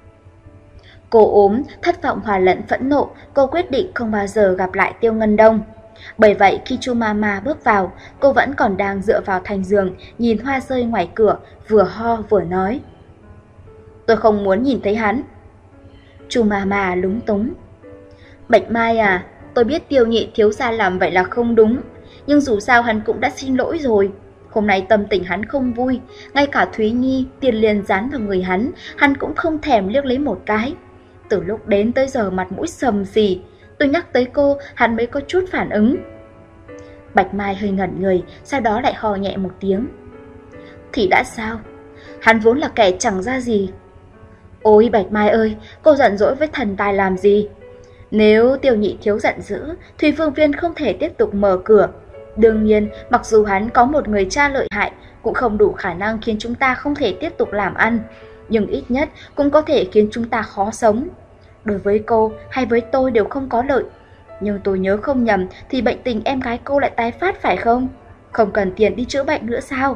Cô ốm, thất vọng hòa lẫn phẫn nộ, cô quyết định không bao giờ gặp lại Tiêu Ngân Đông. Bởi vậy khi Chu Mama bước vào, cô vẫn còn đang dựa vào thành giường, nhìn hoa rơi ngoài cửa, vừa ho vừa nói. Tôi không muốn nhìn thấy hắn. Chu Mama lúng túng. Bạch Mai à, tôi biết Tiêu nhị thiếu gia làm vậy là không đúng, nhưng dù sao hắn cũng đã xin lỗi rồi. Hôm nay tâm tình hắn không vui, ngay cả Thúy Nhi, tiền liền dán vào người hắn, hắn cũng không thèm liếc lấy một cái. Từ lúc đến tới giờ mặt mũi sầm xì, tôi nhắc tới cô, hắn mới có chút phản ứng. Bạch Mai hơi ngẩn người, sau đó lại hò nhẹ một tiếng. Thì đã sao? Hắn vốn là kẻ chẳng ra gì. Ôi Bạch Mai ơi, cô giận dỗi với thần tài làm gì? Nếu Tiêu nhị thiếu giận dữ, Thúy Phương Viên không thể tiếp tục mở cửa. Đương nhiên, mặc dù hắn có một người cha lợi hại, cũng không đủ khả năng khiến chúng ta không thể tiếp tục làm ăn, nhưng ít nhất cũng có thể khiến chúng ta khó sống. Đối với cô hay với tôi đều không có lợi. Nhưng tôi nhớ không nhầm thì bệnh tình em gái cô lại tái phát phải không? Không cần tiền đi chữa bệnh nữa sao?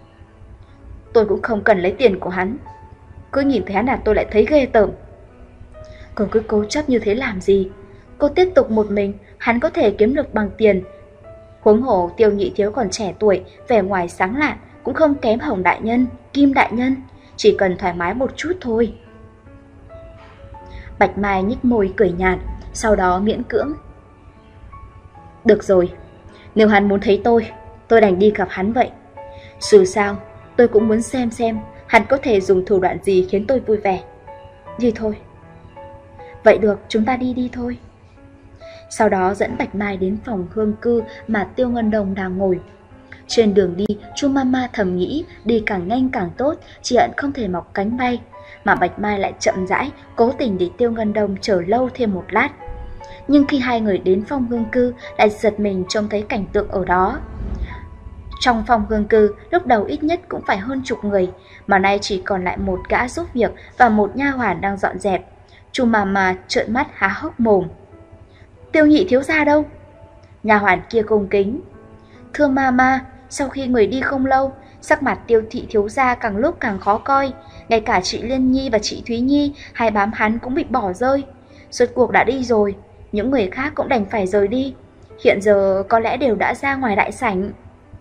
Tôi cũng không cần lấy tiền của hắn. Cứ nhìn thấy hắn là tôi lại thấy ghê tởm. Cô cứ cố chấp như thế làm gì? Cô tiếp tục một mình, hắn có thể kiếm được bằng tiền. Huống hồ Tiêu nhị thiếu còn trẻ tuổi, vẻ ngoài sáng lạn, cũng không kém Hồng đại nhân, Kim đại nhân, chỉ cần thoải mái một chút thôi. Bạch Mai nhếch môi cười nhạt, sau đó miễn cưỡng. Được rồi, nếu hắn muốn thấy tôi, tôi đành đi gặp hắn vậy. Dù sao, tôi cũng muốn xem xem hắn có thể dùng thủ đoạn gì khiến tôi vui vẻ. Đi thôi. Vậy được, chúng ta đi đi thôi. Sau đó dẫn Bạch Mai đến phòng hương cư mà Tiêu Ngân Đông đang ngồi. Trên đường đi, Chu Mama thầm nghĩ đi càng nhanh càng tốt, chỉ hận không thể mọc cánh bay. Mà Bạch Mai lại chậm rãi, cố tình để Tiêu Ngân Đông chờ lâu thêm một lát. Nhưng khi hai người đến phòng hương cư, lại giật mình trông thấy cảnh tượng ở đó. Trong phòng hương cư, lúc đầu ít nhất cũng phải hơn chục người, mà nay chỉ còn lại một gã giúp việc và một nha hoàn đang dọn dẹp. Chu Mama trợn mắt há hốc mồm. Tiêu nhị thiếu gia đâu? Nha hoàn kia cung kính. Thưa Mama, sau khi người đi không lâu, sắc mặt Tiêu thị thiếu gia càng lúc càng khó coi. Ngay cả chị Liên Nhi và chị Thúy Nhi hay bám hắn cũng bị bỏ rơi. Rốt cuộc đã đi rồi, những người khác cũng đành phải rời đi. Hiện giờ có lẽ đều đã ra ngoài đại sảnh.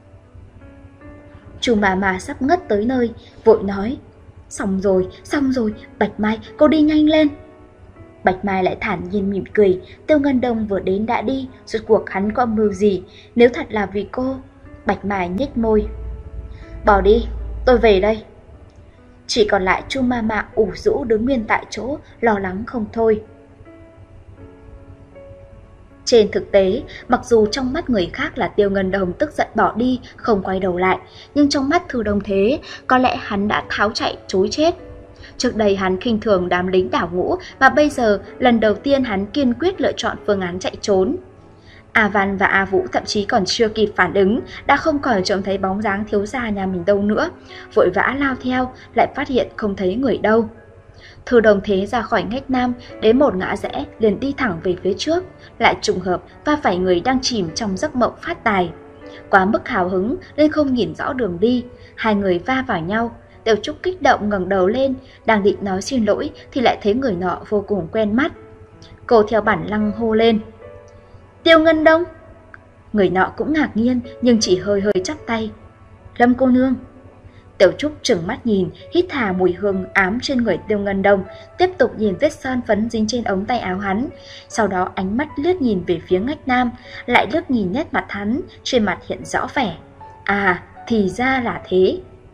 Chu Mama sắp ngất tới nơi, vội nói. Xong rồi, xong rồi, Bạch Mai, cô đi nhanh lên. Bạch Mai lại thản nhiên mỉm cười. Tiêu Ngân Đông vừa đến đã đi, rốt cuộc hắn có mưu gì? Nếu thật là vì cô. Bạch Mai nhếch môi. Bỏ đi, tôi về đây. Chỉ còn lại Chu Mama ủ rũ đứng nguyên tại chỗ, lo lắng không thôi. Trên thực tế, mặc dù trong mắt người khác là Tiêu Ngân Đông tức giận bỏ đi, không quay đầu lại, nhưng trong mắt Thư Đông Thế, có lẽ hắn đã tháo chạy trối chết. Trước đây hắn khinh thường đám lính đảo ngũ, mà bây giờ lần đầu tiên hắn kiên quyết lựa chọn phương án chạy trốn. A Văn và A Vũ thậm chí còn chưa kịp phản ứng, đã không còn trông thấy bóng dáng thiếu gia nhà mình đâu nữa, vội vã lao theo, lại phát hiện không thấy người đâu. Thư Đồng Thế ra khỏi ngách nam, đến một ngã rẽ liền đi thẳng về phía trước, lại trùng hợp va phải người đang chìm trong giấc mộng phát tài. Quá mức hào hứng nên không nhìn rõ đường đi, hai người va vào nhau. Tiểu Trúc kích động ngẩng đầu lên, đang định nói xin lỗi thì lại thấy người nọ vô cùng quen mắt. Cô theo bản năng hô lên. Tiêu Ngân Đông. Người nọ cũng ngạc nhiên nhưng chỉ hơi hơi chắp tay. Lâm cô nương. Tiểu Trúc trừng mắt nhìn, hít thả mùi hương ám trên người Tiêu Ngân Đông, tiếp tục nhìn vết son phấn dính trên ống tay áo hắn. Sau đó ánh mắt lướt nhìn về phía ngách nam, lại lướt nhìn nét mặt hắn, trên mặt hiện rõ vẻ. À, thì ra là thế.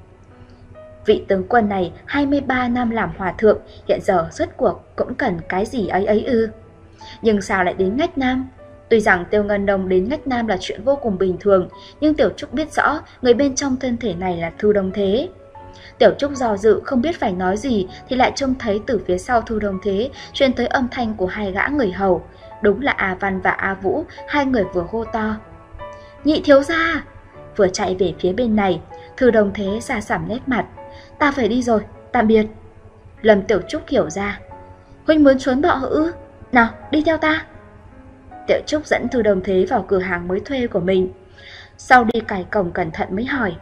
Vị tướng quân này hai mươi ba năm làm hòa thượng, hiện giờ rốt cuộc cũng cần cái gì ấy ấy ư. Nhưng sao lại đến ngách nam? Tuy rằng Tiêu Ngân Đông đến ngách nam là chuyện vô cùng bình thường, nhưng Tiểu Trúc biết rõ người bên trong thân thể này là Thư Đông Thế. Tiểu Trúc do dự không biết phải nói gì thì lại trông thấy từ phía sau Thư Đông Thế truyền tới âm thanh của hai gã người hầu. Đúng là A Văn và A Vũ, hai người vừa hô to. Nhị thiếu gia! Vừa chạy về phía bên này, Thư Đông Thế xa sẩm nét mặt. Ta phải đi rồi, tạm biệt. Lâm Tiểu Trúc hiểu ra. Huynh muốn trốn bọ ư? Nào, đi theo ta. Tiểu Trúc dẫn Thư Đông Thế vào cửa hàng mới thuê của mình. Sau đi cài cổng cẩn thận mới hỏi.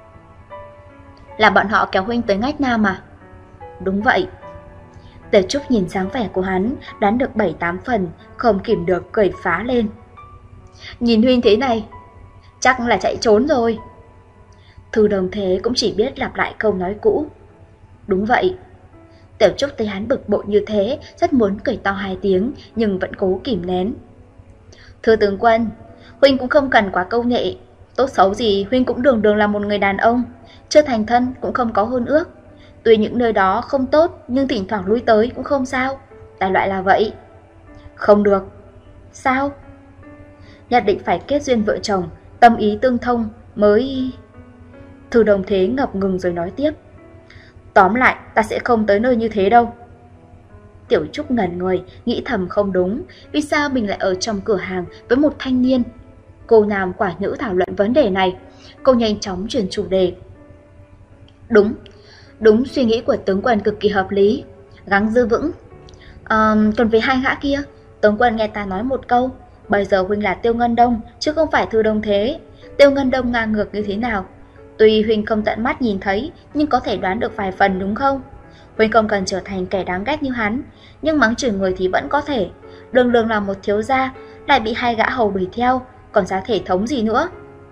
Là bọn họ kéo huynh tới ngách nam à? Đúng vậy. Tiểu Trúc nhìn dáng vẻ của hắn, đoán được bảy tám phần, không kìm được cười phá lên. Nhìn huynh thế này, chắc là chạy trốn rồi. Thư Đông Thế cũng chỉ biết lặp lại câu nói cũ. Đúng vậy. Tiểu Trúc thấy hắn bực bội như thế, rất muốn cười to hai tiếng, nhưng vẫn cố kìm nén. Thưa tướng quân, huynh cũng không cần quá câu nệ. Tốt xấu gì huynh cũng đường đường là một người đàn ông, chưa thành thân cũng không có hôn ước. Tuy những nơi đó không tốt, nhưng thỉnh thoảng lui tới cũng không sao. Đại loại là vậy. Không được. Sao? Nhất định phải kết duyên vợ chồng, tâm ý tương thông mới... Thư Đông Thế ngập ngừng rồi nói tiếp. Tóm lại, ta sẽ không tới nơi như thế đâu. Tiểu Trúc ngẩn người, nghĩ thầm không đúng, vì sao mình lại ở trong cửa hàng với một thanh niên. Cô nam quả nữ thảo luận vấn đề này, cô nhanh chóng chuyển chủ đề. Đúng, đúng suy nghĩ của tướng quân cực kỳ hợp lý, gắng giữ vững. À, còn về hai gã kia, tướng quân nghe ta nói một câu, bây giờ huynh là Tiêu Ngân Đông, chứ không phải Thư Đông Thế. Tiêu Ngân Đông ngang ngược như thế nào? Tuy huynh không tận mắt nhìn thấy, nhưng có thể đoán được vài phần đúng không? Huynh không cần trở thành kẻ đáng ghét như hắn, nhưng mắng chửi người thì vẫn có thể. Đường đường là một thiếu gia, lại bị hai gã hầu đuổi theo, còn giá thể thống gì nữa.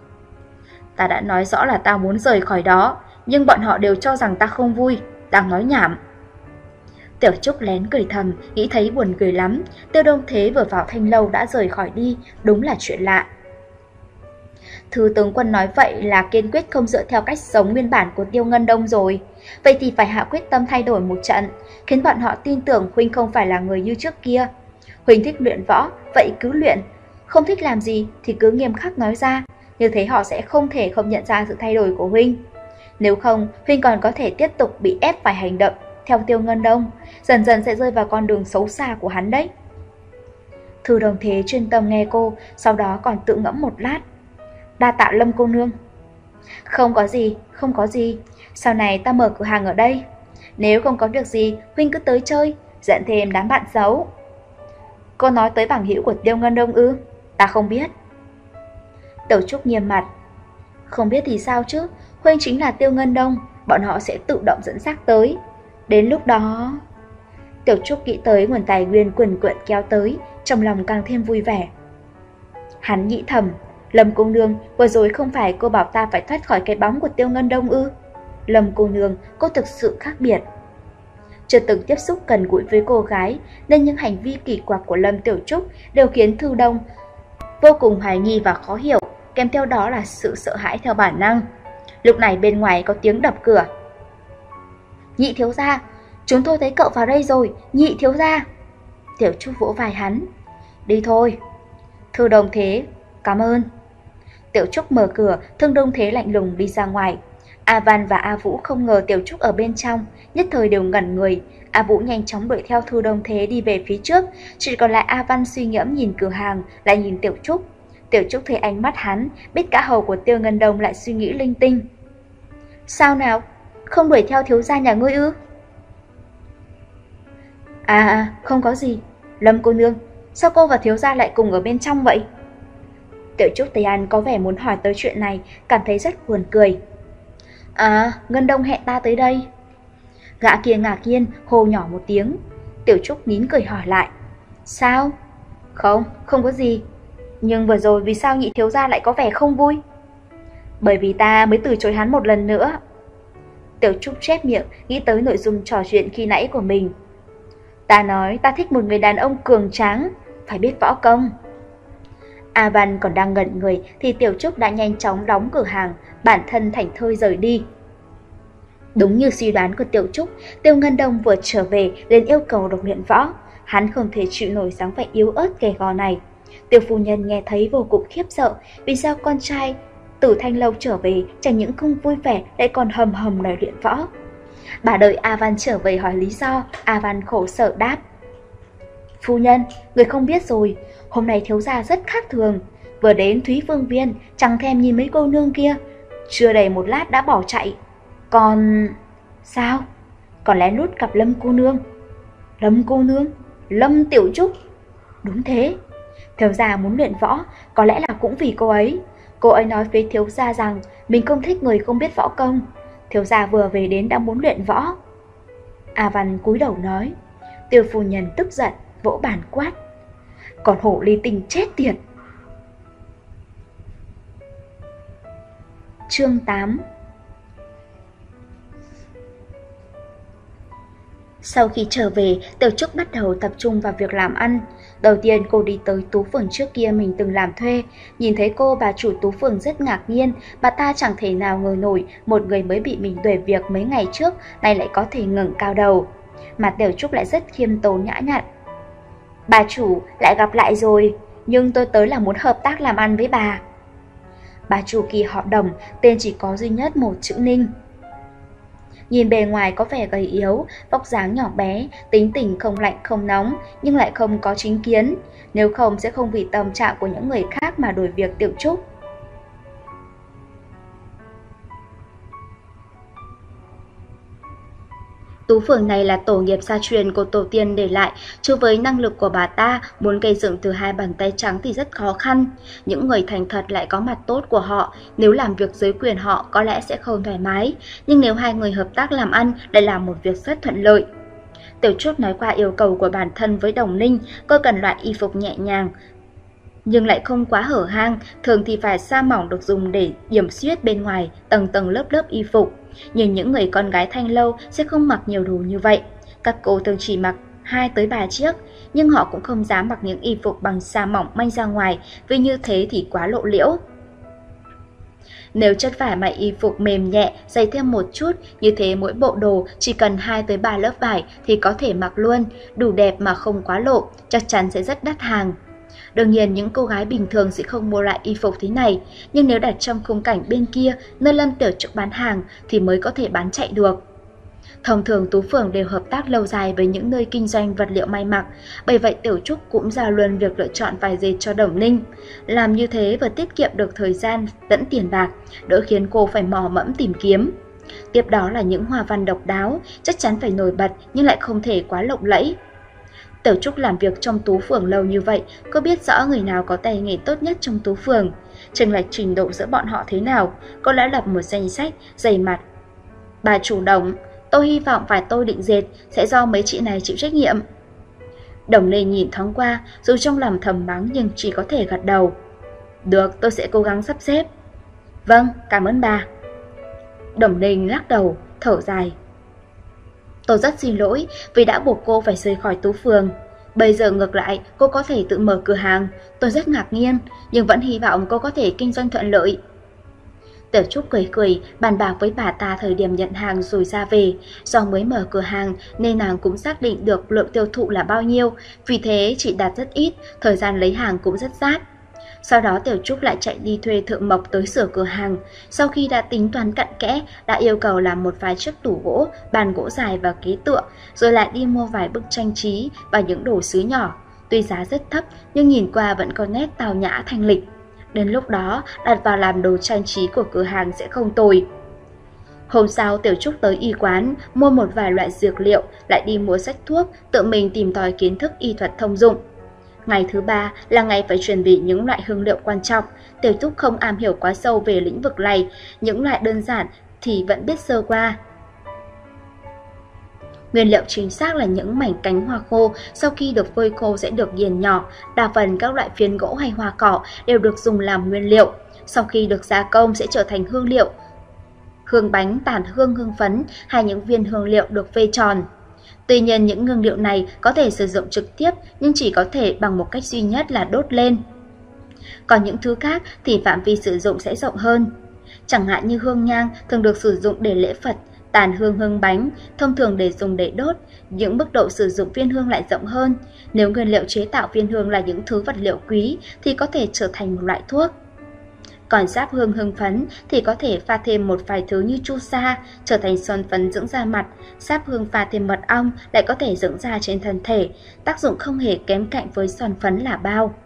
Ta đã nói rõ là ta muốn rời khỏi đó, nhưng bọn họ đều cho rằng ta không vui, đang nói nhảm. Tiểu Trúc lén cười thầm, nghĩ thấy buồn cười lắm. Tiêu Đông Thế vừa vào thanh lâu đã rời khỏi đi, đúng là chuyện lạ. Thư tướng quân nói vậy là kiên quyết không dựa theo cách sống nguyên bản của Tiêu Ngân Đông rồi. Vậy thì phải hạ quyết tâm thay đổi một trận, khiến bọn họ tin tưởng huynh không phải là người như trước kia. Huynh thích luyện võ, vậy cứ luyện. Không thích làm gì thì cứ nghiêm khắc nói ra, như thế họ sẽ không thể không nhận ra sự thay đổi của huynh. Nếu không, huynh còn có thể tiếp tục bị ép phải hành động theo Tiêu Ngân Đông, dần dần sẽ rơi vào con đường xấu xa của hắn đấy. Thư Đồng Thế chuyên tâm nghe cô, sau đó còn tự ngẫm một lát. Đa tạ Lâm cô nương. Không có gì, không có gì. Sau này ta mở cửa hàng ở đây. Nếu không có việc gì, huynh cứ tới chơi, dẫn thêm đám bạn xấu. Cô nói tới bằng hữu của Tiêu Ngân Đông ư? Ta không biết. Tiểu Trúc nghiêm mặt. Không biết thì sao chứ, huynh chính là Tiêu Ngân Đông, bọn họ sẽ tự động dẫn dắt tới. Đến lúc đó... Tiểu Trúc nghĩ tới nguồn tài nguyên quần quận kéo tới, trong lòng càng thêm vui vẻ. Hắn nghĩ thầm, Lâm cô nương, vừa rồi không phải cô bảo ta phải thoát khỏi cái bóng của Tiêu Ngân Đông ư? Lâm cô nương, cô thực sự khác biệt. Chưa từng tiếp xúc gần gũi với cô gái, nên những hành vi kỳ quặc của Lâm Tiểu Trúc đều khiến Thư Đông vô cùng hoài nghi và khó hiểu, kèm theo đó là sự sợ hãi theo bản năng. Lúc này bên ngoài có tiếng đập cửa. Nhị thiếu gia, chúng tôi thấy cậu vào đây rồi, nhị thiếu gia. Tiểu Trúc vỗ vai hắn. Đi thôi. Thư Đông Thế, cảm ơn. Tiểu Trúc mở cửa, Thương Đông Thế lạnh lùng đi ra ngoài. A Văn và A Vũ không ngờ Tiểu Trúc ở bên trong, nhất thời đều ngẩn người. A Vũ nhanh chóng đuổi theo Thư Đông Thế đi về phía trước, chỉ còn lại A Văn suy ngẫm nhìn cửa hàng, lại nhìn Tiểu Trúc. Tiểu Trúc thấy ánh mắt hắn, biết cả hầu của Tiêu Ngân Đông lại suy nghĩ linh tinh. Sao nào, không đuổi theo thiếu gia nhà ngươi ư? À, à, không có gì. Lâm cô nương, sao cô và thiếu gia lại cùng ở bên trong vậy? Tiểu Trúc Tây An có vẻ muốn hỏi tới chuyện này, cảm thấy rất buồn cười. À, Ngân Đông hẹn ta tới đây. Gã kia ngạc nhiên, hô nhỏ một tiếng. Tiểu Trúc nín cười hỏi lại. Sao? Không, không có gì. Nhưng vừa rồi vì sao nhị thiếu gia lại có vẻ không vui? Bởi vì ta mới từ chối hắn một lần nữa. Tiểu Trúc chép miệng, nghĩ tới nội dung trò chuyện khi nãy của mình. Ta nói ta thích một người đàn ông cường tráng, phải biết võ công. A Văn còn đang ngẩn người thì Tiểu Trúc đã nhanh chóng đóng cửa hàng, bản thân thảnh thơi rời đi. Đúng như suy đoán của Tiểu Trúc, Tiêu Ngân Đông vừa trở về liền yêu cầu được luyện võ. Hắn không thể chịu nổi dáng vẻ yếu ớt gầy gò này. Tiêu phu nhân nghe thấy vô cùng khiếp sợ, vì sao con trai từ Thanh Lâu trở về chẳng những không vui vẻ lại còn hầm hầm đòi luyện võ. Bà đợi A Văn trở về hỏi lý do, A Văn khổ sở đáp. Phu nhân, người không biết rồi, hôm nay thiếu gia rất khác thường. Vừa đến Thúy Vương Viên, chẳng thèm nhìn mấy cô nương kia, chưa đầy một lát đã bỏ chạy. Còn... Sao? Còn lén lút gặp Lâm cô nương. Lâm cô nương? Lâm Tiểu Trúc? Đúng thế. Thiếu gia muốn luyện võ, có lẽ là cũng vì cô ấy. Cô ấy nói với thiếu gia rằng mình không thích người không biết võ công. Thiếu gia vừa về đến đã muốn luyện võ. A Văn cúi đầu nói. Tiêu phu nhân tức giận, vỗ bàn quát. Còn hổ ly tinh chết tiệt. Chương tám. Sau khi trở về, Tiểu Trúc bắt đầu tập trung vào việc làm ăn. Đầu tiên cô đi tới Tú Phường trước kia mình từng làm thuê. Nhìn thấy cô, bà chủ Tú Phường rất ngạc nhiên. Bà ta chẳng thể nào ngờ nổi một người mới bị mình đuổi việc mấy ngày trước nay lại có thể ngẩng cao đầu. Mà Tiểu Trúc lại rất khiêm tốn nhã nhặn. Bà chủ, lại gặp lại rồi, nhưng tôi tới là muốn hợp tác làm ăn với bà. Bà chủ kia họ Đồng, tên chỉ có duy nhất một chữ Ninh. Nhìn bề ngoài có vẻ gầy yếu, vóc dáng nhỏ bé, tính tình không lạnh không nóng, nhưng lại không có chính kiến. Nếu không sẽ không vì tâm trạng của những người khác mà đuổi việc Tiểu Trúc. Tú Phường này là tổ nghiệp gia truyền của tổ tiên để lại, chứ với năng lực của bà ta, muốn gây dựng từ hai bàn tay trắng thì rất khó khăn. Những người thành thật lại có mặt tốt của họ, nếu làm việc dưới quyền họ có lẽ sẽ không thoải mái, nhưng nếu hai người hợp tác làm ăn lại là một việc rất thuận lợi. Tiểu Trúc nói qua yêu cầu của bản thân với Đồng Ninh, cô cần loại y phục nhẹ nhàng, nhưng lại không quá hở hang, thường thì phải sa mỏng được dùng để điểm xuyết bên ngoài, tầng tầng lớp lớp y phục. Nhưng những người con gái Thanh Lâu sẽ không mặc nhiều đồ như vậy. Các cô thường chỉ mặc hai tới ba chiếc, nhưng họ cũng không dám mặc những y phục bằng sa mỏng manh ra ngoài, vì như thế thì quá lộ liễu. Nếu chất vải may y phục mềm nhẹ, dày thêm một chút, như thế mỗi bộ đồ chỉ cần hai tới ba lớp vải thì có thể mặc luôn, đủ đẹp mà không quá lộ, chắc chắn sẽ rất đắt hàng. Đương nhiên những cô gái bình thường sẽ không mua lại y phục thế này, nhưng nếu đặt trong khung cảnh bên kia, nơi Lâm Tiểu Trúc bán hàng thì mới có thể bán chạy được. Thông thường Tú Phường đều hợp tác lâu dài với những nơi kinh doanh vật liệu may mặc, bởi vậy Tiểu Trúc cũng giao luôn việc lựa chọn vải dệt cho Đồng Ninh. Làm như thế vừa tiết kiệm được thời gian lẫn tiền bạc, đỡ khiến cô phải mò mẫm tìm kiếm. Tiếp đó là những hoa văn độc đáo, chắc chắn phải nổi bật nhưng lại không thể quá lộng lẫy. Tiểu Trúc làm việc trong Tú Phường lâu như vậy, cô biết rõ người nào có tay nghề tốt nhất trong Tú Phường. Chênh lệch trình độ giữa bọn họ thế nào, cô đã lập một danh sách dày mặt. Bà chủ Đồng, tôi hy vọng vải tôi định dệt sẽ do mấy chị này chịu trách nhiệm. Đồng Lê nhìn thoáng qua, dù trong lòng thầm mắng nhưng chỉ có thể gật đầu. Được, tôi sẽ cố gắng sắp xếp. Vâng, cảm ơn bà. Đồng Ninh lắc đầu, thở dài. Tôi rất xin lỗi vì đã buộc cô phải rời khỏi Tú Phường. Bây giờ ngược lại, cô có thể tự mở cửa hàng. Tôi rất ngạc nhiên, nhưng vẫn hy vọng cô có thể kinh doanh thuận lợi. Tiểu Trúc cười cười, bàn bạc với bà ta thời điểm nhận hàng rồi ra về. Do mới mở cửa hàng nên nàng cũng xác định được lượng tiêu thụ là bao nhiêu, vì thế chỉ đặt rất ít, thời gian lấy hàng cũng rất rát. Sau đó Tiểu Trúc lại chạy đi thuê thợ mộc tới sửa cửa hàng. Sau khi đã tính toán cặn kẽ, đã yêu cầu làm một vài chiếc tủ gỗ, bàn gỗ dài và ghế tựa, rồi lại đi mua vài bức tranh trí và những đồ sứ nhỏ. Tuy giá rất thấp nhưng nhìn qua vẫn có nét tao nhã thanh lịch. Đến lúc đó, đặt vào làm đồ trang trí của cửa hàng sẽ không tồi. Hôm sau, Tiểu Trúc tới y quán, mua một vài loại dược liệu, lại đi mua sách thuốc, tự mình tìm tòi kiến thức y thuật thông dụng. Ngày thứ ba là ngày phải chuẩn bị những loại hương liệu quan trọng. Tiểu Trúc không am hiểu quá sâu về lĩnh vực này, những loại đơn giản thì vẫn biết sơ qua. Nguyên liệu chính xác là những mảnh cánh hoa khô, sau khi được phơi khô sẽ được nghiền nhỏ. Đa phần các loại phiến gỗ hay hoa cỏ đều được dùng làm nguyên liệu. Sau khi được gia công sẽ trở thành hương liệu. Hương bánh, tàn hương, hương phấn hay những viên hương liệu được vê tròn. Tuy nhiên những hương liệu này có thể sử dụng trực tiếp nhưng chỉ có thể bằng một cách duy nhất là đốt lên. Còn những thứ khác thì phạm vi sử dụng sẽ rộng hơn. Chẳng hạn như hương nhang thường được sử dụng để lễ Phật, tàn hương hương bánh thông thường để dùng để đốt, những mức độ sử dụng viên hương lại rộng hơn. Nếu nguyên liệu chế tạo viên hương là những thứ vật liệu quý thì có thể trở thành một loại thuốc. Còn sáp hương hương phấn thì có thể pha thêm một vài thứ như chu sa, trở thành son phấn dưỡng da mặt. Sáp hương pha thêm mật ong lại có thể dưỡng da trên thân thể, tác dụng không hề kém cạnh với son phấn là bao.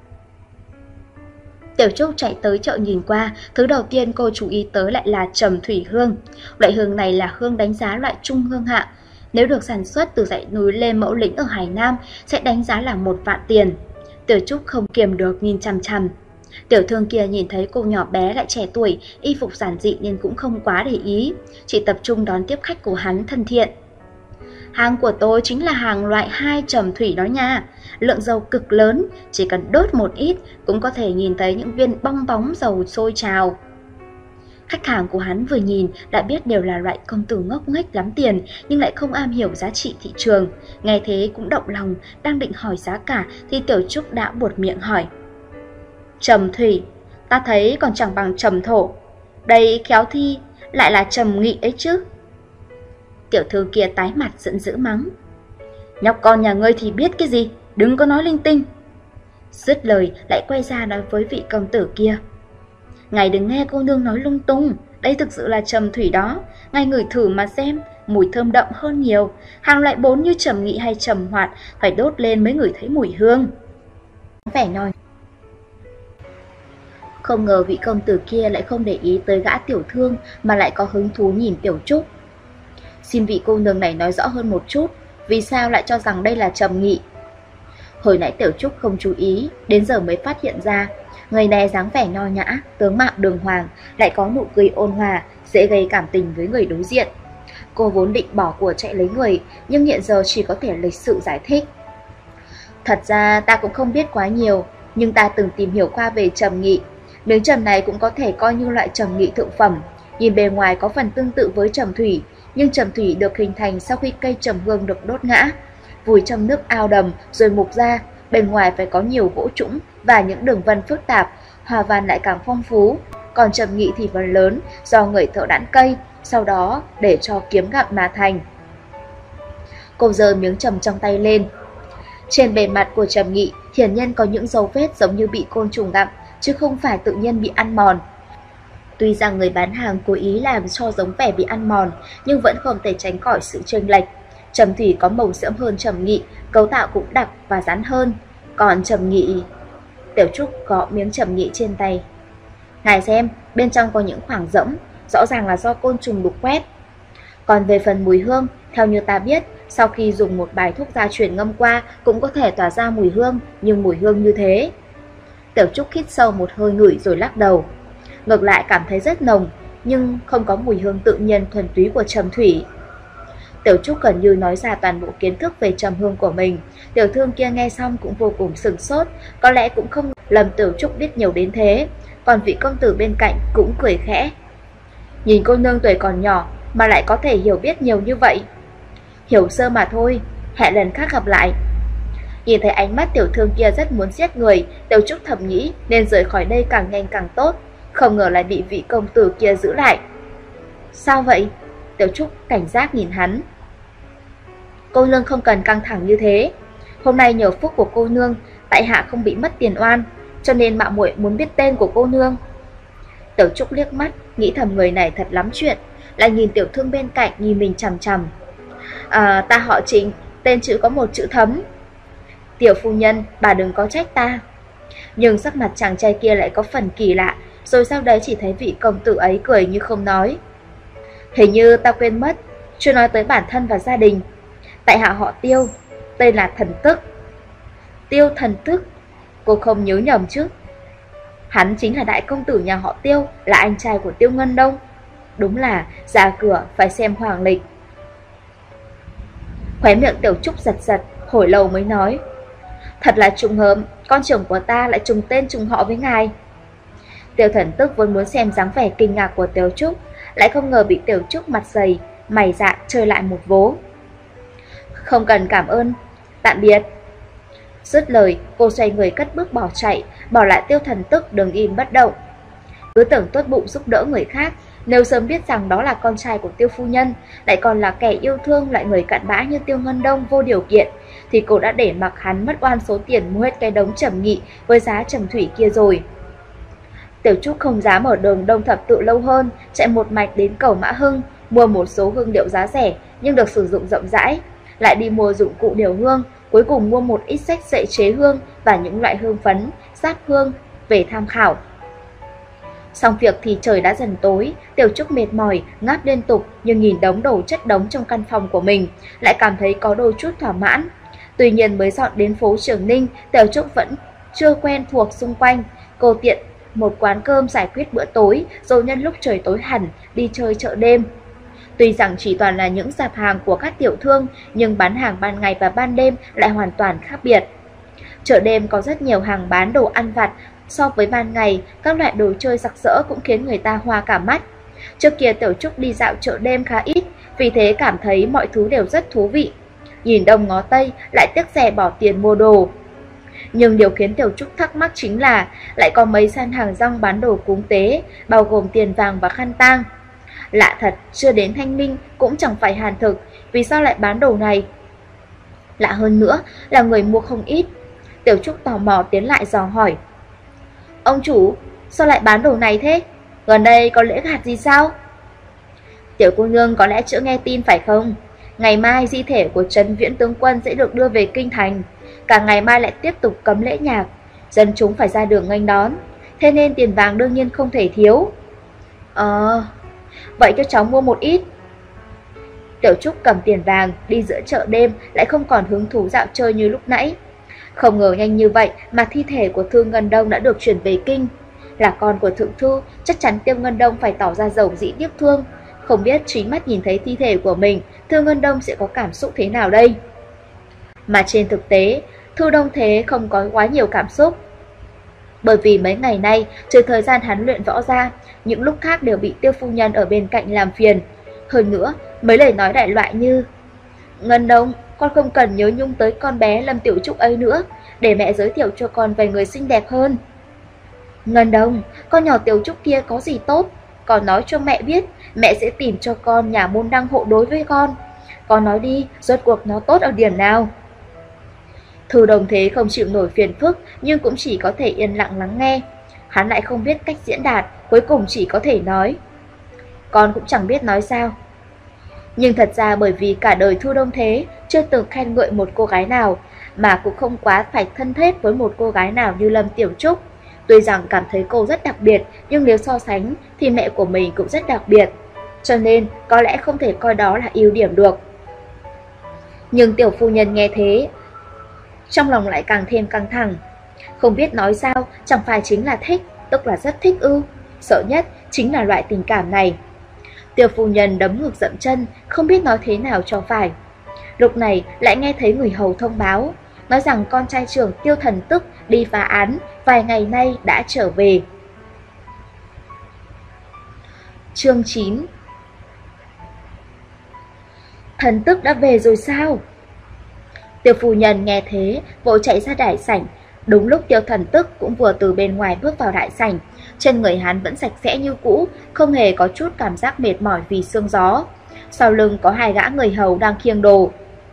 Tiểu Trúc chạy tới chợ nhìn qua, thứ đầu tiên cô chú ý tới lại là trầm thủy hương. Loại hương này là hương đánh giá loại trung hương hạng. Nếu được sản xuất từ dãy núi Lê Mẫu Lĩnh ở Hải Nam sẽ đánh giá là một vạn tiền. Tiểu Trúc không kiềm được nhìn chằm chằm. Tiểu thương kia nhìn thấy cô nhỏ bé lại trẻ tuổi, y phục giản dị nên cũng không quá để ý, chỉ tập trung đón tiếp khách của hắn thân thiện. Hàng của tôi chính là hàng loại hai trầm thủy đó nha, lượng dầu cực lớn, chỉ cần đốt một ít cũng có thể nhìn thấy những viên bong bóng dầu sôi trào. Khách hàng của hắn vừa nhìn đã biết đều là loại công tử ngốc nghếch lắm tiền nhưng lại không am hiểu giá trị thị trường. Nghe thế cũng động lòng, đang định hỏi giá cả thì Tiểu Trúc đã buột miệng hỏi. Trầm thủy, ta thấy còn chẳng bằng trầm thổ. Đây khéo thi lại là trầm nghị ấy chứ. Tiểu thư kia tái mặt giận dữ mắng. Nhóc con nhà ngươi thì biết cái gì, đừng có nói linh tinh. Dứt lời lại quay ra nói với vị công tử kia. Ngài đừng nghe cô nương nói lung tung, đây thực sự là trầm thủy đó. Ngài ngửi thử mà xem, mùi thơm đậm hơn nhiều. Hàng loại bốn như trầm nghị hay trầm hoạt phải đốt lên mới ngửi thấy mùi hương. Vẻ nói. Không ngờ vị công tử kia lại không để ý tới gã tiểu thương mà lại có hứng thú nhìn Tiểu Trúc. Xin vị cô nương này nói rõ hơn một chút, vì sao lại cho rằng đây là trầm nghị? Hồi nãy Tiểu Trúc không chú ý, đến giờ mới phát hiện ra. Người này dáng vẻ nho nhã, tướng mạo đường hoàng, lại có nụ cười ôn hòa, dễ gây cảm tình với người đối diện. Cô vốn định bỏ của chạy lấy người, nhưng hiện giờ chỉ có thể lịch sự giải thích. Thật ra ta cũng không biết quá nhiều, nhưng ta từng tìm hiểu qua về trầm nghị. Miếng trầm này cũng có thể coi như loại trầm nghị thượng phẩm, nhìn bề ngoài có phần tương tự với trầm thủy, nhưng trầm thủy được hình thành sau khi cây trầm hương được đốt ngã, vùi trong nước ao đầm rồi mục ra, bên ngoài phải có nhiều gỗ trũng và những đường vân phức tạp, hoa văn lại càng phong phú. Còn trầm nghị thì phần lớn do người thợ đãn cây, sau đó để cho kiếm gặm mà thành. Cô giơ miếng trầm trong tay lên. Trên bề mặt của trầm nghị hiển nhiên có những dấu vết giống như bị côn trùng gặm, chứ không phải tự nhiên bị ăn mòn. Tuy rằng người bán hàng cố ý làm cho giống vẻ bị ăn mòn, nhưng vẫn không thể tránh khỏi sự chênh lệch. Trầm thủy có màu sẫm hơn trầm nghị, cấu tạo cũng đặc và rắn hơn. Còn trầm nghị... Tiểu Trúc gõ miếng trầm nghị trên tay. Ngài xem, bên trong có những khoảng rỗng, rõ ràng là do côn trùng đục quét. Còn về phần mùi hương, theo như ta biết, sau khi dùng một bài thuốc gia truyền ngâm qua cũng có thể tỏa ra mùi hương, nhưng mùi hương như thế. Tiểu Trúc hít sâu một hơi ngửi rồi lắc đầu. Ngược lại cảm thấy rất nồng, nhưng không có mùi hương tự nhiên thuần túy của trầm thủy. Tiểu Trúc gần như nói ra toàn bộ kiến thức về trầm hương của mình. Tiểu thương kia nghe xong cũng vô cùng sửng sốt, có lẽ cũng không lầm Tiểu Trúc biết nhiều đến thế. Còn vị công tử bên cạnh cũng cười khẽ. Nhìn cô nương tuổi còn nhỏ mà lại có thể hiểu biết nhiều như vậy. Hiểu sơ mà thôi, hẹn lần khác gặp lại. Nhìn thấy ánh mắt tiểu thương kia rất muốn giết người, Tiểu Trúc thầm nghĩ nên rời khỏi đây càng nhanh càng tốt. Không ngờ lại bị vị công tử kia giữ lại. Sao vậy? Tiểu Trúc cảnh giác nhìn hắn. Cô nương không cần căng thẳng như thế. Hôm nay nhờ phúc của cô nương, tại hạ không bị mất tiền oan, cho nên mạo muội muốn biết tên của cô nương. Tiểu Trúc liếc mắt, nghĩ thầm người này thật lắm chuyện, lại nhìn tiểu thương bên cạnh nhìn mình chằm chằm. À, ta họ Trịnh, tên chữ có một chữ Thấm. Tiểu phu nhân, bà đừng có trách ta. Nhưng sắc mặt chàng trai kia lại có phần kỳ lạ, rồi sau đấy chỉ thấy vị công tử ấy cười như không nói. Hình như ta quên mất, chưa nói tới bản thân và gia đình. Tại hạ họ Tiêu, tên là Thần Tức. Tiêu Thần Tức, cô không nhớ nhầm chứ? Hắn chính là đại công tử nhà họ Tiêu, là anh trai của Tiêu Ngân Đông. Đúng là ra cửa phải xem hoàng lịch. Khóe miệng Tiểu Trúc giật giật, hồi lâu mới nói. Thật là trùng hợp, con trưởng của ta lại trùng tên trùng họ với ngài. Tiêu Thần Tức vốn muốn xem dáng vẻ kinh ngạc của Tiểu Trúc, lại không ngờ bị Tiểu Trúc mặt dày, mày dạ chơi lại một vố. Không cần cảm ơn, tạm biệt. Dứt lời, cô xoay người cất bước bỏ chạy, bỏ lại Tiêu Thần Tức đứng im bất động. Cứ tưởng tốt bụng giúp đỡ người khác, nếu sớm biết rằng đó là con trai của Tiêu phu nhân, lại còn là kẻ yêu thương lại người cặn bã như Tiêu Ngân Đông vô điều kiện, thì cô đã để mặc hắn mất oan số tiền mua hết cái đống trầm nghị với giá trầm thủy kia rồi. Tiểu Trúc không dám ở đường Đông Thập Tự lâu hơn, chạy một mạch đến cầu Mã Hưng, mua một số hương liệu giá rẻ nhưng được sử dụng rộng rãi, lại đi mua dụng cụ điều hương, cuối cùng mua một ít sách dạy chế hương và những loại hương phấn, sáp hương về tham khảo. Xong việc thì trời đã dần tối, Tiểu Trúc mệt mỏi, ngáp liên tục, nhưng nhìn đống đồ chất đống trong căn phòng của mình, lại cảm thấy có đôi chút thỏa mãn. Tuy nhiên mới dọn đến phố Trường Ninh, Tiểu Trúc vẫn chưa quen thuộc xung quanh. Cô tiện một quán cơm giải quyết bữa tối, rồi nhân lúc trời tối hẳn đi chơi chợ đêm. Tuy rằng chỉ toàn là những sạp hàng của các tiểu thương, nhưng bán hàng ban ngày và ban đêm lại hoàn toàn khác biệt. Chợ đêm có rất nhiều hàng bán đồ ăn vặt. So với ban ngày, các loại đồ chơi sặc sỡ cũng khiến người ta hoa cả mắt. Trước kia Tiểu Trúc đi dạo chợ đêm khá ít, vì thế cảm thấy mọi thứ đều rất thú vị. Nhìn đông ngó tây, lại tiếc rẻ bỏ tiền mua đồ. Nhưng điều khiến Tiểu Trúc thắc mắc chính là lại có mấy gian hàng rong bán đồ cúng tế, bao gồm tiền vàng và khăn tang. Lạ thật, chưa đến thanh minh cũng chẳng phải hàn thực, vì sao lại bán đồ này? Lạ hơn nữa là người mua không ít. Tiểu Trúc tò mò tiến lại dò hỏi. Ông chủ, sao lại bán đồ này thế? Gần đây có lễ gạt gì sao? Tiểu cô nương có lẽ chưa nghe tin phải không? Ngày mai di thể của Trấn Viễn tướng quân sẽ được đưa về kinh thành. Cả ngày mai lại tiếp tục cấm lễ nhạc, dân chúng phải ra đường nghênh đón, thế nên tiền vàng đương nhiên không thể thiếu. Ờ, vậy cho cháu mua một ít. Tiểu Trúc cầm tiền vàng đi giữa chợ đêm, lại không còn hứng thú dạo chơi như lúc nãy. Không ngờ nhanh như vậy mà thi thể của Thư Ngân Đông đã được chuyển về kinh. Là con của thượng thư, chắc chắn Tiêu Ngân Đông phải tỏ ra dầu dĩ tiếc thương. Không biết chính mắt nhìn thấy thi thể của mình, Thư Ngân Đông sẽ có cảm xúc thế nào đây? Mà trên thực tế, Thư Đông Thế không có quá nhiều cảm xúc. Bởi vì mấy ngày nay, trừ thời gian hắn luyện võ ra, những lúc khác đều bị Tiêu phu nhân ở bên cạnh làm phiền. Hơn nữa, mấy lời nói đại loại như: Ngân Đông, con không cần nhớ nhung tới con bé Lâm Tiểu Trúc ấy nữa, để mẹ giới thiệu cho con về người xinh đẹp hơn. Ngân Đông, con nhỏ Tiểu Trúc kia có gì tốt? Con nói cho mẹ biết, mẹ sẽ tìm cho con nhà môn đăng hộ đối với con. Con nói đi, rốt cuộc nó tốt ở điểm nào? Thư Đồng Thế không chịu nổi phiền phức, nhưng cũng chỉ có thể yên lặng lắng nghe. Hắn lại không biết cách diễn đạt, cuối cùng chỉ có thể nói: con cũng chẳng biết nói sao. Nhưng thật ra bởi vì cả đời Thu Đông Thế chưa từng khen ngợi một cô gái nào, mà cũng không quá phải thân thiết với một cô gái nào như Lâm Tiểu Trúc. Tuy rằng cảm thấy cô rất đặc biệt, nhưng nếu so sánh thì mẹ của mình cũng rất đặc biệt, cho nên có lẽ không thể coi đó là ưu điểm được. Nhưng tiểu phu nhân nghe thế, trong lòng lại càng thêm căng thẳng. Không biết nói sao, chẳng phải chính là thích, tức là rất thích ư? Sợ nhất chính là loại tình cảm này. Tiểu phu nhân đấm ngực dậm chân, không biết nói thế nào cho phải. Lúc này lại nghe thấy người hầu thông báo, nói rằng con trai trưởng Tiêu Thần Tức đi phá án, vài ngày nay đã trở về. Chương chín. Thần Tức đã về rồi sao? Tiêu phu nhân nghe thế, vội chạy ra đại sảnh. Đúng lúc Tiêu Thần Tức cũng vừa từ bên ngoài bước vào đại sảnh. Trên người hắn vẫn sạch sẽ như cũ, không hề có chút cảm giác mệt mỏi vì sương gió. Sau lưng có hai gã người hầu đang khiêng đồ.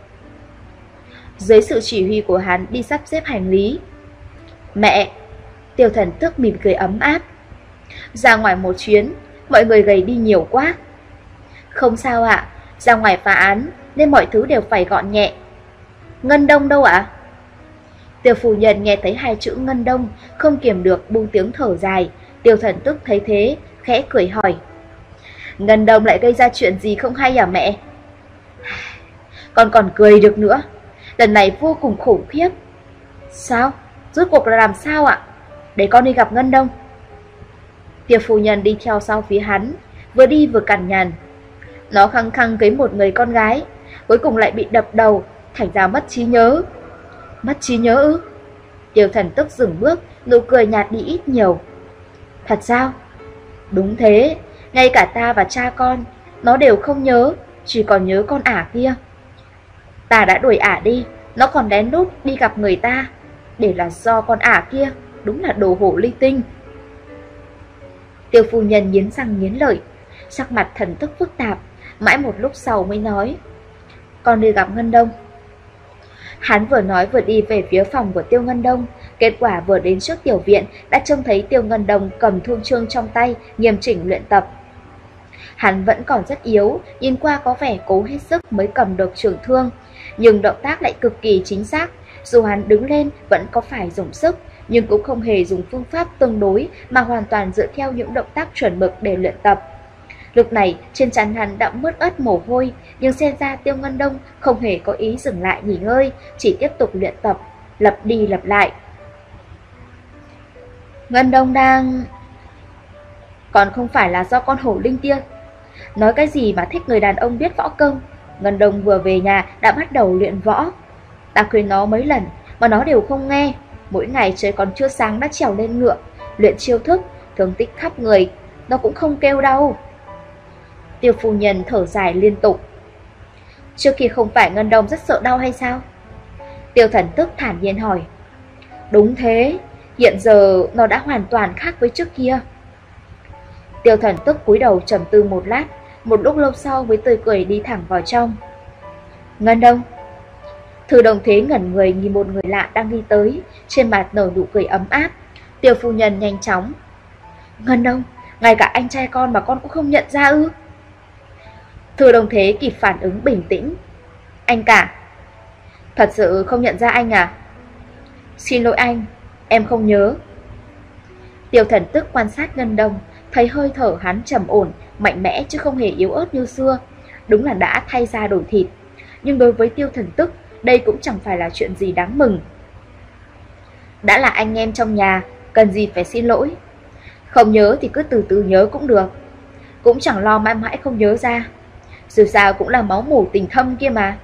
Dưới sự chỉ huy của hắn đi sắp xếp hành lý. Mẹ! Tiêu Thần Tức mỉm cười ấm áp. Ra ngoài một chuyến, mọi người gầy đi nhiều quá. Không sao ạ, ra ngoài phá án nên mọi thứ đều phải gọn nhẹ. Ngân Đông đâu ạ? Tiêu phu nhân nghe thấy hai chữ Ngân Đông, không kiềm được buông tiếng thở dài. Tiêu Thần Tức thấy thế, khẽ cười hỏi: Ngân Đông lại gây ra chuyện gì không hay à mẹ? Con còn cười được nữa, lần này vô cùng khủng khiếp. Sao? Rốt cuộc là làm sao ạ? Để con đi gặp Ngân Đông. Tiêu phu nhân đi theo sau phía hắn, vừa đi vừa cằn nhằn. Nó khăng khăng cưới một người con gái, cuối cùng lại bị đập đầu, thành ra mất trí nhớ. Mất trí nhớ ư? Tiêu Thần Tức dừng bước, nụ cười nhạt đi ít nhiều. Thật sao? Đúng thế, ngay cả ta và cha con, nó đều không nhớ, chỉ còn nhớ con ả kia. Ta đã đuổi ả đi, nó còn lén lút đi gặp người ta, để là do con ả kia, đúng là đồ hổ ly tinh. Tiêu phu nhân nghiến răng nghiến lợi, sắc mặt thần tức phức tạp, mãi một lúc sau mới nói: Con đi gặp Ngân Đông. Hắn vừa nói vừa đi về phía phòng của Tiêu Ngân Đông. Kết quả vừa đến trước tiểu viện đã trông thấy Tiêu Ngân Đông cầm thương chương trong tay, nghiêm chỉnh luyện tập. Hắn vẫn còn rất yếu, nhìn qua có vẻ cố hết sức mới cầm được trường thương, nhưng động tác lại cực kỳ chính xác. Dù hắn đứng lên vẫn có phải dùng sức, nhưng cũng không hề dùng phương pháp tương đối, mà hoàn toàn dựa theo những động tác chuẩn mực để luyện tập. Lúc này trên trán hắn đã mướt ớt mồ hôi, nhưng xem ra Tiêu Ngân Đông không hề có ý dừng lại nghỉ ngơi, chỉ tiếp tục luyện tập, lặp đi lặp lại. Ngân Đông đang... Còn không phải là do con hổ linh kia. Nói cái gì mà thích người đàn ông biết võ công. Ngân Đông vừa về nhà đã bắt đầu luyện võ. Ta khuyên nó mấy lần mà nó đều không nghe. Mỗi ngày trời còn chưa sáng đã trèo lên ngựa, luyện chiêu thức, thương tích khắp người, nó cũng không kêu đau. Tiêu phu nhân thở dài liên tục. Trước khi không phải Ngân Đông rất sợ đau hay sao? Tiêu Thần Tức thản nhiên hỏi. Đúng thế, hiện giờ nó đã hoàn toàn khác với trước kia. Tiêu Thần Tức cúi đầu trầm tư một lát, một lúc lâu sau mới tươi cười đi thẳng vào trong. Ngân Đông. Thư Đồng Thế ngẩn người nhìn một người lạ đang đi tới, trên mặt nở nụ cười ấm áp. Tiêu phu nhân nhanh chóng. Ngân Đông, ngay cả anh trai con mà con cũng không nhận ra ư? Thư Đồng Thế kịp phản ứng bình tĩnh. Anh cả. Thật sự không nhận ra anh à? Xin lỗi anh, em không nhớ. Tiêu Thần Tức quan sát Ngân Đông, thấy hơi thở hắn trầm ổn, mạnh mẽ chứ không hề yếu ớt như xưa. Đúng là đã thay da đổi thịt. Nhưng đối với Tiêu Thần Tức, đây cũng chẳng phải là chuyện gì đáng mừng. Đã là anh em trong nhà, cần gì phải xin lỗi. Không nhớ thì cứ từ từ nhớ cũng được. Cũng chẳng lo mãi mãi không nhớ ra. Dù sao cũng là máu mủ tình thâm kia mà.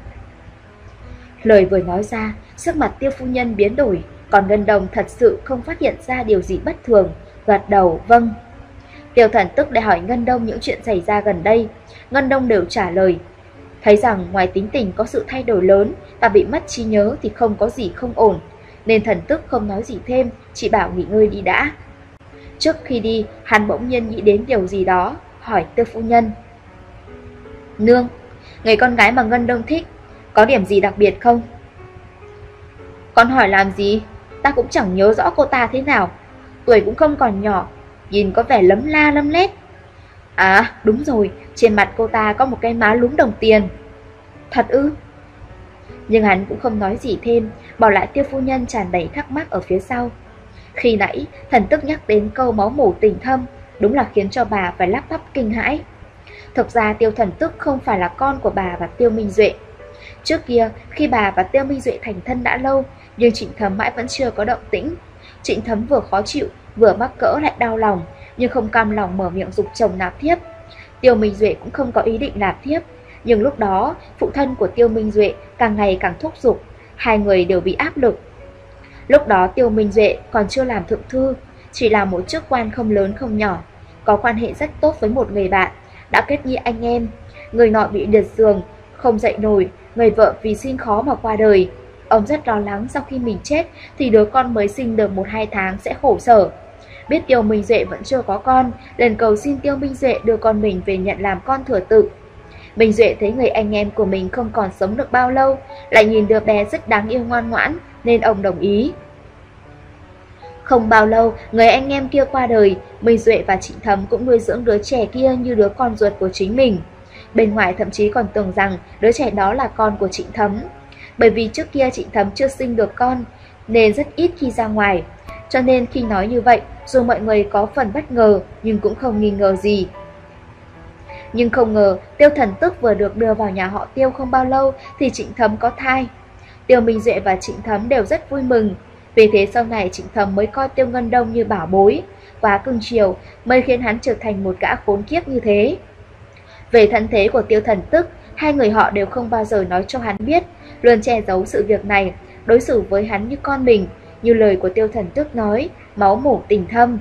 Lời vừa nói ra, sắc mặt Tiêu phu nhân biến đổi, còn Ngân Đông thật sự không phát hiện ra điều gì bất thường, gật đầu vâng. Tiêu Thần Tức để hỏi Ngân Đông những chuyện xảy ra gần đây, Ngân Đông đều trả lời. Thấy rằng ngoài tính tình có sự thay đổi lớn và bị mất trí nhớ thì không có gì không ổn, nên Thần Tức không nói gì thêm, chỉ bảo nghỉ ngơi đi đã. Trước khi đi, hắn bỗng nhiên nghĩ đến điều gì đó, hỏi Tiêu phu nhân. Nương, người con gái mà Ngân Đông thích, có điểm gì đặc biệt không? Con hỏi làm gì? Ta cũng chẳng nhớ rõ cô ta thế nào. tuổi cũng không còn nhỏ, nhìn có vẻ lấm la lấm lét. À đúng rồi, trên mặt cô ta có một cái má lúm đồng tiền. Thật ư? Nhưng hắn cũng không nói gì thêm, bỏ lại Tiêu phu nhân tràn đầy thắc mắc ở phía sau. Khi nãy Thần Tức nhắc đến câu máu mủ tình thâm, đúng là khiến cho bà phải lắp bắp kinh hãi. Thực ra Tiêu Thần Tức không phải là con của bà và Tiêu Minh Duệ. Trước kia khi bà và Tiêu Minh Duệ thành thân đã lâu, nhưng Trịnh Thấm mãi vẫn chưa có động tĩnh. Trịnh Thấm vừa khó chịu, vừa mắc cỡ lại đau lòng, nhưng không cam lòng mở miệng giục chồng nạp thiếp. Tiêu Minh Duệ cũng không có ý định nạp thiếp, nhưng lúc đó phụ thân của Tiêu Minh Duệ càng ngày càng thúc giục, hai người đều bị áp lực. Lúc đó Tiêu Minh Duệ còn chưa làm thượng thư, chỉ là một chức quan không lớn không nhỏ, có quan hệ rất tốt với một người bạn, đã kết nghĩa anh em. Người nọ bị liệt giường, không dậy nổi, người vợ vì sinh khó mà qua đời. Ông rất lo lắng sau khi mình chết thì đứa con mới sinh được một hai tháng sẽ khổ sở. Biết Tiêu Minh Duệ vẫn chưa có con, liền cầu xin Tiêu Minh Duệ đưa con mình về nhận làm con thừa tự. Minh Duệ thấy người anh em của mình không còn sống được bao lâu, lại nhìn đứa bé rất đáng yêu ngoan ngoãn, nên ông đồng ý. Không bao lâu, người anh em kia qua đời, Minh Duệ và Trịnh Thấm cũng nuôi dưỡng đứa trẻ kia như đứa con ruột của chính mình. Bên ngoài thậm chí còn tưởng rằng đứa trẻ đó là con của Trịnh Thấm. Bởi vì trước kia Trịnh Thấm chưa sinh được con, nên rất ít khi ra ngoài. Cho nên khi nói như vậy, dù mọi người có phần bất ngờ, nhưng cũng không nghi ngờ gì. Nhưng không ngờ, Tiêu Thần Tức vừa được đưa vào nhà họ Tiêu không bao lâu thì Trịnh Thấm có thai. Tiêu Minh Duệ và Trịnh Thấm đều rất vui mừng. Vì thế sau này Trịnh Thấm mới coi Tiêu Ngân Đông như bảo bối, quá cưng chiều mới khiến hắn trở thành một gã khốn kiếp như thế. Về thân thế của Tiêu Thần Tức, hai người họ đều không bao giờ nói cho hắn biết, luôn che giấu sự việc này, đối xử với hắn như con mình, như lời của Tiêu Thần Tức nói, máu mủ tình thâm.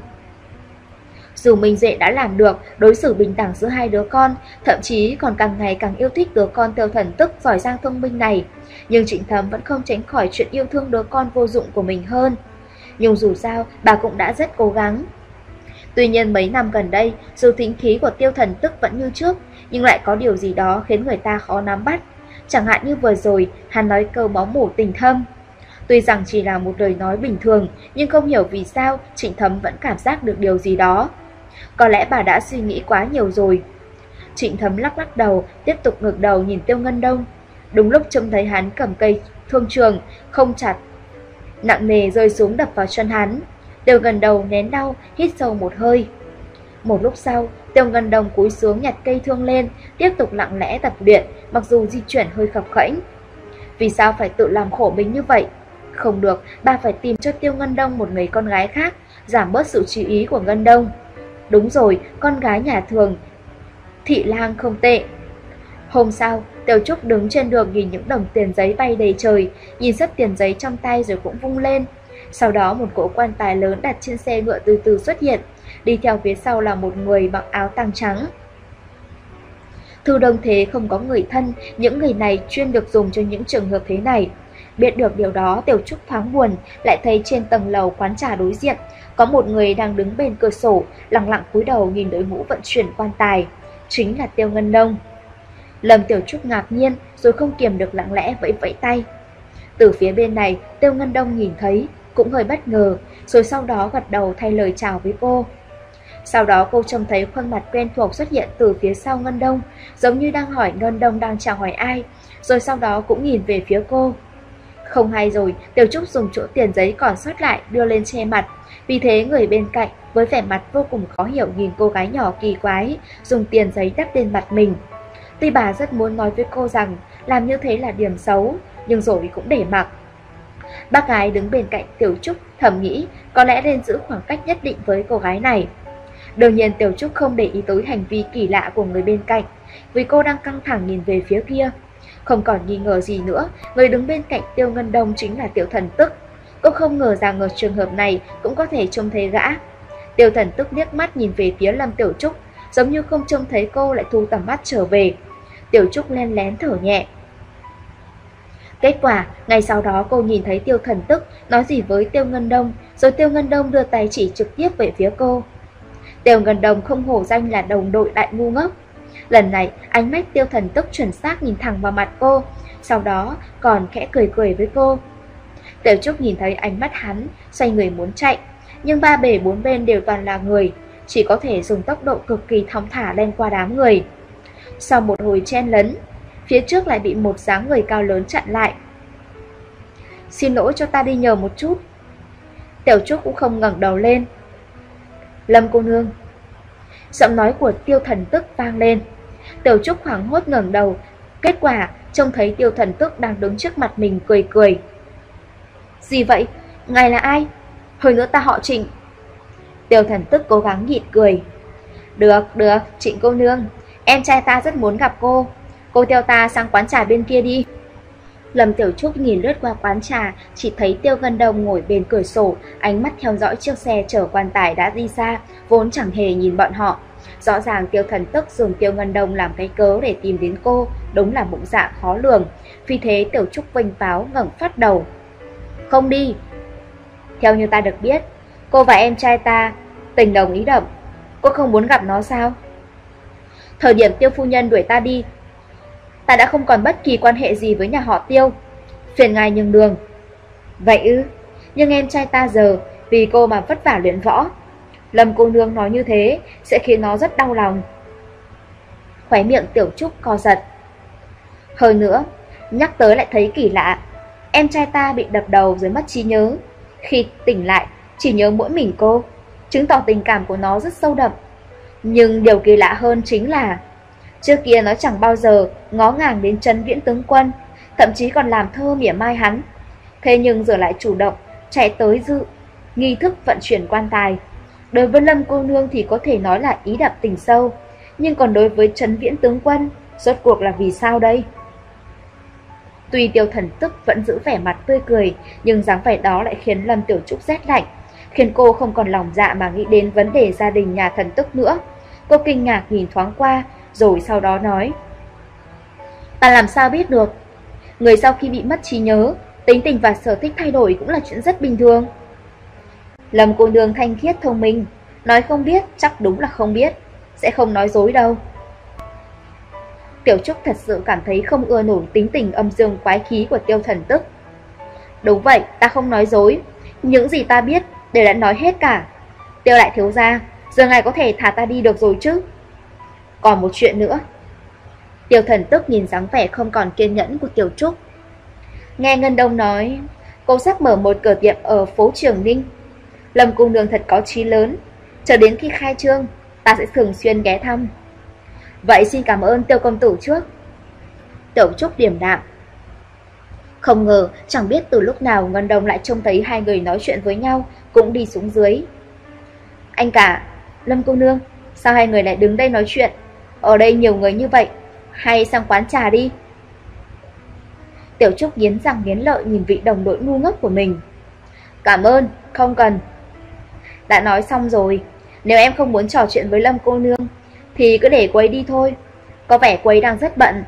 Dù Minh Duệ đã làm được đối xử bình đẳng giữa hai đứa con, thậm chí còn càng ngày càng yêu thích đứa con Tiêu Thần Tức giỏi giang thông minh này, nhưng Trịnh Thấm vẫn không tránh khỏi chuyện yêu thương đứa con vô dụng của mình hơn. Nhưng dù sao, bà cũng đã rất cố gắng. Tuy nhiên mấy năm gần đây, dù tính khí của Tiêu Thần Tức vẫn như trước, nhưng lại có điều gì đó khiến người ta khó nắm bắt. Chẳng hạn như vừa rồi, hắn nói câu máu mủ tình thâm. Tuy rằng chỉ là một lời nói bình thường, nhưng không hiểu vì sao Trịnh Thấm vẫn cảm giác được điều gì đó. Có lẽ bà đã suy nghĩ quá nhiều rồi. Trịnh Thấm lắc lắc đầu, tiếp tục ngược đầu nhìn Tiêu Ngân Đông. Đúng lúc trông thấy hắn cầm cây thương trường, không chặt, nặng nề rơi xuống đập vào chân hắn. Tiêu Ngân Đông nén đau, hít sâu một hơi. Một lúc sau, Tiêu Ngân Đông cúi xuống nhặt cây thương lên, tiếp tục lặng lẽ tập luyện, mặc dù di chuyển hơi khập khẽnh. Vì sao phải tự làm khổ mình như vậy? Không được, bà phải tìm cho Tiêu Ngân Đông một người con gái khác, giảm bớt sự chú ý của Ngân Đông. Đúng rồi, con gái nhà thường Thị Lang không tệ. Hôm sau, Tiểu Trúc đứng trên đường nhìn những đồng tiền giấy bay đầy trời, nhìn sấp tiền giấy trong tay rồi cũng vung lên. Sau đó một cỗ quan tài lớn đặt trên xe ngựa từ từ xuất hiện, đi theo phía sau là một người mặc áo tang trắng. Thư Đông Thế không có người thân, những người này chuyên được dùng cho những trường hợp thế này. Biết được điều đó, Tiểu Trúc thoáng buồn, lại thấy trên tầng lầu quán trà đối diện có một người đang đứng bên cửa sổ, lặng lặng cúi đầu nhìn đội ngũ vận chuyển quan tài, chính là Tiêu Ngân Đông. Lâm Tiểu Trúc ngạc nhiên, rồi không kiềm được lặng lẽ vẫy vẫy tay. Từ phía bên này, Tiêu Ngân Đông nhìn thấy, cũng hơi bất ngờ, rồi sau đó gật đầu thay lời chào với cô. Sau đó cô trông thấy khuôn mặt quen thuộc xuất hiện từ phía sau Ngân Đông, giống như đang hỏi Ngân Đông đang chào hỏi ai, rồi sau đó cũng nhìn về phía cô. Không hay rồi, Tiểu Trúc dùng chỗ tiền giấy còn sót lại đưa lên che mặt, vì thế người bên cạnh với vẻ mặt vô cùng khó hiểu nhìn cô gái nhỏ kỳ quái dùng tiền giấy đắp lên mặt mình. Tuy bà rất muốn nói với cô rằng làm như thế là điểm xấu, nhưng rồi cũng để mặc. Bác gái đứng bên cạnh Tiểu Trúc thầm nghĩ có lẽ nên giữ khoảng cách nhất định với cô gái này. Đương nhiên Tiểu Trúc không để ý tới hành vi kỳ lạ của người bên cạnh, vì cô đang căng thẳng nhìn về phía kia. Không còn nghi ngờ gì nữa, người đứng bên cạnh Tiêu Ngân Đông chính là Tiêu Thần Tức. Cô không ngờ rằng ở trường hợp này cũng có thể trông thấy gã. Tiêu Thần Tức liếc mắt nhìn về phía Lâm Tiểu Trúc, giống như không trông thấy cô lại thu tầm mắt trở về. Tiểu Trúc len lén thở nhẹ. Kết quả, ngày sau đó cô nhìn thấy Tiêu Thần Tức nói gì với Tiêu Ngân Đông, rồi Tiêu Ngân Đông đưa tay chỉ trực tiếp về phía cô. Tiêu Ngân Đông không hổ danh là đồng đội đại ngu ngốc. Lần này, ánh mắt Tiêu Thần Tức chuẩn xác nhìn thẳng vào mặt cô, sau đó còn khẽ cười cười với cô. Tiểu Trúc nhìn thấy ánh mắt hắn, xoay người muốn chạy, nhưng ba bể bốn bên đều toàn là người, chỉ có thể dùng tốc độ cực kỳ thong thả lên qua đám người. Sau một hồi chen lấn, phía trước lại bị một dáng người cao lớn chặn lại. Xin lỗi, cho ta đi nhờ một chút. Tiểu Trúc cũng không ngẩng đầu lên. Lâm cô nương. Giọng nói của Tiêu Thần Tức vang lên. Tiểu Trúc hoảng hốt ngẩng đầu, kết quả trông thấy Tiêu Thần Tức đang đứng trước mặt mình cười cười. Gì vậy? Ngài là ai? Hồi nữa ta họ Trịnh. Tiêu Thần Tức cố gắng nhịn cười. Được, được, Trịnh cô nương, em trai ta rất muốn gặp cô. Cô theo ta sang quán trà bên kia đi. Lâm Tiểu Trúc nhìn lướt qua quán trà, chỉ thấy Tiêu Ngân Đông ngồi bên cửa sổ, ánh mắt theo dõi chiếc xe chở quan tài đã đi xa, vốn chẳng hề nhìn bọn họ. Rõ ràng Tiêu Thần Tức dùng Tiêu Ngân Đông làm cái cớ để tìm đến cô, đúng là bụng dạ khó lường. Vì thế Tiểu Trúc vênh váo ngẩng phát đầu. Không đi. Theo như ta được biết, cô và em trai ta tình đồng ý đậm. Cô không muốn gặp nó sao? Thời điểm Tiêu phu nhân đuổi ta đi, ta đã không còn bất kỳ quan hệ gì với nhà họ Tiêu. Phiền ngài nhường đường. Vậy ư? Nhưng em trai ta giờ vì cô mà vất vả luyện võ. Lâm cô nương nói như thế sẽ khiến nó rất đau lòng. Khóe miệng Tiểu Trúc co giật. Hơn nữa, nhắc tới lại thấy kỳ lạ. Em trai ta bị đập đầu rồi mất trí nhớ. Khi tỉnh lại chỉ nhớ mỗi mình cô, chứng tỏ tình cảm của nó rất sâu đậm. Nhưng điều kỳ lạ hơn chính là trước kia nó chẳng bao giờ ngó ngàng đến Trấn Viễn tướng quân, thậm chí còn làm thơ mỉa mai hắn. Thế nhưng giờ lại chủ động chạy tới dự nghi thức vận chuyển quan tài. Đối với Lâm cô nương thì có thể nói là ý đậm tình sâu, nhưng còn đối với Trấn Viễn tướng quân, rốt cuộc là vì sao đây? Tuy Tiêu Thần Tức vẫn giữ vẻ mặt tươi cười, nhưng dáng vẻ đó lại khiến Lâm Tiểu Trúc rét lạnh, khiến cô không còn lòng dạ mà nghĩ đến vấn đề gia đình nhà Thần Tức nữa. Cô kinh ngạc nhìn thoáng qua, rồi sau đó nói: Ta làm sao biết được? Người sau khi bị mất trí nhớ, tính tình và sở thích thay đổi cũng là chuyện rất bình thường. Lâm cô nương thanh khiết thông minh, nói không biết chắc đúng là không biết, sẽ không nói dối đâu. Tiểu Trúc thật sự cảm thấy không ưa nổi tính tình âm dương quái khí của Tiêu Thần Tức. Đúng vậy, ta không nói dối, những gì ta biết đều đã nói hết cả. Tiêu đại thiếu gia, giờ ngài có thể thả ta đi được rồi chứ? Còn một chuyện nữa. Tiêu Thần Tức nhìn dáng vẻ không còn kiên nhẫn của Tiểu Trúc. Nghe Ngân Đông nói cô sắp mở một cửa tiệm ở phố Trường Ninh. Lâm cô nương thật có chí lớn, chờ đến khi khai trương ta sẽ thường xuyên ghé thăm. Vậy xin cảm ơn Tiêu công tử trước. Tiểu Trúc điềm đạm. Không ngờ chẳng biết từ lúc nào Ngân Đông lại trông thấy hai người nói chuyện với nhau, cũng đi xuống dưới. Anh cả, Lâm cô nương, sao hai người lại đứng đây nói chuyện? Ở đây nhiều người như vậy, hay sang quán trà đi. Tiểu Trúc nghiến răng nghiến lợi nhìn vị đồng đội ngu ngốc của mình. Cảm ơn, không cần. Đã nói xong rồi, nếu em không muốn trò chuyện với Lâm cô nương thì cứ để cô ấy đi thôi, có vẻ cô ấy đang rất bận.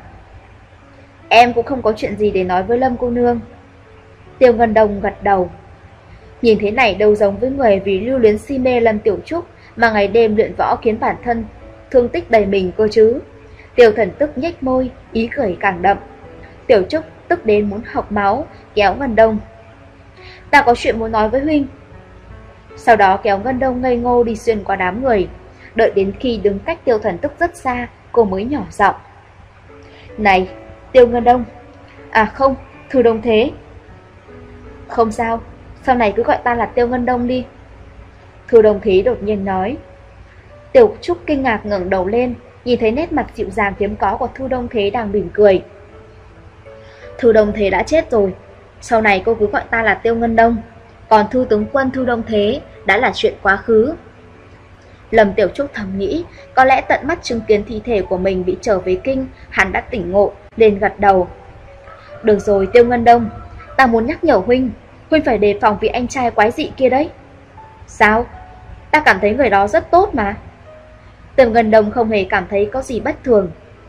Em cũng không có chuyện gì để nói với Lâm cô nương. Tiêu Ngân Đông gật đầu. Nhìn thế này đâu giống với người vì lưu luyến si mê Lâm Tiểu Trúc mà ngày đêm luyện võ khiến bản thân thương tích đầy mình cơ chứ. Tiêu Thần Tức nhếch môi, ý cười càng đậm. Tiểu Trúc tức đến muốn học máu, kéo Ngân Đông. Ta có chuyện muốn nói với huynh. Sau đó kéo Ngân Đông ngây ngô đi xuyên qua đám người. Đợi đến khi đứng cách Tiêu Thần Tức rất xa, cô mới nhỏ giọng. Này, Tiêu Ngân Đông. À không, Thư Đông Thế. Không sao, sau này cứ gọi ta là Tiêu Ngân Đông đi. Thư Đông Thế đột nhiên nói. Tiểu Trúc kinh ngạc ngẩng đầu lên, nhìn thấy nét mặt dịu dàng hiếm có của Thư Đông Thế đang mỉm cười. Thư Đông Thế đã chết rồi, sau này cô cứ gọi ta là Tiêu Ngân Đông. Còn Thư tướng quân Thư Đông Thế đã là chuyện quá khứ. Lâm Tiểu Trúc thầm nghĩ, có lẽ tận mắt chứng kiến thi thể của mình bị trở về kinh, hắn đã tỉnh ngộ, lên gật đầu. Được rồi Tiêu Ngân Đông, ta muốn nhắc nhở huynh, huynh phải đề phòng vị anh trai quái dị kia đấy. Sao? Ta cảm thấy người đó rất tốt mà. Tiêu Ngân Đông không hề cảm thấy có gì bất thường.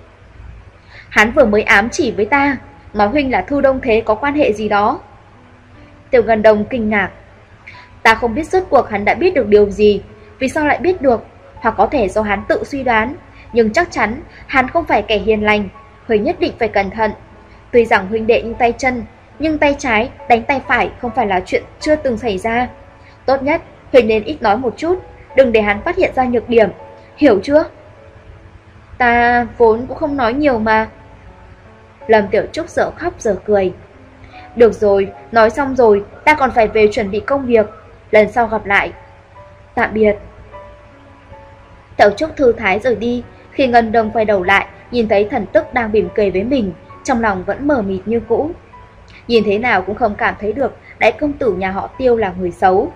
Hắn vừa mới ám chỉ với ta, nói huynh là Thư Đông Thế có quan hệ gì đó. Tiêu Ngân Đông kinh ngạc. Ta không biết rốt cuộc hắn đã biết được điều gì, vì sao lại biết được, hoặc có thể do hắn tự suy đoán, nhưng chắc chắn hắn không phải kẻ hiền lành, huynh nhất định phải cẩn thận. Tuy rằng huynh đệ như tay chân, nhưng tay trái đánh tay phải không phải là chuyện chưa từng xảy ra. Tốt nhất Huỳnh nên ít nói một chút, đừng để hắn phát hiện ra nhược điểm, hiểu chưa? Ta vốn cũng không nói nhiều mà. Lâm Tiểu Trúc dở khóc dở cười. Được rồi, nói xong rồi, ta còn phải về chuẩn bị công việc, lần sau gặp lại. Tạm biệt. Tiểu Trúc thư thái rời đi. Khi Ngân Đông quay đầu lại, nhìn thấy Thần Tức đang mỉm cười với mình, trong lòng vẫn mờ mịt như cũ. Nhìn thế nào cũng không cảm thấy được đại công tử nhà họ Tiêu là người xấu.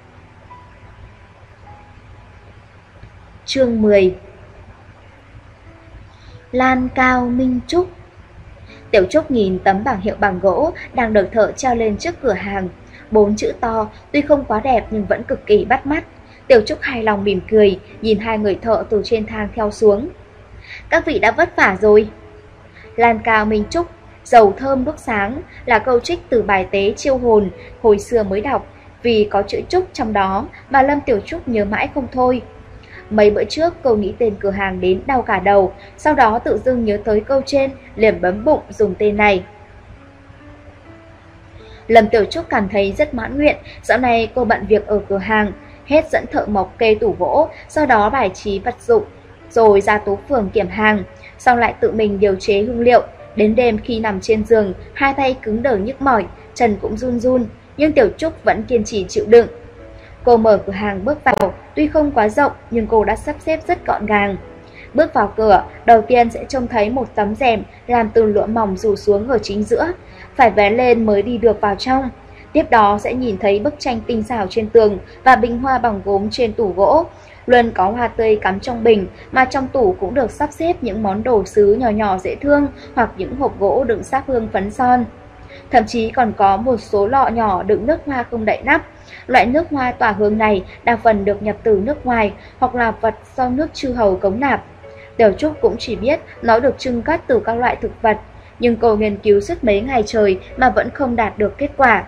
Chương mười. Lan Cao Minh Trúc. Tiểu Trúc nhìn tấm bảng hiệu bằng gỗ đang được thợ treo lên trước cửa hàng. Bốn chữ to tuy không quá đẹp nhưng vẫn cực kỳ bắt mắt. Tiểu Trúc hài lòng mỉm cười, nhìn hai người thợ từ trên thang theo xuống. Các vị đã vất vả rồi. Lan Cao Minh Trúc, dầu thơm đuốc sáng là câu trích từ bài tế chiêu hồn hồi xưa mới đọc, vì có chữ Trúc trong đó mà Lâm Tiểu Trúc nhớ mãi không thôi. Mấy bữa trước cô nghĩ tên cửa hàng đến đau cả đầu, sau đó tự dưng nhớ tới câu trên, liền bấm bụng dùng tên này. Lâm Tiểu Trúc cảm thấy rất mãn nguyện, dạo này cô bận việc ở cửa hàng, hết dẫn thợ mộc kê tủ gỗ, sau đó bài trí vật dụng, rồi ra Tú Phường kiểm hàng, sau lại tự mình điều chế hương liệu. Đến đêm khi nằm trên giường, hai tay cứng đờ nhức mỏi, chân cũng run run, nhưng Tiểu Trúc vẫn kiên trì chịu đựng. Cô mở cửa hàng bước vào, tuy không quá rộng nhưng cô đã sắp xếp rất gọn gàng. Bước vào cửa, đầu tiên sẽ trông thấy một tấm rèm làm từ lụa mỏng rủ xuống ở chính giữa, phải vé lên mới đi được vào trong. Tiếp đó sẽ nhìn thấy bức tranh tinh xảo trên tường và bình hoa bằng gốm trên tủ gỗ. Luôn có hoa tươi cắm trong bình, mà trong tủ cũng được sắp xếp những món đồ sứ nhỏ nhỏ dễ thương hoặc những hộp gỗ đựng sáp hương phấn son. Thậm chí còn có một số lọ nhỏ đựng nước hoa không đậy nắp. Loại nước hoa tỏa hương này đa phần được nhập từ nước ngoài hoặc là vật do nước chư hầu cống nạp. Tiểu Trúc cũng chỉ biết nó được trưng cất từ các loại thực vật, nhưng cô nghiên cứu suốt mấy ngày trời mà vẫn không đạt được kết quả.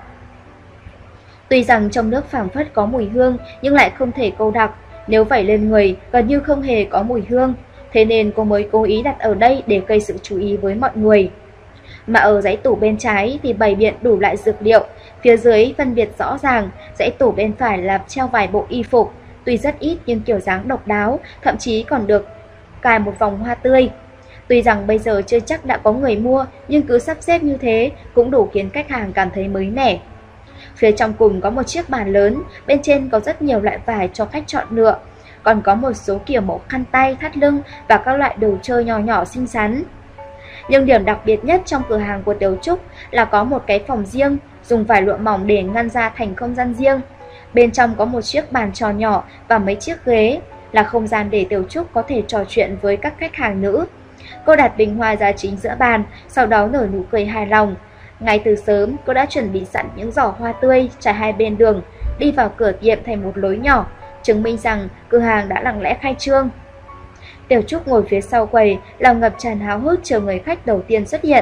Tuy rằng trong nước phảng phất có mùi hương nhưng lại không thể cô đặc, nếu vẩy lên người gần như không hề có mùi hương, thế nên cô mới cố ý đặt ở đây để gây sự chú ý với mọi người. Mà ở dãy tủ bên trái thì bày biện đủ loại dược liệu, phía dưới phân biệt rõ ràng, dãy tủ bên phải là treo vài bộ y phục, tuy rất ít nhưng kiểu dáng độc đáo, thậm chí còn được cài một vòng hoa tươi. Tuy rằng bây giờ chưa chắc đã có người mua, nhưng cứ sắp xếp như thế cũng đủ khiến khách hàng cảm thấy mới mẻ. Phía trong cùng có một chiếc bàn lớn, bên trên có rất nhiều loại vải cho khách chọn lựa, còn có một số kiểu mẫu khăn tay, thắt lưng và các loại đồ chơi nhỏ nhỏ xinh xắn. Nhưng điểm đặc biệt nhất trong cửa hàng của Tiểu Trúc là có một cái phòng riêng, dùng vải lụa mỏng để ngăn ra thành không gian riêng. Bên trong có một chiếc bàn tròn nhỏ và mấy chiếc ghế, là không gian để Tiểu Trúc có thể trò chuyện với các khách hàng nữ. Cô đặt bình hoa ra chính giữa bàn, sau đó nở nụ cười hài lòng. Ngay từ sớm, cô đã chuẩn bị sẵn những giỏ hoa tươi trải hai bên đường, đi vào cửa tiệm thành một lối nhỏ, chứng minh rằng cửa hàng đã lặng lẽ khai trương. Tiểu Trúc ngồi phía sau quầy, lòng ngập tràn háo hức chờ người khách đầu tiên xuất hiện.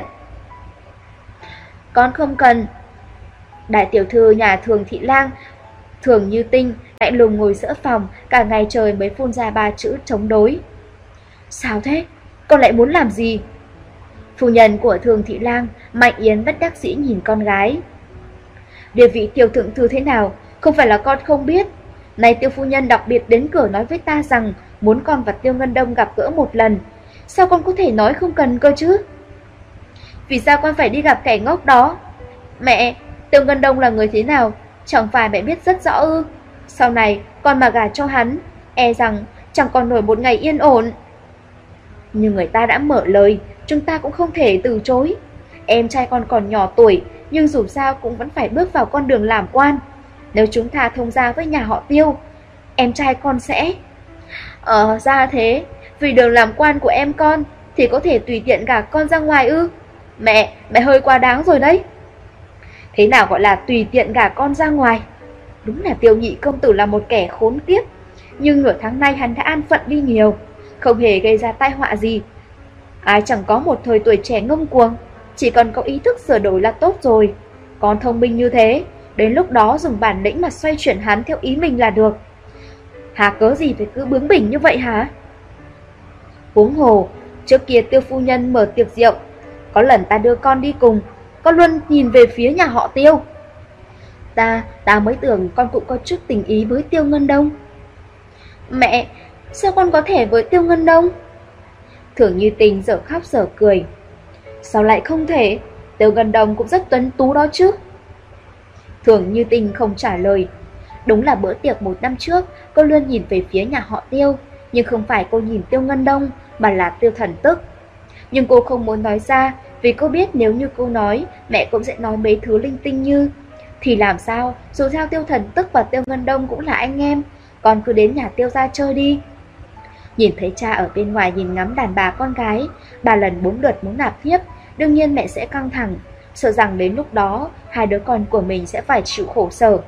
Con không cần. Đại tiểu thư nhà Thường Thị Lang, Thường Như Tinh, lạnh lùng ngồi giữa phòng, cả ngày trời mới phun ra ba chữ chống đối. Sao thế? Con lại muốn làm gì? Phu nhân của Thường Thị Lang, Mạnh Yến bất đắc dĩ nhìn con gái. Địa vị Tiểu thượng thư thế nào, không phải là con không biết. Này Tiêu phu nhân đặc biệt đến cửa nói với ta rằng muốn con và Tiêu Ngân Đông gặp gỡ một lần. Sao con có thể nói không cần cơ chứ? Vì sao con phải đi gặp kẻ ngốc đó? Mẹ, Tiêu Ngân Đông là người thế nào, chẳng phải mẹ biết rất rõ ư? Sau này con mà gả cho hắn, e rằng chẳng còn nổi một ngày yên ổn. Nhưng người ta đã mở lời, chúng ta cũng không thể từ chối. Em trai con còn nhỏ tuổi, nhưng dù sao cũng vẫn phải bước vào con đường làm quan. Nếu chúng ta thông gia với nhà họ Tiêu, em trai con sẽ... Ờ ra thế, vì đường làm quan của em con thì có thể tùy tiện gả con ra ngoài ư? Mẹ, mẹ hơi quá đáng rồi đấy. Thế nào gọi là tùy tiện gả con ra ngoài? Đúng là Tiêu nhị công tử là một kẻ khốn kiếp, nhưng nửa tháng nay hắn đã an phận đi nhiều, không hề gây ra tai họa gì. Ai chẳng có một thời tuổi trẻ ngông cuồng, chỉ cần có ý thức sửa đổi là tốt rồi. Con thông minh như thế, đến lúc đó dùng bản lĩnh mà xoay chuyển hắn theo ý mình là được. Hà cớ gì phải cứ bướng bỉnh như vậy hả? Huống hồ, trước kia Tiêu phu nhân mở tiệc rượu, có lần ta đưa con đi cùng, con luôn nhìn về phía nhà họ Tiêu. Ta, ta mới tưởng con cũng có chút tình ý với Tiêu Ngân Đông. Mẹ, sao con có thể với Tiêu Ngân Đông? Thường Như Tình dở khóc dở cười. Sao lại không thể? Tiêu Ngân Đông cũng rất tuấn tú đó chứ. Thường Như Tình không trả lời. Đúng là bữa tiệc một năm trước, cô luôn nhìn về phía nhà họ Tiêu, nhưng không phải cô nhìn Tiêu Ngân Đông, mà là Tiêu Thần Tức. Nhưng cô không muốn nói ra, vì cô biết nếu như cô nói, mẹ cũng sẽ nói mấy thứ linh tinh như thì làm sao, dù sao Tiêu Thần Tức và Tiêu Ngân Đông cũng là anh em, con cứ đến nhà Tiêu gia chơi đi. Nhìn thấy cha ở bên ngoài nhìn ngắm đàn bà con gái, ba lần bốn lượt muốn nạp thiếp, đương nhiên mẹ sẽ căng thẳng, sợ rằng đến lúc đó hai đứa con của mình sẽ phải chịu khổ sở.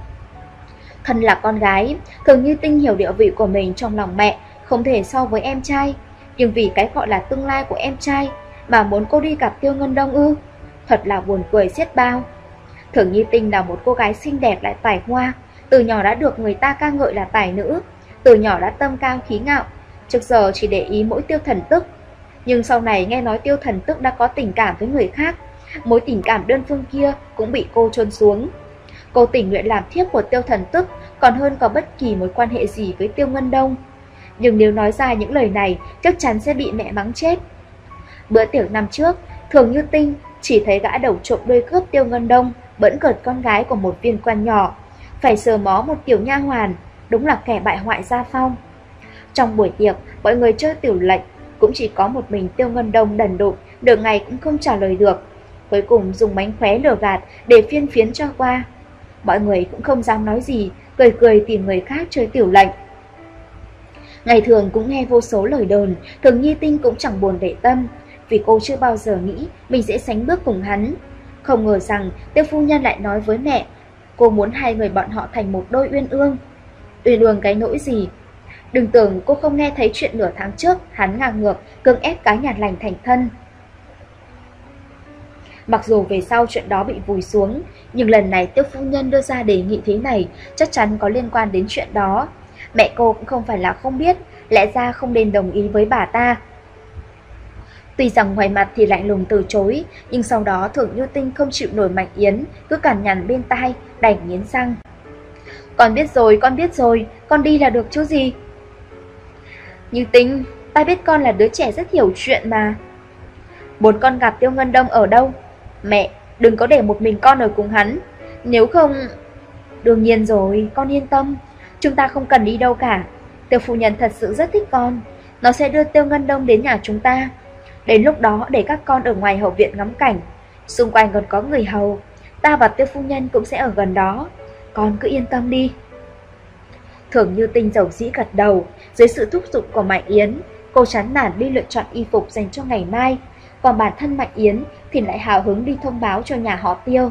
Thân là con gái, Thường Như Tinh hiểu địa vị của mình trong lòng mẹ không thể so với em trai, nhưng vì cái gọi là tương lai của em trai mà muốn cô đi gặp Tiêu Ngân Đông ư? Thật là buồn cười xiết bao. Thường Như Tinh là một cô gái xinh đẹp lại tài hoa, từ nhỏ đã được người ta ca ngợi là tài nữ, từ nhỏ đã tâm cao khí ngạo, trước giờ chỉ để ý mỗi Tiêu Thần Tức. Nhưng sau này nghe nói Tiêu Thần Tức đã có tình cảm với người khác, mối tình cảm đơn phương kia cũng bị cô chôn xuống. Cô tình nguyện làm thiếp của Tiêu Thần Tức còn hơn có bất kỳ mối quan hệ gì với Tiêu Ngân Đông. Nhưng nếu nói ra những lời này chắc chắn sẽ bị mẹ mắng chết. Bữa tiệc năm trước, Thường Như Tinh chỉ thấy gã đầu trộm đuôi cướp Tiêu Ngân Đông bỡn cợt con gái của một viên quan nhỏ, phải sờ mó một tiểu nha hoàn, đúng là kẻ bại hoại gia phong. Trong buổi tiệc, mọi người chơi tiểu lệnh, cũng chỉ có một mình Tiêu Ngân Đông đần độn, nửa ngày cũng không trả lời được. Cuối cùng dùng mánh khóe lừa gạt để phiên phiến cho qua. Mọi người cũng không dám nói gì, cười cười tìm người khác chơi tiểu lệnh. Ngày thường cũng nghe vô số lời đồn, Thường Như Tinh cũng chẳng buồn để tâm, vì cô chưa bao giờ nghĩ mình sẽ sánh bước cùng hắn. Không ngờ rằng Tiêu phu nhân lại nói với mẹ, cô muốn hai người bọn họ thành một đôi uyên ương. Uyên ương cái nỗi gì? Đừng tưởng cô không nghe thấy chuyện nửa tháng trước hắn ngang ngược cưỡng ép cái nhà lành thành thân. Mặc dù về sau chuyện đó bị vùi xuống, nhưng lần này Tiêu phu nhân đưa ra đề nghị thế này chắc chắn có liên quan đến chuyện đó. Mẹ cô cũng không phải là không biết, lẽ ra không nên đồng ý với bà ta. Tuy rằng ngoài mặt thì lạnh lùng từ chối, nhưng sau đó Thường Như Tinh không chịu nổi Mạnh Yến cứ cằn nhằn bên tai, đành nghiến răng. Con biết rồi, con biết rồi, con đi là được chứ gì. Như Tinh, ta biết con là đứa trẻ rất hiểu chuyện mà. Muốn con gặp Tiêu Ngân Đông ở đâu? Mẹ, đừng có để một mình con ở cùng hắn, nếu không... Đương nhiên rồi, con yên tâm, chúng ta không cần đi đâu cả. Tiêu phu nhân thật sự rất thích con, nó sẽ đưa Tiêu Ngân Đông đến nhà chúng ta. Đến lúc đó để các con ở ngoài hậu viện ngắm cảnh, xung quanh còn có người hầu, ta và Tiêu phu nhân cũng sẽ ở gần đó. Con cứ yên tâm đi. Thường Như Tinh dầu dĩ gật đầu. Dưới sự thúc giục của Mạnh Yến, cô chán nản đi lựa chọn y phục dành cho ngày mai. Còn bản thân Mạnh Yến thì lại hào hứng đi thông báo cho nhà họ Tiêu.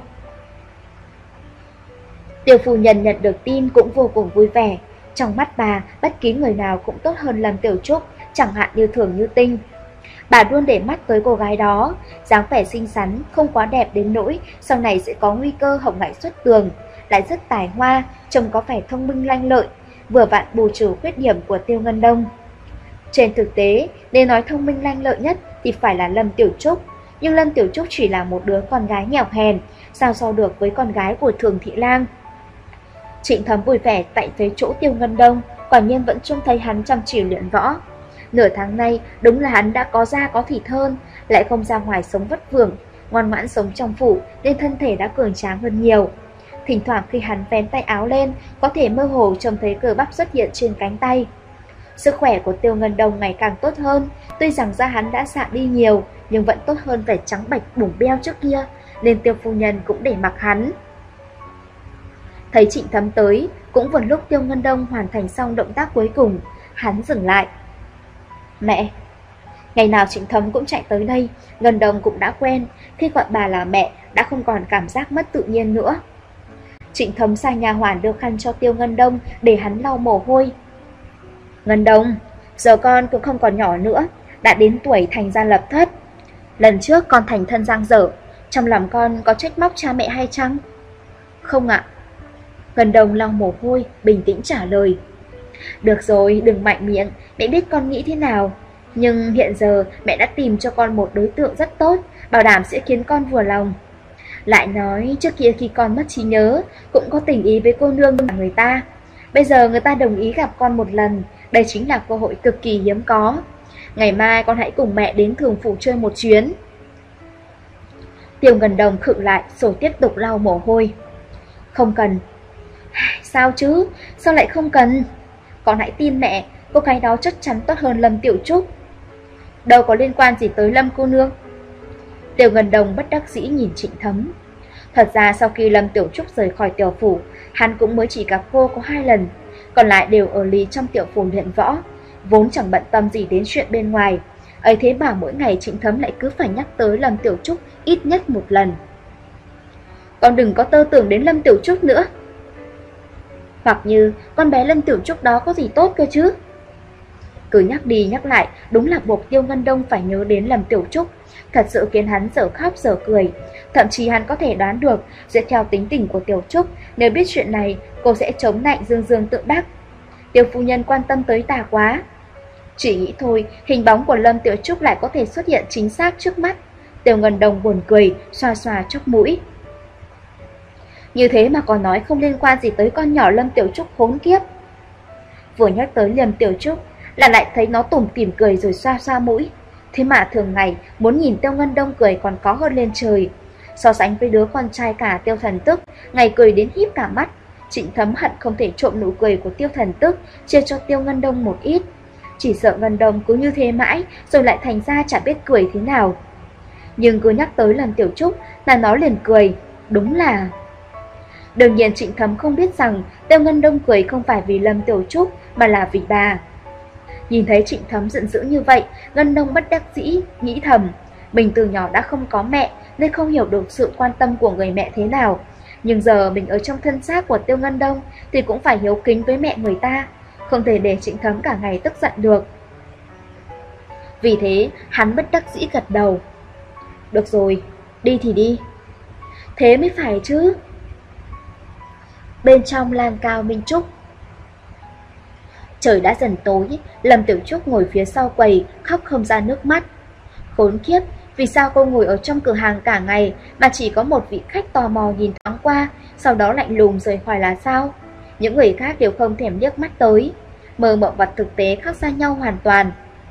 Tiêu phu nhân nhận được tin cũng vô cùng vui vẻ. Trong mắt bà, bất kỳ người nào cũng tốt hơn Lâm Tiểu Trúc, chẳng hạn như Thường Như Tinh. Bà luôn để mắt tới cô gái đó, dáng vẻ xinh xắn, không quá đẹp đến nỗi sau này sẽ có nguy cơ hồng ngải xuất tường, lại rất tài hoa, trông có vẻ thông minh lanh lợi, vừa vặn bù trừ khuyết điểm của Tiêu Ngân Đông. Trên thực tế, nếu nói thông minh lanh lợi nhất thì phải là Lâm Tiểu Trúc, nhưng Lâm Tiểu Trúc chỉ là một đứa con gái nghèo hèn, sao so được với con gái của Thường Thị Lang. Trịnh Thấm vui vẻ tại phía chỗ Tiêu Ngân Đông, quả nhiên vẫn trông thấy hắn chăm chỉ luyện võ. Nửa tháng nay đúng là hắn đã có da có thịt hơn, lại không ra ngoài sống vất vưởng, ngoan ngoãn sống trong phủ nên thân thể đã cường tráng hơn nhiều. Thỉnh thoảng khi hắn vén tay áo lên, có thể mơ hồ trông thấy cơ bắp xuất hiện trên cánh tay. Sức khỏe của Tiêu Ngân Đông ngày càng tốt hơn, tuy rằng da hắn đã sạm đi nhiều, nhưng vẫn tốt hơn vẻ trắng bệch bủng beo trước kia, nên Tiêu phu nhân cũng để mặc hắn. Thấy Trịnh Thấm tới, cũng vừa lúc Tiêu Ngân Đông hoàn thành xong động tác cuối cùng, hắn dừng lại. Mẹ. Ngày nào Trịnh Thấm cũng chạy tới đây, Ngân Đông cũng đã quen, khi gọi bà là mẹ đã không còn cảm giác mất tự nhiên nữa. Trịnh Thấm sai nha hoàn đưa khăn cho Tiêu Ngân Đông để hắn lau mồ hôi. Ngân Đông, giờ con cũng không còn nhỏ nữa, đã đến tuổi thành gia lập thất. Lần trước con thành thân giang dở, trong lòng con có trách móc cha mẹ hay chăng? Không ạ. Ngân Đông lau mồ hôi, bình tĩnh trả lời. Được rồi, đừng mạnh miệng, mẹ biết con nghĩ thế nào. Nhưng hiện giờ mẹ đã tìm cho con một đối tượng rất tốt, bảo đảm sẽ khiến con vừa lòng. Lại nói trước kia khi con mất trí nhớ cũng có tình ý với cô nương của người ta. Bây giờ người ta đồng ý gặp con một lần, đây chính là cơ hội cực kỳ hiếm có. Ngày mai con hãy cùng mẹ đến Thường Phủ chơi một chuyến. Tiêu Ngân Đồng khựng lại rồi tiếp tục lau mồ hôi. Không cần. Sao chứ? Sao lại không cần? Con hãy tin mẹ, cô gái đó chắc chắn tốt hơn Lâm Tiểu Trúc. Đâu có liên quan gì tới Lâm cô nương. Tiêu Ngân Đồng bất đắc dĩ nhìn Trịnh Thấm. Thật ra sau khi Lâm Tiểu Trúc rời khỏi tiểu phủ, hắn cũng mới chỉ gặp cô có hai lần, còn lại đều ở lì trong tiểu phủ luyện võ, vốn chẳng bận tâm gì đến chuyện bên ngoài. Ấy thế mà mỗi ngày Trịnh Thấm lại cứ phải nhắc tới Lâm Tiểu Trúc ít nhất một lần. Con đừng có tơ tưởng đến Lâm Tiểu Trúc nữa. Hoặc như con bé Lâm Tiểu Trúc đó có gì tốt cơ chứ? Cứ nhắc đi nhắc lại, đúng là buộc Tiêu Ngân Đông phải nhớ đến Lâm Tiểu Trúc, thật sự khiến hắn dở khóc dở cười. Thậm chí hắn có thể đoán được, dựa theo tính tình của Tiểu Trúc, nếu biết chuyện này, cô sẽ chống nạnh dương dương tự đắc. Tiêu phu nhân quan tâm tới ta quá. Chỉ nghĩ thôi, hình bóng của Lâm Tiểu Trúc lại có thể xuất hiện chính xác trước mắt. Tiêu Ngân Đông buồn cười, xoa xoa chóp mũi. Như thế mà còn nói không liên quan gì tới con nhỏ Lâm Tiểu Trúc khốn kiếp. Vừa nhắc tới Lâm Tiểu Trúc là lại thấy nó tủm tỉm cười rồi xoa xoa mũi. Thế mà thường ngày muốn nhìn Tiêu Ngân Đông cười còn có hơn lên trời. So sánh với đứa con trai cả Tiêu Thần Tức, ngày cười đến híp cả mắt, Trịnh Thấm hận không thể trộm nụ cười của Tiêu Thần Tức, chia cho Tiêu Ngân Đông một ít. Chỉ sợ Ngân Đông cứ như thế mãi, rồi lại thành ra chả biết cười thế nào. Nhưng cứ nhắc tới Lâm Tiểu Trúc là nó liền cười, đúng là... Đương nhiên Trịnh Thấm không biết rằng Tiêu Ngân Đông cười không phải vì Lâm Tiểu Trúc mà là vì bà. Nhìn thấy Trịnh Thấm giận dữ như vậy, Ngân Đông bất đắc dĩ, nghĩ thầm. Mình từ nhỏ đã không có mẹ nên không hiểu được sự quan tâm của người mẹ thế nào. Nhưng giờ mình ở trong thân xác của Tiêu Ngân Đông thì cũng phải hiếu kính với mẹ người ta, không thể để Trịnh Thấm cả ngày tức giận được. Vì thế hắn bất đắc dĩ gật đầu. Được rồi, đi thì đi. Thế mới phải chứ. Bên trong lan cao Minh Trúc. Trời đã dần tối, Lâm Tiểu Trúc ngồi phía sau quầy, khóc không ra nước mắt. Khốn kiếp, vì sao cô ngồi ở trong cửa hàng cả ngày mà chỉ có một vị khách tò mò nhìn thoáng qua, sau đó lạnh lùng rời khỏi là sao? Những người khác đều không thèm liếc mắt tới. Mơ mộng và thực tế khác xa nhau hoàn toàn.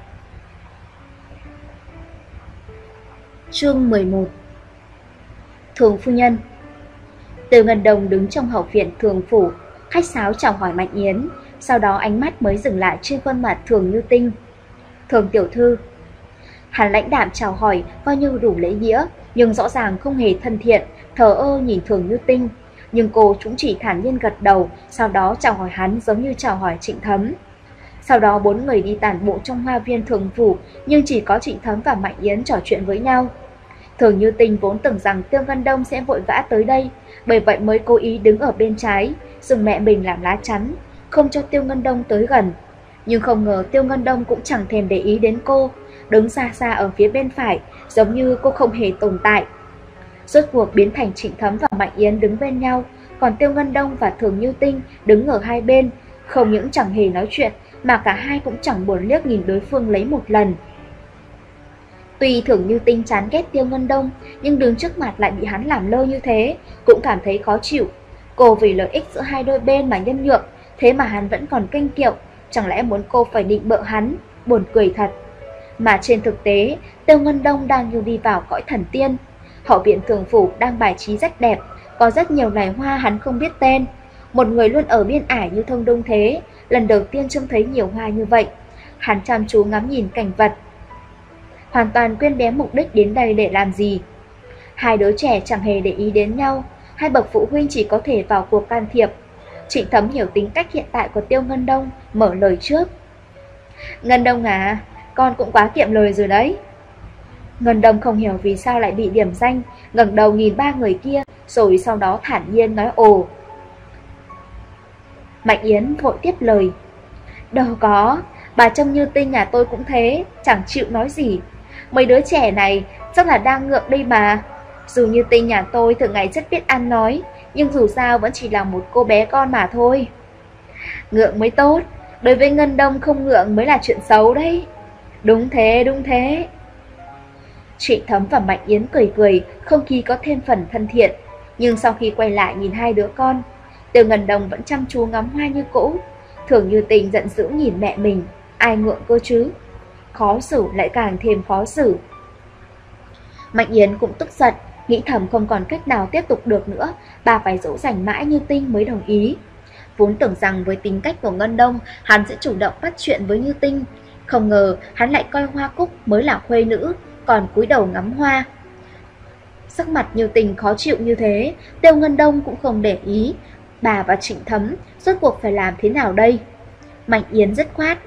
Chương mười một. Thường phu nhân. Từ Ngân Đồng đứng trong hậu viện Thường Phủ, khách sáo chào hỏi Mạnh Yến, sau đó ánh mắt mới dừng lại trên khuôn mặt Thường Như Tinh. Thường tiểu thư. Hắn lãnh đạm chào hỏi coi như đủ lễ nghĩa, nhưng rõ ràng không hề thân thiện, thờ ơ nhìn Thường Như Tinh. Nhưng cô cũng chỉ thản nhiên gật đầu, sau đó chào hỏi hắn giống như chào hỏi Trịnh Thấm. Sau đó bốn người đi tản bộ trong hoa viên Thường Phủ, nhưng chỉ có Trịnh Thấm và Mạnh Yến trò chuyện với nhau. Thường Như Tinh vốn tưởng rằng Tiêu Ngân Đông sẽ vội vã tới đây, bởi vậy mới cố ý đứng ở bên trái, dùng mẹ mình làm lá chắn, không cho Tiêu Ngân Đông tới gần. Nhưng không ngờ Tiêu Ngân Đông cũng chẳng thèm để ý đến cô, đứng xa xa ở phía bên phải, giống như cô không hề tồn tại. Rốt cuộc biến thành Trịnh Thấm và Mạnh Yến đứng bên nhau, còn Tiêu Ngân Đông và Thường Như Tinh đứng ở hai bên, không những chẳng hề nói chuyện, mà cả hai cũng chẳng buồn liếc nhìn đối phương lấy một lần. Tuy Thường Như Tinh chán ghét Tiêu Ngân Đông, nhưng đứng trước mặt lại bị hắn làm lơ như thế, cũng cảm thấy khó chịu. Cô vì lợi ích giữa hai đôi bên mà nhân nhượng, thế mà hắn vẫn còn kênh kiệu, chẳng lẽ muốn cô phải định bợ hắn, buồn cười thật. Mà trên thực tế, Tiêu Ngân Đông đang như đi vào cõi thần tiên. Hậu viện Thường Phủ đang bài trí rất đẹp, có rất nhiều loài hoa hắn không biết tên. Một người luôn ở biên ải như Thông Đông thế, lần đầu tiên trông thấy nhiều hoa như vậy. Hắn chăm chú ngắm nhìn cảnh vật, hoàn toàn quên bén mục đích đến đây để làm gì. Hai đứa trẻ chẳng hề để ý đến nhau, hai bậc phụ huynh chỉ có thể vào cuộc can thiệp. Trịnh Thấm hiểu tính cách hiện tại của Tiêu Ngân Đông, mở lời trước. Ngân Đông à, con cũng quá kiệm lời rồi đấy. Ngân Đông không hiểu vì sao lại bị điểm danh, ngẩng đầu nhìn ba người kia, rồi sau đó thản nhiên nói ồ. Mạnh Yến vội tiếp lời. Đâu có, bà trông Như Tinh nhà tôi cũng thế, chẳng chịu nói gì. Mấy đứa trẻ này chắc là đang ngượng đây mà. Dù Như Tinh nhà tôi thường ngày rất biết ăn nói, nhưng dù sao vẫn chỉ là một cô bé con mà thôi. Ngượng mới tốt, đối với Ngân Đông không ngượng mới là chuyện xấu đấy. Đúng thế, đúng thế. Trịnh Thấm và Mạnh Yến cười cười, không khí có thêm phần thân thiện. Nhưng sau khi quay lại nhìn hai đứa con, Tiêu Ngân Đông vẫn chăm chú ngắm hoa như cũ. Thường Như Tình giận dữ nhìn mẹ mình, ai ngượng cơ chứ. Khó xử lại càng thêm khó xử. Mạnh Yến cũng tức giận, nghĩ thầm không còn cách nào tiếp tục được nữa, bà phải dỗ dành mãi Như Tinh mới đồng ý. Vốn tưởng rằng với tính cách của Ngân Đông, hắn sẽ chủ động bắt chuyện với Như Tinh. Không ngờ hắn lại coi Hoa Cúc mới là khuê nữ, còn cúi đầu ngắm hoa. Sắc mặt Như Tình khó chịu như thế, Tiêu Ngân Đông cũng không để ý. Bà và Trịnh Thấm rốt cuộc phải làm thế nào đây? Mạnh Yến dứt khoát: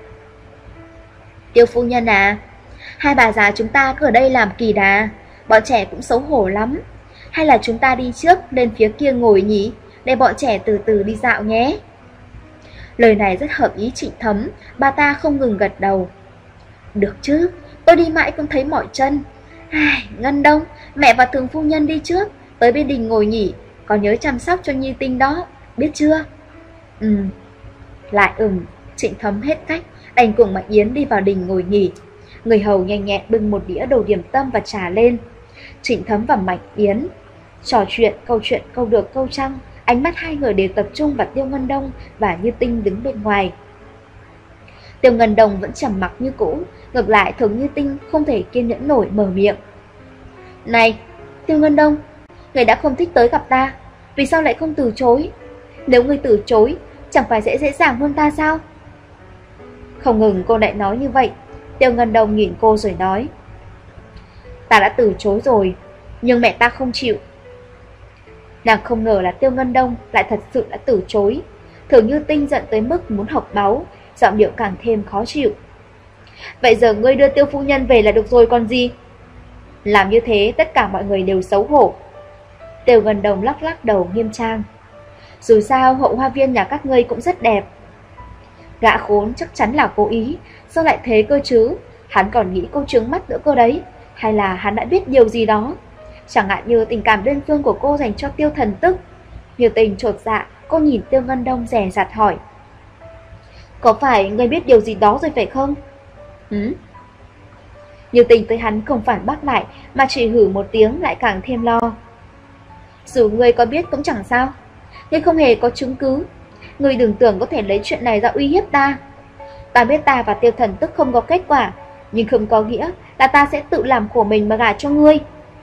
Tiêu phu nhân à, hai bà già chúng ta cứ ở đây làm kỳ đà, bọn trẻ cũng xấu hổ lắm. Hay là chúng ta đi trước lên phía kia ngồi nhỉ, để bọn trẻ từ từ đi dạo nhé. Lời này rất hợp ý Trịnh Thấm, bà ta không ngừng gật đầu. Được chứ, tôi đi mãi cũng thấy mỏi chân. Ai, Ngân Đông, mẹ và Thường phu nhân đi trước, tới bên đình ngồi nhỉ, có nhớ chăm sóc cho Như Tinh đó, biết chưa? Ừ, lại ừm, Trịnh Thấm hết cách, đành cùng Mạnh Yến đi vào đình ngồi nghỉ. Người hầu nhanh nhẹn bưng một đĩa đồ điểm tâm và trà lên. Trịnh Thấm và Mạnh Yến trò chuyện câu chuyện câu được câu trăng, ánh mắt hai người đều tập trung vào Tiêu Ngân Đông và Như Tinh đứng bên ngoài. Tiêu Ngân Đông vẫn trầm mặc như cũ, ngược lại Thường Như Tinh không thể kiên nhẫn nổi mở miệng. Này, Tiêu Ngân Đông, người đã không thích tới gặp ta, vì sao lại không từ chối? Nếu người từ chối, chẳng phải sẽ dễ dàng hơn ta sao? Không ngừng cô lại nói như vậy. Tiêu Ngân Đông nhìn cô rồi nói: Ta đã từ chối rồi, nhưng mẹ ta không chịu. Nàng không ngờ là Tiêu Ngân Đông lại thật sự đã từ chối. Thường Như Tinh giận tới mức muốn học máu, giọng điệu càng thêm khó chịu. Vậy giờ ngươi đưa Tiêu phu nhân về là được rồi còn gì? Làm như thế tất cả mọi người đều xấu hổ. Tiêu Ngân Đông lắc lắc đầu nghiêm trang. Dù sao hậu hoa viên nhà các ngươi cũng rất đẹp. Gã khốn chắc chắn là cố ý, sao lại thế cơ chứ? Hắn còn nghĩ cô trướng mắt nữa cơ đấy. Hay là hắn đã biết điều gì đó? Chẳng hạn như tình cảm đơn phương của cô dành cho Tiêu Thần Tức. Như Tình chột dạ, cô nhìn Tiêu Ngân Đông dè dặt hỏi: Có phải ngươi biết điều gì đó rồi phải không? Ừ? Như Tình tới hắn không phản bác lại, mà chỉ hử một tiếng lại càng thêm lo. Dù ngươi có biết cũng chẳng sao, ngươi không hề có chứng cứ. Ngươi đừng tưởng có thể lấy chuyện này ra uy hiếp ta. Ta biết ta và Tiêu Thần Tức không có kết quả, nhưng không có nghĩa là ta sẽ tự làm khổ mình mà gả cho ngươi.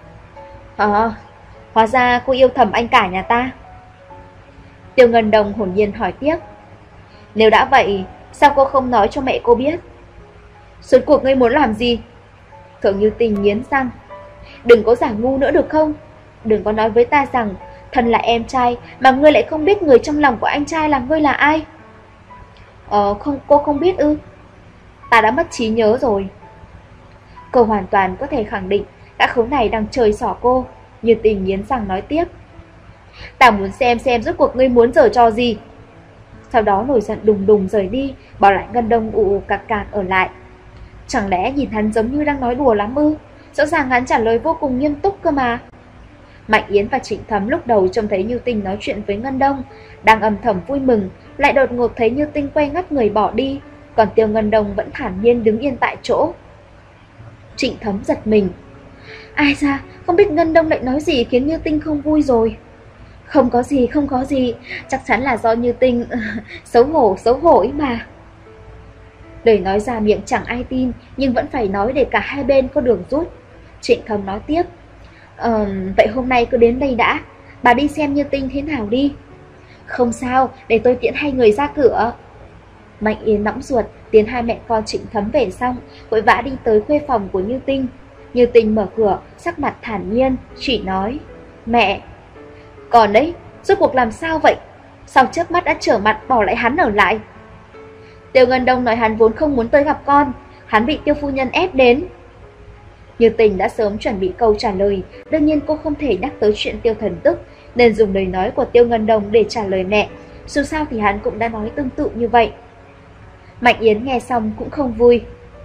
Ờ, hóa ra cô yêu thầm anh cả nhà ta. Tiêu Ngân Đông hồn nhiên hỏi tiếp: Nếu đã vậy, sao cô không nói cho mẹ cô biết? Suốt cuộc ngươi muốn làm gì? Thường Như Tình nghiến răng: Đừng có giả ngu nữa được không? Đừng có nói với ta rằng thân là em trai mà ngươi lại không biết người trong lòng của anh trai là ngươi là ai. Ờ, không, cô không biết ư? Ta đã mất trí nhớ rồi. Cô hoàn toàn có thể khẳng định gã khốn này đang chơi xỏ cô. Như Tình nghiến răng nói tiếp: Ta muốn xem xem rốt cuộc ngươi muốn giở trò gì. Sau đó nổi giận đùng đùng rời đi, bỏ lại Ngân Đông ù ù cạc cạc ở lại. Chẳng lẽ nhìn hắn giống như đang nói đùa lắm ư? Rõ ràng hắn trả lời vô cùng nghiêm túc cơ mà. Mạnh Yến và Trịnh Thấm lúc đầu trông thấy Như Tinh nói chuyện với Ngân Đông, đang âm thầm vui mừng, lại đột ngột thấy Như Tinh quay ngắt người bỏ đi, còn Tiêu Ngân Đông vẫn thản nhiên đứng yên tại chỗ. Trịnh Thấm giật mình. Ai ra, không biết Ngân Đông lại nói gì khiến Như Tinh không vui rồi. Không có gì, không có gì, chắc chắn là do Như Tinh xấu hổ, xấu hổ ý mà. Lời nói ra miệng chẳng ai tin, nhưng vẫn phải nói để cả hai bên có đường rút. Trịnh Thấm nói tiếp: Ờ, vậy hôm nay cứ đến đây đã, bà đi xem Như Tinh thế nào đi. Không sao, để tôi tiễn hai người ra cửa. Mạnh Yến nóng ruột, tiến hai mẹ con Trịnh Thấm về xong, vội vã đi tới khuê phòng của Như Tinh. Như Tinh mở cửa, sắc mặt thản nhiên, chỉ nói: Mẹ. Còn đấy, rốt cuộc làm sao vậy? Sao chớp mắt đã trở mặt bỏ lại hắn ở lại? Tiêu Ngân Đông nói hắn vốn không muốn tới gặp con, hắn bị Tiêu phu nhân ép đến. Như Tình đã sớm chuẩn bị câu trả lời, đương nhiên cô không thể nhắc tới chuyện Tiêu Thần Tức, nên dùng lời nói của Tiêu Ngân Đông để trả lời mẹ. Dù sao thì hắn cũng đã nói tương tự như vậy. Mạnh Yến nghe xong cũng không vui.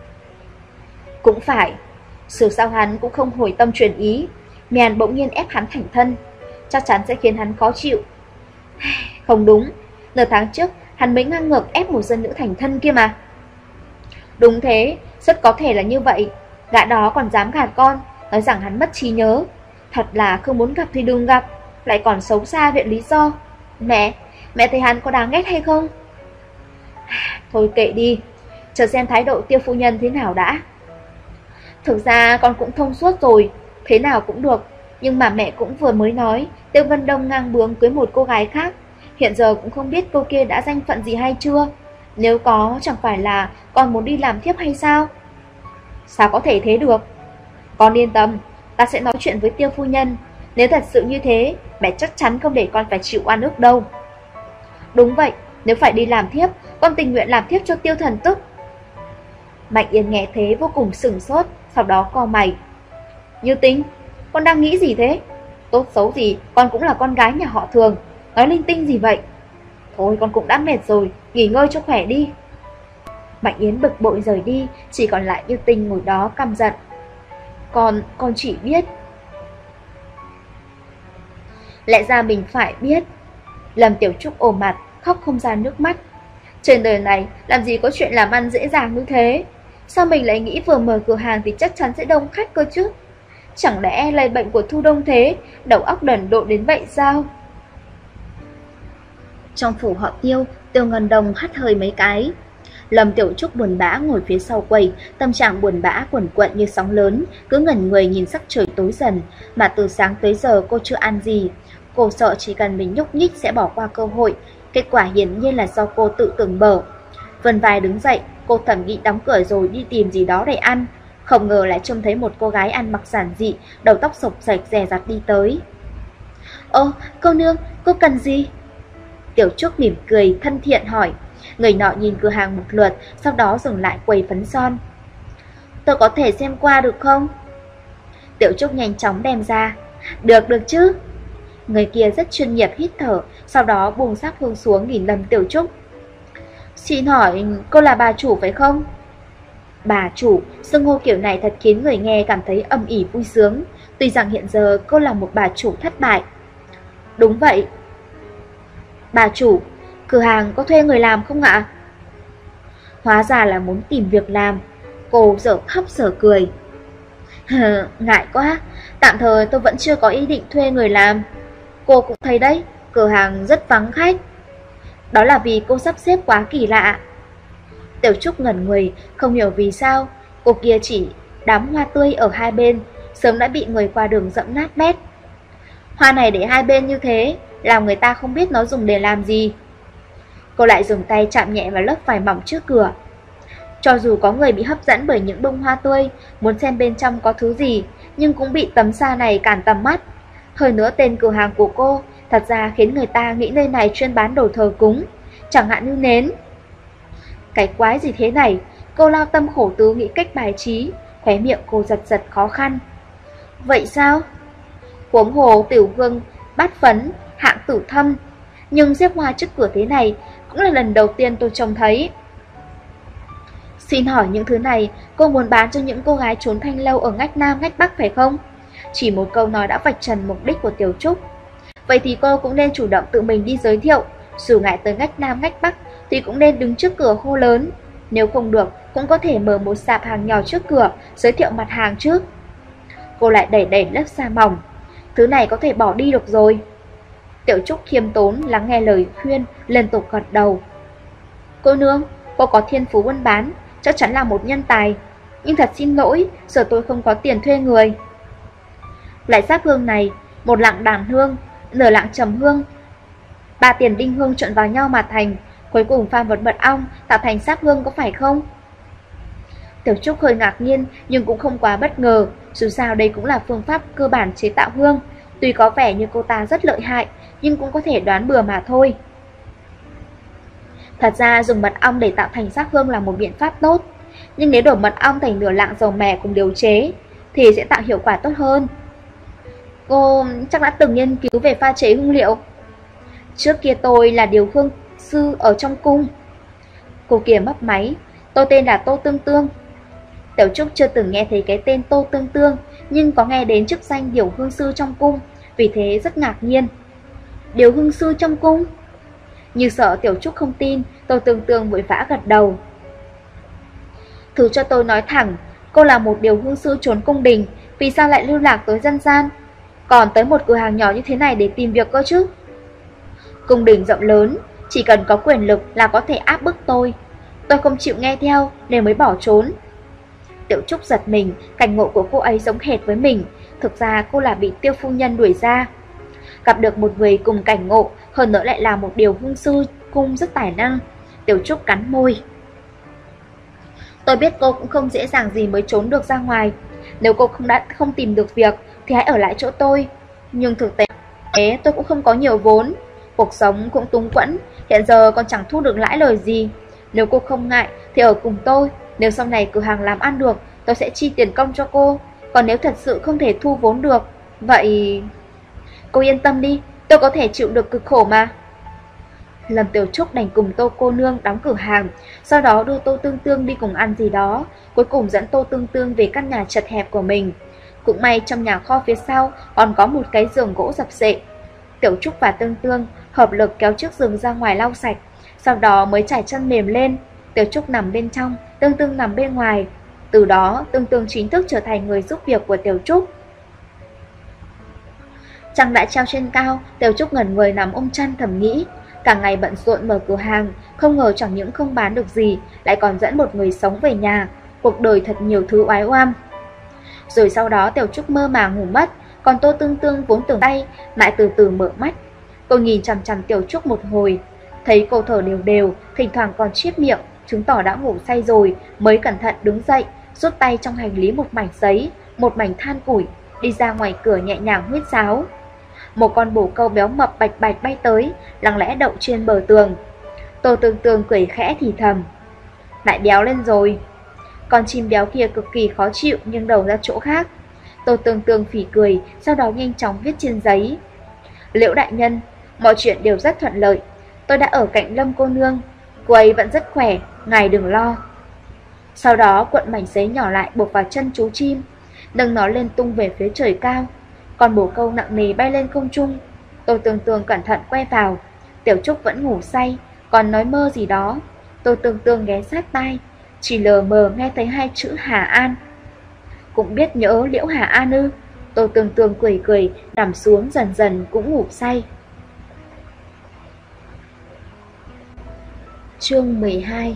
Cũng phải, dù sao hắn cũng không hồi tâm chuyển ý, Mèn bỗng nhiên ép hắn thành thân, chắc chắn sẽ khiến hắn khó chịu. Không đúng, nửa tháng trước hắn mới ngang ngược ép một dân nữ thành thân kia mà. Đúng thế, rất có thể là như vậy. Gã đó còn dám gạt con, nói rằng hắn mất trí nhớ. Thật là không muốn gặp thì đừng gặp, lại còn xấu xa viện lý do. Mẹ, mẹ thấy hắn có đáng ghét hay không? Thôi kệ đi, chờ xem thái độ Tiêu phu nhân thế nào đã. Thực ra con cũng thông suốt rồi, thế nào cũng được. Nhưng mà mẹ cũng vừa mới nói Tiêu Vân Đông ngang bướng cưới một cô gái khác. Hiện giờ cũng không biết cô kia đã danh phận gì hay chưa. Nếu có, chẳng phải là con muốn đi làm thiếp hay sao? Sao có thể thế được? Con yên tâm, ta sẽ nói chuyện với Tiêu phu nhân. Nếu thật sự như thế, mẹ chắc chắn không để con phải chịu oan ức đâu. Đúng vậy, nếu phải đi làm thiếp, con tình nguyện làm thiếp cho Tiêu thần tức. Mạnh Yên nghe thế vô cùng sửng sốt, sau đó cau mày. Như Tinh, con đang nghĩ gì thế? Tốt xấu gì, con cũng là con gái nhà họ Thường, nói linh tinh gì vậy? Thôi con cũng đã mệt rồi, nghỉ ngơi cho khỏe đi. Mạnh Yến bực bội rời đi, chỉ còn lại Như Tinh ngồi đó căm giận. Con, con chỉ biết. Lẽ ra mình phải biết. Lâm Tiểu Trúc ôm mặt, khóc không ra nước mắt. Trên đời này, làm gì có chuyện làm ăn dễ dàng như thế? Sao mình lại nghĩ vừa mở cửa hàng thì chắc chắn sẽ đông khách cơ chứ? Chẳng lẽ là bệnh của Thu Đông thế, đầu óc đần độn đến vậy sao? Trong phủ họ Tiêu, Tiêu Ngân Đông hắt hơi mấy cái. Lâm Tiểu Trúc buồn bã ngồi phía sau quầy, tâm trạng buồn bã quẩn quận như sóng lớn, cứ ngẩn người nhìn sắc trời tối dần, mà từ sáng tới giờ cô chưa ăn gì. Cô sợ chỉ cần mình nhúc nhích sẽ bỏ qua cơ hội, kết quả hiển nhiên là do cô tự tưởng bở. Vân Vai đứng dậy, cô thẩm nghĩ đóng cửa rồi đi tìm gì đó để ăn. Không ngờ lại trông thấy một cô gái ăn mặc giản dị, đầu tóc xộc xệch dè dặt đi tới. Ô, cô nương, cô cần gì? Tiểu Trúc mỉm cười, thân thiện hỏi. Người nọ nhìn cửa hàng một lượt, sau đó dừng lại quầy phấn son. Tôi có thể xem qua được không? Tiểu Trúc nhanh chóng đem ra. Được, được chứ. Người kia rất chuyên nghiệp hít thở, sau đó buông sáp hương xuống nhìn Lâm Tiểu Trúc. Xin hỏi, cô là bà chủ phải không? Bà chủ, xưng hô kiểu này thật khiến người nghe cảm thấy âm ỉ vui sướng. Tuy rằng hiện giờ cô là một bà chủ thất bại. Đúng vậy. Bà chủ, cửa hàng có thuê người làm không ạ? Hóa ra là muốn tìm việc làm. Cô dở khóc dở cười. Ngại quá, tạm thời tôi vẫn chưa có ý định thuê người làm. Cô cũng thấy đấy, cửa hàng rất vắng khách. Đó là vì cô sắp xếp quá kỳ lạ. Tiểu Trúc ngẩn người, không hiểu vì sao cô kia chỉ đám hoa tươi ở hai bên sớm đã bị người qua đường dẫm nát bét. Hoa này để hai bên như thế, làm người ta không biết nó dùng để làm gì. Cô lại dùng tay chạm nhẹ vào lớp vải mỏng trước cửa. Cho dù có người bị hấp dẫn bởi những bông hoa tươi, muốn xem bên trong có thứ gì, nhưng cũng bị tấm sa này cản tầm mắt. Hơn nữa tên cửa hàng của cô thật ra khiến người ta nghĩ nơi này chuyên bán đồ thờ cúng, chẳng hạn như nến. Cái quái gì thế này? Cô lao tâm khổ tứ nghĩ cách bài trí, khóe miệng cô giật giật khó khăn. Vậy sao? Huống hồ tiểu hương, bát phấn, hạng tử thâm, nhưng xếp hoa trước cửa thế này cũng là lần đầu tiên tôi trông thấy. Xin hỏi những thứ này cô muốn bán cho những cô gái trốn thanh lâu ở ngách Nam ngách Bắc phải không? Chỉ một câu nói đã vạch trần mục đích của Tiểu Trúc. Vậy thì cô cũng nên chủ động tự mình đi giới thiệu. Dù ngại tới ngách Nam ngách Bắc thì cũng nên đứng trước cửa hô lớn. Nếu không được cũng có thể mở một sạp hàng nhỏ trước cửa, giới thiệu mặt hàng trước. Cô lại đẩy đẩy lớp sa mỏng. Thứ này có thể bỏ đi được rồi. Tiểu Trúc khiêm tốn lắng nghe lời khuyên, liên tục gật đầu. Cô nương, cô có thiên phú buôn bán, chắc chắn là một nhân tài. Nhưng thật xin lỗi, giờ tôi không có tiền thuê người. Loại sáp hương này, một lạng đàn hương, nửa lạng trầm hương, ba tiền đinh hương trộn vào nhau mà thành, cuối cùng pha một mật ong tạo thành sáp hương, có phải không? Tiểu Trúc hơi ngạc nhiên nhưng cũng không quá bất ngờ, dù sao đây cũng là phương pháp cơ bản chế tạo hương. Tuy có vẻ như cô ta rất lợi hại, nhưng cũng có thể đoán bừa mà thôi. Thật ra dùng mật ong để tạo thành sáp hương là một biện pháp tốt, nhưng nếu đổ mật ong thành nửa lạng dầu mè cùng điều chế thì sẽ tạo hiệu quả tốt hơn. Cô chắc đã từng nghiên cứu về pha chế hương liệu. Trước kia tôi là điều hương sư ở trong cung. Cô kia mấp máy. Tôi tên là Tô Tương Tương. Tiểu Trúc chưa từng nghe thấy cái tên Tô Tương Tương, nhưng có nghe đến chức danh điều hương sư trong cung, vì thế rất ngạc nhiên. Điều hương sư trong cung? Như sợ Tiểu Trúc không tin, Tô Tương Tương vội vã gật đầu. Thử cho tôi nói thẳng, cô là một điều hương sư trốn cung đình, vì sao lại lưu lạc tới dân gian, còn tới một cửa hàng nhỏ như thế này để tìm việc cơ chứ? Cung đình rộng lớn, chỉ cần có quyền lực là có thể áp bức tôi. Tôi không chịu nghe theo nên mới bỏ trốn. Tiểu Trúc giật mình, cảnh ngộ của cô ấy giống hệt với mình. Thực ra cô là bị Tiêu phu nhân đuổi ra. Gặp được một người cùng cảnh ngộ, hơn nữa lại là một điều hương sư cung rất tài năng. Tiểu Trúc cắn môi. Tôi biết cô cũng không dễ dàng gì mới trốn được ra ngoài. Nếu cô không đã không tìm được việc thì hãy ở lại chỗ tôi. Nhưng thực tế tôi cũng không có nhiều vốn, cuộc sống cũng túng quẫn, hiện giờ còn chẳng thu được lãi lời gì. Nếu cô không ngại thì ở cùng tôi. Nếu sau này cửa hàng làm ăn được, tôi sẽ chi tiền công cho cô. Còn nếu thật sự không thể thu vốn được, vậy... Cô yên tâm đi, tôi có thể chịu được cực khổ mà. Lâm Tiểu Trúc đành cùng Tô cô nương đóng cửa hàng, sau đó đưa Tô Tương Tương đi cùng ăn gì đó, cuối cùng dẫn Tô Tương Tương về căn nhà chật hẹp của mình. Cũng may trong nhà kho phía sau còn có một cái giường gỗ dập xệ. Tiểu Trúc và Tương Tương hợp lực kéo chiếc giường ra ngoài lau sạch, sau đó mới trải chân mềm lên. Tiểu Trúc nằm bên trong, Tương Tương nằm bên ngoài. Từ đó Tương Tương chính thức trở thành người giúp việc của Tiểu Trúc. Trăng đã treo trên cao, Tiểu Trúc ngẩn người nằm ôm chăn thầm nghĩ. Cả ngày bận rộn mở cửa hàng, không ngờ chẳng những không bán được gì, lại còn dẫn một người sống về nhà. Cuộc đời thật nhiều thứ oái oăm. Rồi sau đó Tiểu Trúc mơ màng ngủ mất, còn Tô Tương Tương vốn tưởng tay, lại từ từ mở mắt. Cô nhìn chằm chằm Tiểu Trúc một hồi, thấy cô thở đều đều, thỉnh thoảng còn chiết miệng, chứng tỏ đã ngủ say rồi, mới cẩn thận đứng dậy, rút tay trong hành lý một mảnh giấy, một mảnh than củi, đi ra ngoài cửa nhẹ nhàng huýt sáo. Một con bồ câu béo mập bạch bạch bay tới, lặng lẽ đậu trên bờ tường. Tô Tương Tương cười khẽ thì thầm, lại béo lên rồi. Con chim béo kia cực kỳ khó chịu nhưng đầu ra chỗ khác. Tô Tương Tương phỉ cười, sau đó nhanh chóng viết trên giấy, Liễu đại nhân, mọi chuyện đều rất thuận lợi. Tôi đã ở cạnh Lâm cô nương, cô ấy vẫn rất khỏe, ngài đừng lo. Sau đó cuộn mảnh giấy nhỏ lại buộc vào chân chú chim, nâng nó lên tung về phía trời cao. Con bồ câu nặng nề bay lên không trung. Tô Tương Tương cẩn thận quay vào. Tiểu Trúc vẫn ngủ say, còn nói mơ gì đó. Tô Tương Tương ghé sát tai, chỉ lờ mờ nghe thấy hai chữ Hà An. Cũng biết nhớ Liễu Hà An ư? Tô Tương Tương cười cười, nằm xuống dần dần cũng ngủ say. Chương mười hai.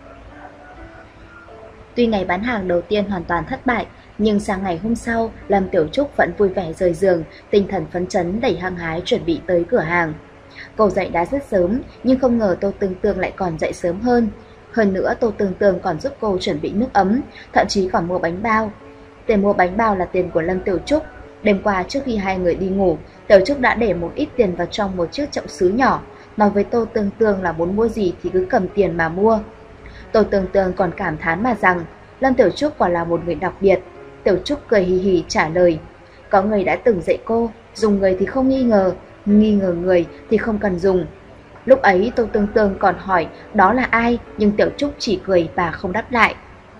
Tuy ngày bán hàng đầu tiên hoàn toàn thất bại, nhưng sang ngày hôm sau, Lâm Tiểu Trúc vẫn vui vẻ rời giường, tinh thần phấn chấn đẩy hăng hái chuẩn bị tới cửa hàng. Cô dậy đã rất sớm, nhưng không ngờ Tô Tương Tương lại còn dậy sớm hơn. Hơn nữa Tô Tương Tương còn giúp cô chuẩn bị nước ấm, thậm chí còn mua bánh bao. Tiền mua bánh bao là tiền của Lâm Tiểu Trúc. Đêm qua trước khi hai người đi ngủ, Tiểu Trúc đã để một ít tiền vào trong một chiếc chậu sứ nhỏ, nói với Tô Tương Tương là muốn mua gì thì cứ cầm tiền mà mua. Tô Tương Tương còn cảm thán mà rằng Lâm Tiểu Trúc quả là một người đặc biệt. Tiểu Trúc cười hì hì trả lời, có người đã từng dạy cô, dùng người thì không nghi ngờ, nghi ngờ người thì không cần dùng. Lúc ấy Tô Tương Tương còn hỏi đó là ai, nhưng Tiểu Trúc chỉ cười và không đáp lại.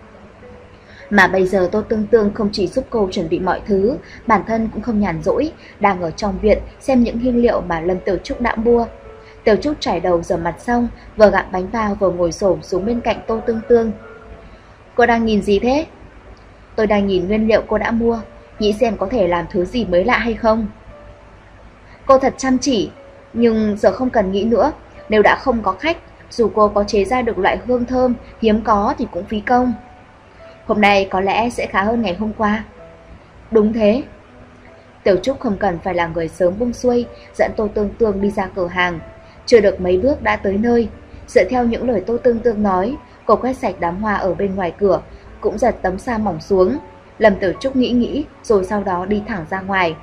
Mà bây giờ Tô Tương Tương không chỉ giúp cô chuẩn bị mọi thứ, bản thân cũng không nhàn rỗi, đang ở trong viện xem những nguyên liệu mà Lâm Tiểu Trúc đã mua. Tiểu Trúc chải đầu rửa mặt xong, vừa gặm bánh bao vừa ngồi xổm xuống bên cạnh Tô Tương Tương. Cô đang nhìn gì thế? Tôi đang nhìn nguyên liệu cô đã mua, nghĩ xem có thể làm thứ gì mới lạ hay không. Cô thật chăm chỉ, nhưng giờ không cần nghĩ nữa. Nếu đã không có khách, dù cô có chế ra được loại hương thơm hiếm có thì cũng phí công. Hôm nay có lẽ sẽ khá hơn ngày hôm qua. Đúng thế. Tiểu Trúc không cần phải là người sớm buông xuôi, dẫn Tô Tương Tương đi ra cửa hàng. Chưa được mấy bước đã tới nơi. Dựa theo những lời Tô Tương Tương nói, cô quét sạch đám hoa ở bên ngoài cửa, cũng giật tấm sa mỏng xuống. Lâm Tiểu Trúc nghĩ nghĩ rồi sau đó đi thẳng ra ngoài.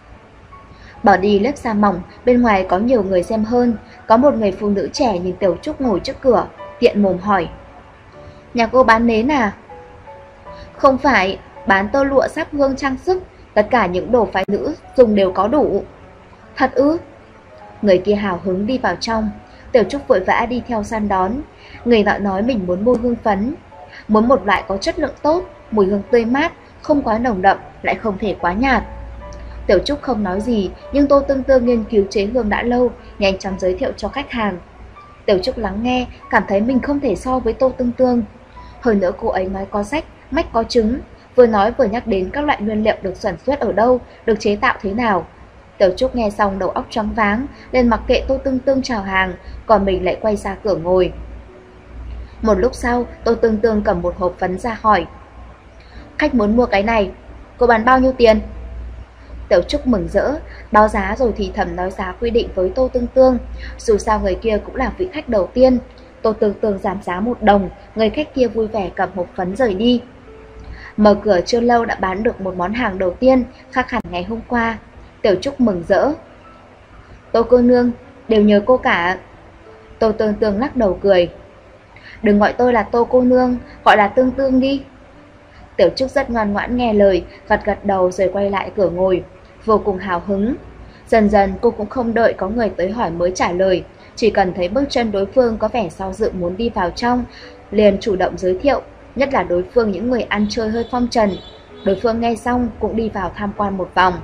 Bỏ đi lớp sa mỏng, bên ngoài có nhiều người xem hơn. Có một người phụ nữ trẻ nhìn Tiểu Trúc ngồi trước cửa, tiện mồm hỏi, nhà cô bán nến à? Không phải, bán tơ lụa, sáp hương, trang sức, tất cả những đồ phái nữ dùng đều có đủ. Thật ư? Người kia hào hứng đi vào trong. Tiểu Trúc vội vã đi theo săn đón. Người nọ nói mình muốn mua hương phấn, muốn một loại có chất lượng tốt, mùi hương tươi mát, không quá nồng đậm, lại không thể quá nhạt. Tiểu Trúc không nói gì, nhưng Tô Tương Tương nghiên cứu chế hương đã lâu, nhanh chóng giới thiệu cho khách hàng. Tiểu Trúc lắng nghe, cảm thấy mình không thể so với Tô Tương Tương. Hơn nữa cô ấy nói có rách, mách có trứng, vừa nói vừa nhắc đến các loại nguyên liệu được sản xuất ở đâu, được chế tạo thế nào. Tiểu Trúc nghe xong đầu óc choáng váng, lên mặc kệ Tô Tương Tương chào hàng, còn mình lại quay ra cửa ngồi. Một lúc sau, Tô Tương Tương cầm một hộp phấn ra hỏi: khách muốn mua cái này, cô bán bao nhiêu tiền? Tiểu Trúc mừng rỡ, báo giá rồi thì thầm nói giá quy định với Tô Tương Tương. Dù sao người kia cũng là vị khách đầu tiên. Tô Tương Tương giảm giá một đồng, người khách kia vui vẻ cầm hộp phấn rời đi. Mở cửa chưa lâu đã bán được một món hàng đầu tiên, khác hẳn ngày hôm qua. Tiểu Trúc mừng rỡ: Tô cô nương, đều nhờ cô cả. Tô Tương Tương lắc đầu cười: đừng gọi tôi là Tô cô nương, gọi là Tương Tương đi. Tiểu Trúc rất ngoan ngoãn nghe lời, gật gật đầu rồi quay lại cửa ngồi, vô cùng hào hứng. Dần dần cô cũng không đợi có người tới hỏi mới trả lời, chỉ cần thấy bước chân đối phương có vẻ do dự muốn đi vào trong, liền chủ động giới thiệu, nhất là đối phương những người ăn chơi hơi phong trần. Đối phương nghe xong cũng đi vào tham quan một vòng.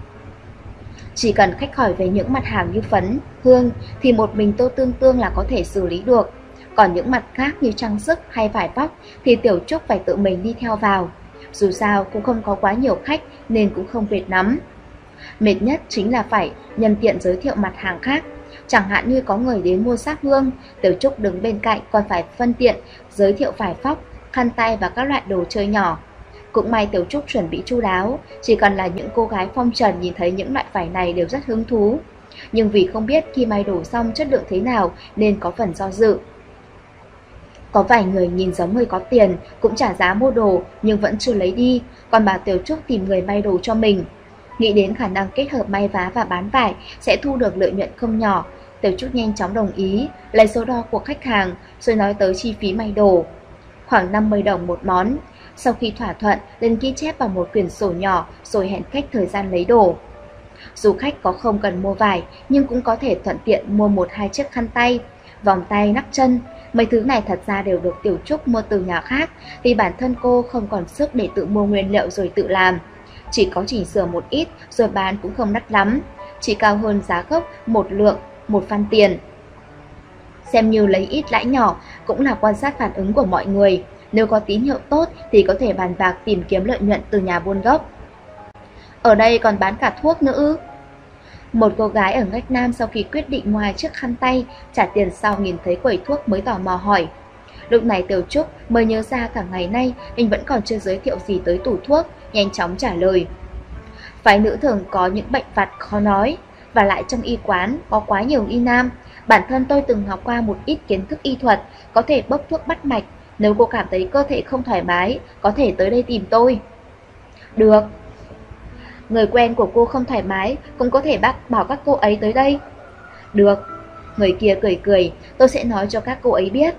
Chỉ cần khách hỏi về những mặt hàng như phấn, hương thì một mình Tô Tương Tương là có thể xử lý được. Còn những mặt khác như trang sức hay vải vóc thì Tiểu Trúc phải tự mình đi theo vào. Dù sao cũng không có quá nhiều khách nên cũng không mệt lắm. Mệt nhất chính là phải nhân tiện giới thiệu mặt hàng khác. Chẳng hạn như có người đến mua sáp hương, Tiểu Trúc đứng bên cạnh còn phải phân tiện giới thiệu vải vóc, khăn tay và các loại đồ chơi nhỏ. Cũng may Tiểu Trúc chuẩn bị chu đáo, chỉ cần là những cô gái phong trần nhìn thấy những loại vải này đều rất hứng thú. Nhưng vì không biết khi may đồ xong chất lượng thế nào nên có phần do dự. Có vài người nhìn giống người có tiền, cũng trả giá mua đồ nhưng vẫn chưa lấy đi, còn bà Tiểu Trúc tìm người may đồ cho mình. Nghĩ đến khả năng kết hợp may vá và bán vải sẽ thu được lợi nhuận không nhỏ, Tiểu Trúc nhanh chóng đồng ý, lấy số đo của khách hàng rồi nói tới chi phí may đồ. Khoảng năm mươi đồng một món. Sau khi thỏa thuận, lên ghi chép vào một quyển sổ nhỏ rồi hẹn khách thời gian lấy đồ. Dù khách có không cần mua vải nhưng cũng có thể thuận tiện mua một hai chiếc khăn tay, vòng tay, nắp chân. Mấy thứ này thật ra đều được Tiểu Trúc mua từ nhà khác, vì bản thân cô không còn sức để tự mua nguyên liệu rồi tự làm. Chỉ có chỉnh sửa một ít rồi bán cũng không đắt lắm, chỉ cao hơn giá gốc một lượng, một phân tiền. Xem như lấy ít lãi nhỏ, cũng là quan sát phản ứng của mọi người. Nếu có tín hiệu tốt thì có thể bàn bạc tìm kiếm lợi nhuận từ nhà buôn gốc. Ở đây còn bán cả thuốc nữa ư? Một cô gái ở ngách Nam sau khi quyết định mua hai chiếc khăn tay, trả tiền sau nhìn thấy quầy thuốc mới tò mò hỏi. Lúc này Tiểu Trúc mới nhớ ra cả ngày nay mình vẫn còn chưa giới thiệu gì tới tủ thuốc, nhanh chóng trả lời. Phái nữ thường có những bệnh vặt khó nói, và lại trong y quán có quá nhiều y nam. Bản thân tôi từng học qua một ít kiến thức y thuật, có thể bốc thuốc bắt mạch. Nếu cô cảm thấy cơ thể không thoải mái, có thể tới đây tìm tôi. Được. Người quen của cô không thoải mái, cũng có thể bác bảo các cô ấy tới đây. Được. Người kia cười cười, tôi sẽ nói cho các cô ấy biết.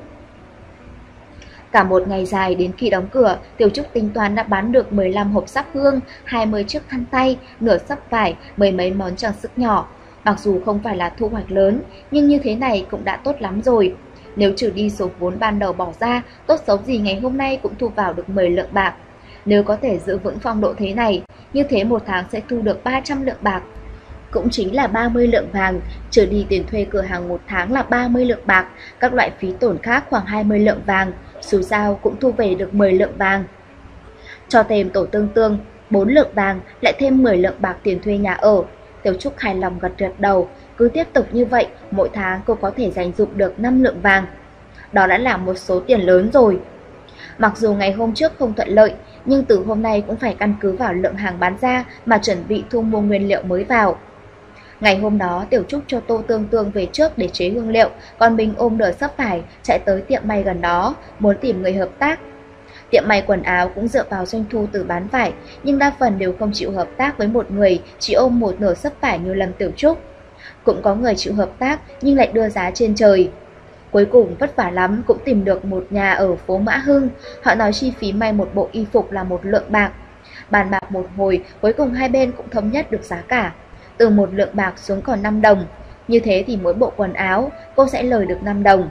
Cả một ngày dài đến khi đóng cửa, Tiểu Trúc tính toán đã bán được mười lăm hộp sáp hương, hai mươi chiếc khăn tay, nửa sấp vải, mười mấy món trang sức nhỏ. Mặc dù không phải là thu hoạch lớn, nhưng như thế này cũng đã tốt lắm rồi. Nếu trừ đi số vốn ban đầu bỏ ra, tốt xấu gì ngày hôm nay cũng thu vào được mười lượng bạc. Nếu có thể giữ vững phong độ thế này, như thế một tháng sẽ thu được ba trăm lượng bạc. Cũng chính là ba mươi lượng vàng, trừ đi tiền thuê cửa hàng một tháng là ba mươi lượng bạc, các loại phí tổn khác khoảng hai mươi lượng vàng, dù sao cũng thu về được mười lượng vàng. Cho thêm tổ Tương Tương bốn lượng vàng, lại thêm mười lượng bạc tiền thuê nhà ở. Tiểu Trúc hài lòng gật gật đầu, cứ tiếp tục như vậy, mỗi tháng cô có thể dành dụm được năm lượng vàng. Đó đã là một số tiền lớn rồi. Mặc dù ngày hôm trước không thuận lợi, nhưng từ hôm nay cũng phải căn cứ vào lượng hàng bán ra mà chuẩn bị thu mua nguyên liệu mới vào. Ngày hôm đó, Tiểu Trúc cho Tô Tương Tương về trước để chế hương liệu, còn mình ôm nửa sấp vải chạy tới tiệm may gần đó, muốn tìm người hợp tác. Tiệm may quần áo cũng dựa vào doanh thu từ bán vải, nhưng đa phần đều không chịu hợp tác với một người chỉ ôm một nửa sấp vải như Lâm Tiểu Trúc. Cũng có người chịu hợp tác nhưng lại đưa giá trên trời. Cuối cùng vất vả lắm cũng tìm được một nhà ở phố Mã Hưng. Họ nói chi phí may một bộ y phục là một lượng bạc. Bàn bạc một hồi, cuối cùng hai bên cũng thống nhất được giá cả, từ một lượng bạc xuống còn năm đồng. Như thế thì mỗi bộ quần áo cô sẽ lời được năm đồng.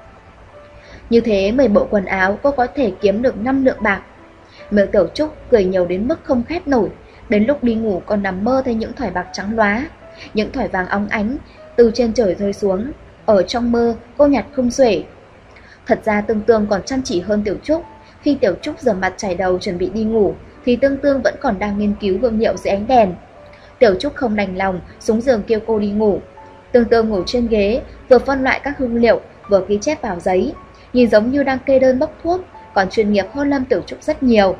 Như thế mười bộ quần áo cô có thể kiếm được năm lượng bạc. Miệng Tiểu Trúc cười nhiều đến mức không khép nổi. Đến lúc đi ngủ còn nằm mơ thấy những thỏi bạc trắng lóa, những thỏi vàng óng ánh từ trên trời rơi xuống. Ở trong mơ cô nhặt không xuể. Thật ra Tương Tương còn chăm chỉ hơn Tiểu Trúc. Khi Tiểu Trúc rửa mặt chải đầu chuẩn bị đi ngủ, thì Tương Tương vẫn còn đang nghiên cứu hương liệu dưới ánh đèn. Tiểu Trúc không đành lòng, xuống giường kêu cô đi ngủ. Tương Tương ngồi trên ghế, vừa phân loại các hương liệu, vừa ghi chép vào giấy, nhìn giống như đang kê đơn bốc thuốc, còn chuyên nghiệp hơn Lâm Tiểu Trúc rất nhiều.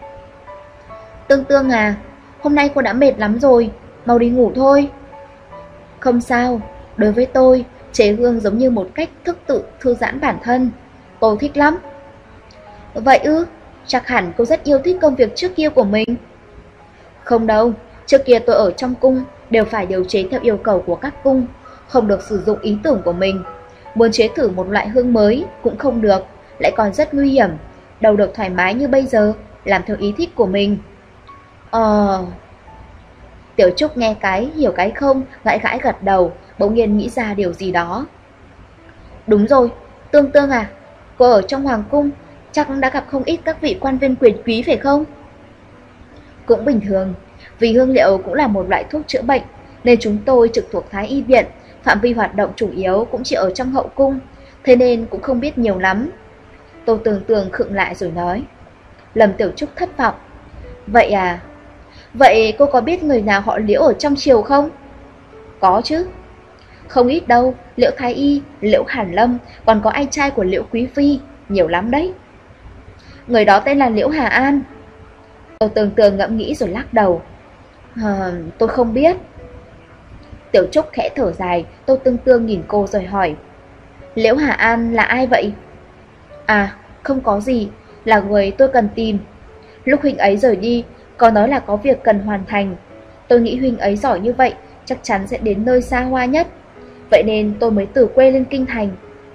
Tương Tương à, hôm nay cô đã mệt lắm rồi, mau đi ngủ thôi. Không sao, đối với tôi, chế hương giống như một cách thức tự thư giãn bản thân. Cô thích lắm. Vậy ư, chắc hẳn cô rất yêu thích công việc trước kia của mình. Không đâu, trước kia tôi ở trong cung đều phải điều chế theo yêu cầu của các cung, không được sử dụng ý tưởng của mình. Muốn chế thử một loại hương mới cũng không được, lại còn rất nguy hiểm, đâu được thoải mái như bây giờ, làm theo ý thích của mình. Ờ... Tiểu Trúc nghe cái, hiểu cái không, gãi gãi gật đầu, bỗng nhiên nghĩ ra điều gì đó. Đúng rồi, Tương Tương à, cô ở trong hoàng cung chắc đã gặp không ít các vị quan viên quyền quý phải không? Cũng bình thường, vì hương liệu cũng là một loại thuốc chữa bệnh, nên chúng tôi trực thuộc Thái Y viện, phạm vi hoạt động chủ yếu cũng chỉ ở trong hậu cung, thế nên cũng không biết nhiều lắm. Tô Tường Tường khựng lại rồi nói. Lâm Tiểu Trúc thất vọng. Vậy à, vậy cô có biết người nào họ Liễu ở trong triều không? Có chứ. Không ít đâu, Liễu Thái Y, Liễu Hàn Lâm, còn có anh trai của Liễu Quý Phi, nhiều lắm đấy. Người đó tên là Liễu Hà An. Tô Tường Tường ngẫm nghĩ rồi lắc đầu. À, tôi không biết. Tiểu Trúc khẽ thở dài, Tô Tương Tương nhìn cô rồi hỏi. Liễu Hà An là ai vậy? À, không có gì, là người tôi cần tìm. Lúc huynh ấy rời đi, có nói là có việc cần hoàn thành. Tôi nghĩ huynh ấy giỏi như vậy, chắc chắn sẽ đến nơi xa hoa nhất. Vậy nên tôi mới từ quê lên kinh thành.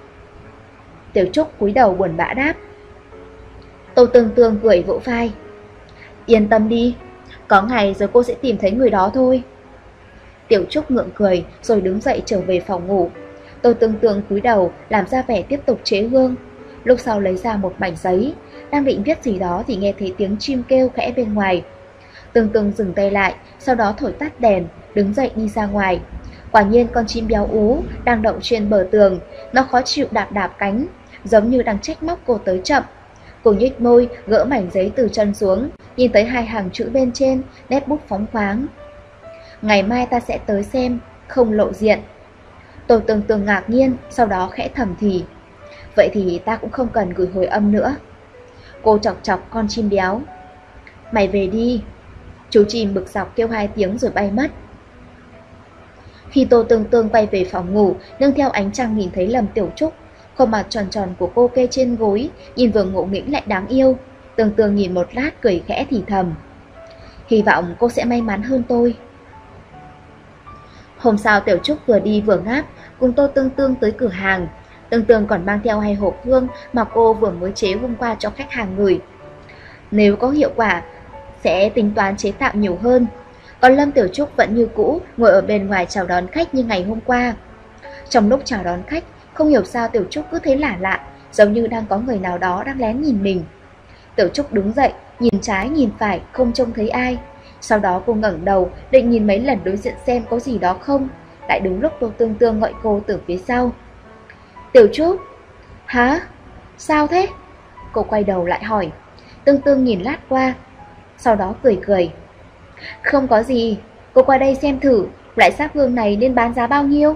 Tiểu Trúc cúi đầu buồn bã đáp. Tô Tương Tương cười vỗ vai. Yên tâm đi, có ngày rồi cô sẽ tìm thấy người đó thôi. Tiểu Trúc ngượng cười rồi đứng dậy trở về phòng ngủ. Tô Tương Tương cúi đầu làm ra vẻ tiếp tục chế hương. Lúc sau lấy ra một mảnh giấy, đang định viết gì đó thì nghe thấy tiếng chim kêu khẽ bên ngoài. Tương Tương dừng tay lại, sau đó thổi tắt đèn, đứng dậy đi ra ngoài. Quả nhiên con chim béo ú đang đậu trên bờ tường, nó khó chịu đạp đạp cánh, giống như đang trách móc cô tới chậm. Cô nhếch môi, gỡ mảnh giấy từ chân xuống, nhìn thấy hai hàng chữ bên trên, nét bút phóng khoáng. Ngày mai ta sẽ tới xem, không lộ diện. Tô Tương Tương ngạc nhiên, sau đó khẽ thầm thì. Vậy thì ta cũng không cần gửi hồi âm nữa. Cô chọc chọc con chim béo. Mày về đi. Chú chim bực dọc kêu hai tiếng rồi bay mất. Khi Tô Tương Tương quay về phòng ngủ, nương theo ánh trăng nhìn thấy Lâm Tiểu Trúc. Khuôn mặt tròn tròn của cô kê trên gối, nhìn vừa ngộ nghĩnh lại đáng yêu. Tương Tương nhìn một lát cười khẽ thì thầm. Hy vọng cô sẽ may mắn hơn tôi. Hôm sau Tiểu Trúc vừa đi vừa ngáp, cùng Tô Tương Tương tới cửa hàng. Tương Tương còn mang theo hai hộp hương mà cô vừa mới chế hôm qua cho khách hàng gửi. Nếu có hiệu quả, sẽ tính toán chế tạo nhiều hơn. Còn Lâm Tiểu Trúc vẫn như cũ, ngồi ở bên ngoài chào đón khách như ngày hôm qua. Trong lúc chào đón khách, không hiểu sao Tiểu Trúc cứ thấy lạ lạ, giống như đang có người nào đó đang lén nhìn mình. Tiểu Trúc đứng dậy, nhìn trái nhìn phải, không trông thấy ai. Sau đó cô ngẩng đầu, định nhìn mấy lần đối diện xem có gì đó không. Lại đúng lúc Tô Tương Tương gọi cô từ phía sau. Tiểu Trúc. Hả? Sao thế? Cô quay đầu lại hỏi. Tương Tương nhìn lát qua, sau đó cười cười. Không có gì, cô qua đây xem thử, loại sáp hương này nên bán giá bao nhiêu?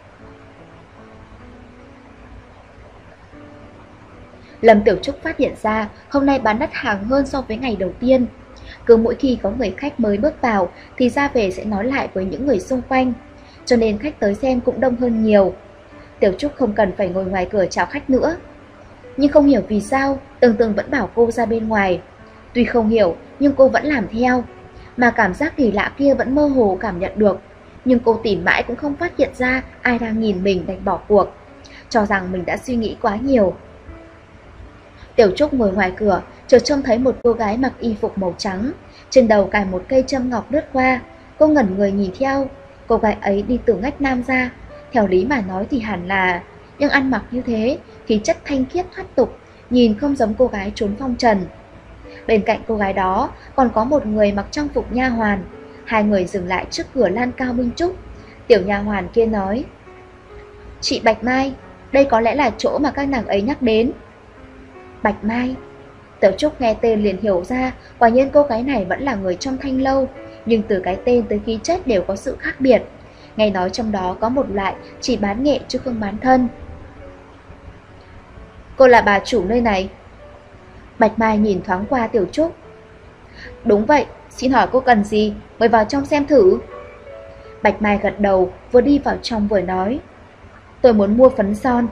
Lâm Tiểu Trúc phát hiện ra hôm nay bán đắt hàng hơn so với ngày đầu tiên. Cứ mỗi khi có người khách mới bước vào thì ra về sẽ nói lại với những người xung quanh, cho nên khách tới xem cũng đông hơn nhiều. Tiểu Trúc không cần phải ngồi ngoài cửa chào khách nữa. Nhưng không hiểu vì sao Tương Tương vẫn bảo cô ra bên ngoài. Tuy không hiểu nhưng cô vẫn làm theo. Mà cảm giác kỳ lạ kia vẫn mơ hồ cảm nhận được. Nhưng cô tìm mãi cũng không phát hiện ra ai đang nhìn mình đành bỏ cuộc, cho rằng mình đã suy nghĩ quá nhiều. Tiểu Trúc ngồi ngoài cửa, chợt trông thấy một cô gái mặc y phục màu trắng, trên đầu cài một cây châm ngọc lướt qua. Cô ngẩn người nhìn theo. Cô gái ấy đi từ ngách nam ra, theo lý mà nói thì hẳn là, nhưng ăn mặc như thế, khí chất thanh khiết thoát tục, nhìn không giống cô gái trốn phong trần. Bên cạnh cô gái đó còn có một người mặc trang phục nha hoàn. Hai người dừng lại trước cửa lan cao Minh Trúc. Tiểu nha hoàn kia nói: Chị Bạch Mai, đây có lẽ là chỗ mà các nàng ấy nhắc đến. Bạch Mai. Tiểu Trúc nghe tên liền hiểu ra, quả nhiên cô gái này vẫn là người trong Thanh Lâu, nhưng từ cái tên tới khí chất đều có sự khác biệt. Nghe nói trong đó có một loại chỉ bán nghệ chứ không bán thân. Cô là bà chủ nơi này? Bạch Mai nhìn thoáng qua Tiểu Trúc. Đúng vậy, xin hỏi cô cần gì, mời vào trong xem thử. Bạch Mai gật đầu, vừa đi vào trong vừa nói. Tôi muốn mua phấn son.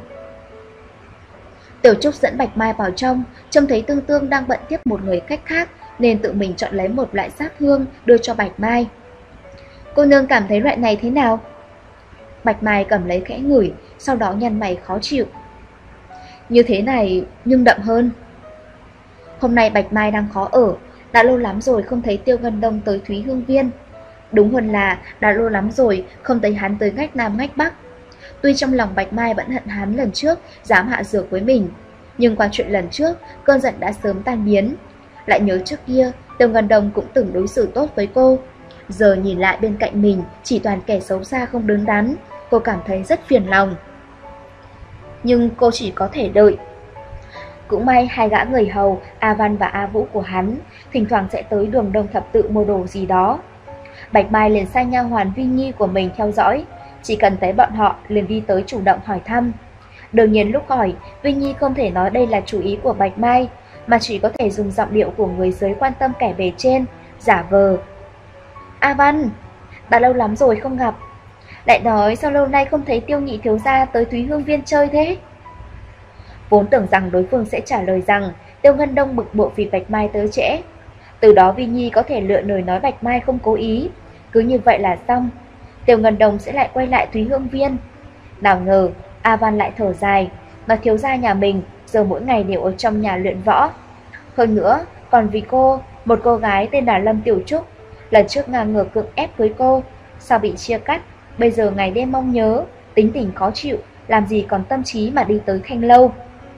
Tiểu Trúc dẫn Bạch Mai vào trong, trông thấy Tương Tương đang bận tiếp một người khách khác, nên tự mình chọn lấy một loại sáp hương đưa cho Bạch Mai. Cô nương cảm thấy loại này thế nào? Bạch Mai cầm lấy khẽ ngửi, sau đó nhăn mày khó chịu. Như thế này nhưng đậm hơn. Hôm nay Bạch Mai đang khó ở, đã lâu lắm rồi không thấy Tiêu Ngân Đông tới Thúy Hương Viên. Đúng hơn là đã lâu lắm rồi không thấy hắn tới ngách Nam ngách Bắc. Tuy trong lòng Bạch Mai vẫn hận hắn lần trước dám hạ dược với mình, nhưng qua chuyện lần trước cơn giận đã sớm tan biến. Lại nhớ trước kia Tiêu Ngân Đông cũng từng đối xử tốt với cô, giờ nhìn lại bên cạnh mình chỉ toàn kẻ xấu xa không đứng đắn, cô cảm thấy rất phiền lòng. Nhưng cô chỉ có thể đợi. Cũng may hai gã người hầu A Văn và A Vũ của hắn thỉnh thoảng sẽ tới Đường Đông Thập Tự mua đồ gì đó. Bạch Mai liền sai nha hoàn Vi Nhi của mình theo dõi, chỉ cần thấy bọn họ liền đi tới chủ động hỏi thăm. Đương nhiên lúc hỏi, Vi Nhi không thể nói đây là chủ ý của Bạch Mai, mà chỉ có thể dùng giọng điệu của người dưới quan tâm kẻ bề trên, giả vờ. A Văn, đã lâu lắm rồi không gặp. Lại nói sao lâu nay không thấy Tiêu nhị thiếu gia tới Thúy Hương Viên chơi thế? Vốn tưởng rằng đối phương sẽ trả lời rằng Tiêu Ngân Đông bực bội vì Bạch Mai tới trễ. Từ đó Vi Nhi có thể lựa lời nói Bạch Mai không cố ý, cứ như vậy là xong. Tiêu Ngân Đông sẽ lại quay lại Thúy Hương Viên. Nào ngờ A Văn lại thở dài, nói thiếu gia nhà mình giờ mỗi ngày đều ở trong nhà luyện võ. Hơn nữa còn vì cô, một cô gái tên là Lâm Tiểu Trúc, lần trước ngang ngược cưỡng ép với cô, sao bị chia cắt, bây giờ ngày đêm mong nhớ, tính tình khó chịu, làm gì còn tâm trí mà đi tới Thanh Lâu.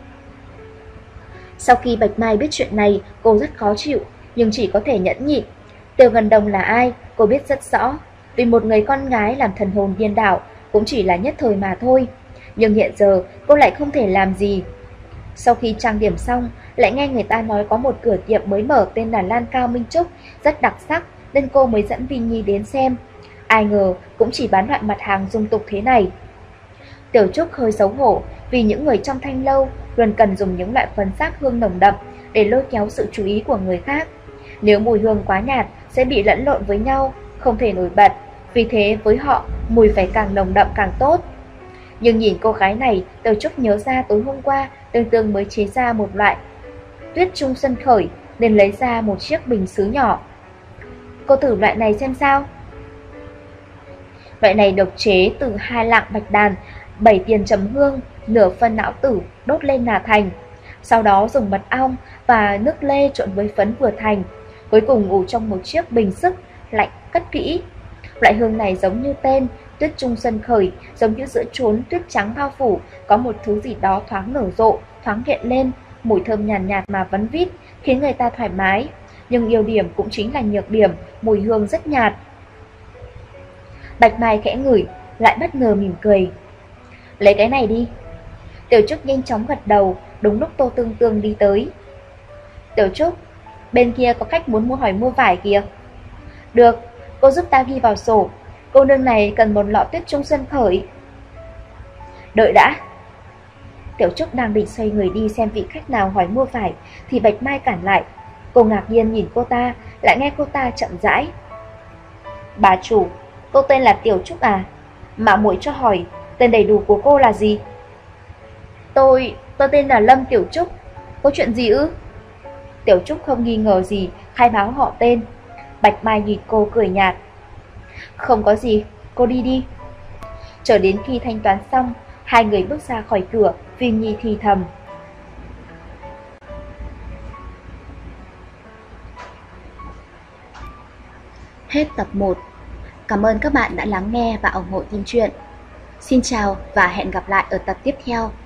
Sau khi Bạch Mai biết chuyện này, cô rất khó chịu, nhưng chỉ có thể nhẫn nhịn. Tiêu Ngân Đông là ai, cô biết rất rõ. Vì một người con gái làm thần hồn điên đảo cũng chỉ là nhất thời mà thôi. Nhưng hiện giờ cô lại không thể làm gì. Sau khi trang điểm xong, lại nghe người ta nói có một cửa tiệm mới mở tên là Lan Cao Minh Trúc, rất đặc sắc, nên cô mới dẫn Vi Nhi đến xem. Ai ngờ cũng chỉ bán loại mặt hàng dung tục thế này. Tiểu Trúc hơi xấu hổ vì những người trong Thanh Lâu luôn cần dùng những loại phấn sắc hương nồng đậm để lôi kéo sự chú ý của người khác. Nếu mùi hương quá nhạt sẽ bị lẫn lộn với nhau, không thể nổi bật, vì thế với họ mùi phải càng nồng đậm càng tốt. Nhưng nhìn cô gái này, Tiểu Trúc nhớ ra tối hôm qua Tương Tương mới chế ra một loại Tuyết Trung Xuân Khởi, nên lấy ra một chiếc bình sứ nhỏ. Cô thử loại này xem sao. Loại này độc chế từ hai lạng bạch đàn, bảy tiền trầm hương, nửa phân não tử đốt lên là thành. Sau đó dùng mật ong và nước lê trộn với phấn vừa thành. Cuối cùng ủ trong một chiếc bình sức lạnh cất kỹ. Loại hương này giống như tên Tuyết Trung Xuân Khởi, giống như giữa chốn tuyết trắng bao phủ có một thứ gì đó thoáng nở rộ, thoáng hiện lên, mùi thơm nhàn nhạt, nhạt mà vấn vít, khiến người ta thoải mái. Nhưng ưu điểm cũng chính là nhược điểm, mùi hương rất nhạt. Bạch Mai khẽ ngửi, lại bất ngờ mỉm cười. Lấy cái này đi. Tiểu Trúc nhanh chóng gật đầu, đúng lúc Tô Tương Tương đi tới. Tiểu Trúc, bên kia có khách muốn mua hỏi mua vải kìa. Được, cô giúp ta ghi vào sổ. Cô nương này cần một lọ Tuyết Trung Xuân Khởi. Đợi đã. Tiểu Trúc đang định xoay người đi xem vị khách nào hỏi mua vải thì Bạch Mai cản lại. Cô ngạc nhiên nhìn cô ta, lại nghe cô ta chậm rãi. Bà chủ, cô tên là Tiểu Trúc à? Mạo muội cho hỏi, tên đầy đủ của cô là gì? Tôi, tôi tên là Lâm Tiểu Trúc. Có chuyện gì ư? Tiểu Trúc không nghi ngờ gì, khai báo họ tên. Bạch Mai nhìn cô cười nhạt. Không có gì, cô đi đi. Chờ đến khi thanh toán xong, hai người bước ra khỏi cửa, Vi Nhi thì thầm. Hết tập một. Cảm ơn các bạn đã lắng nghe và ủng hộ team truyện. Xin chào và hẹn gặp lại ở tập tiếp theo.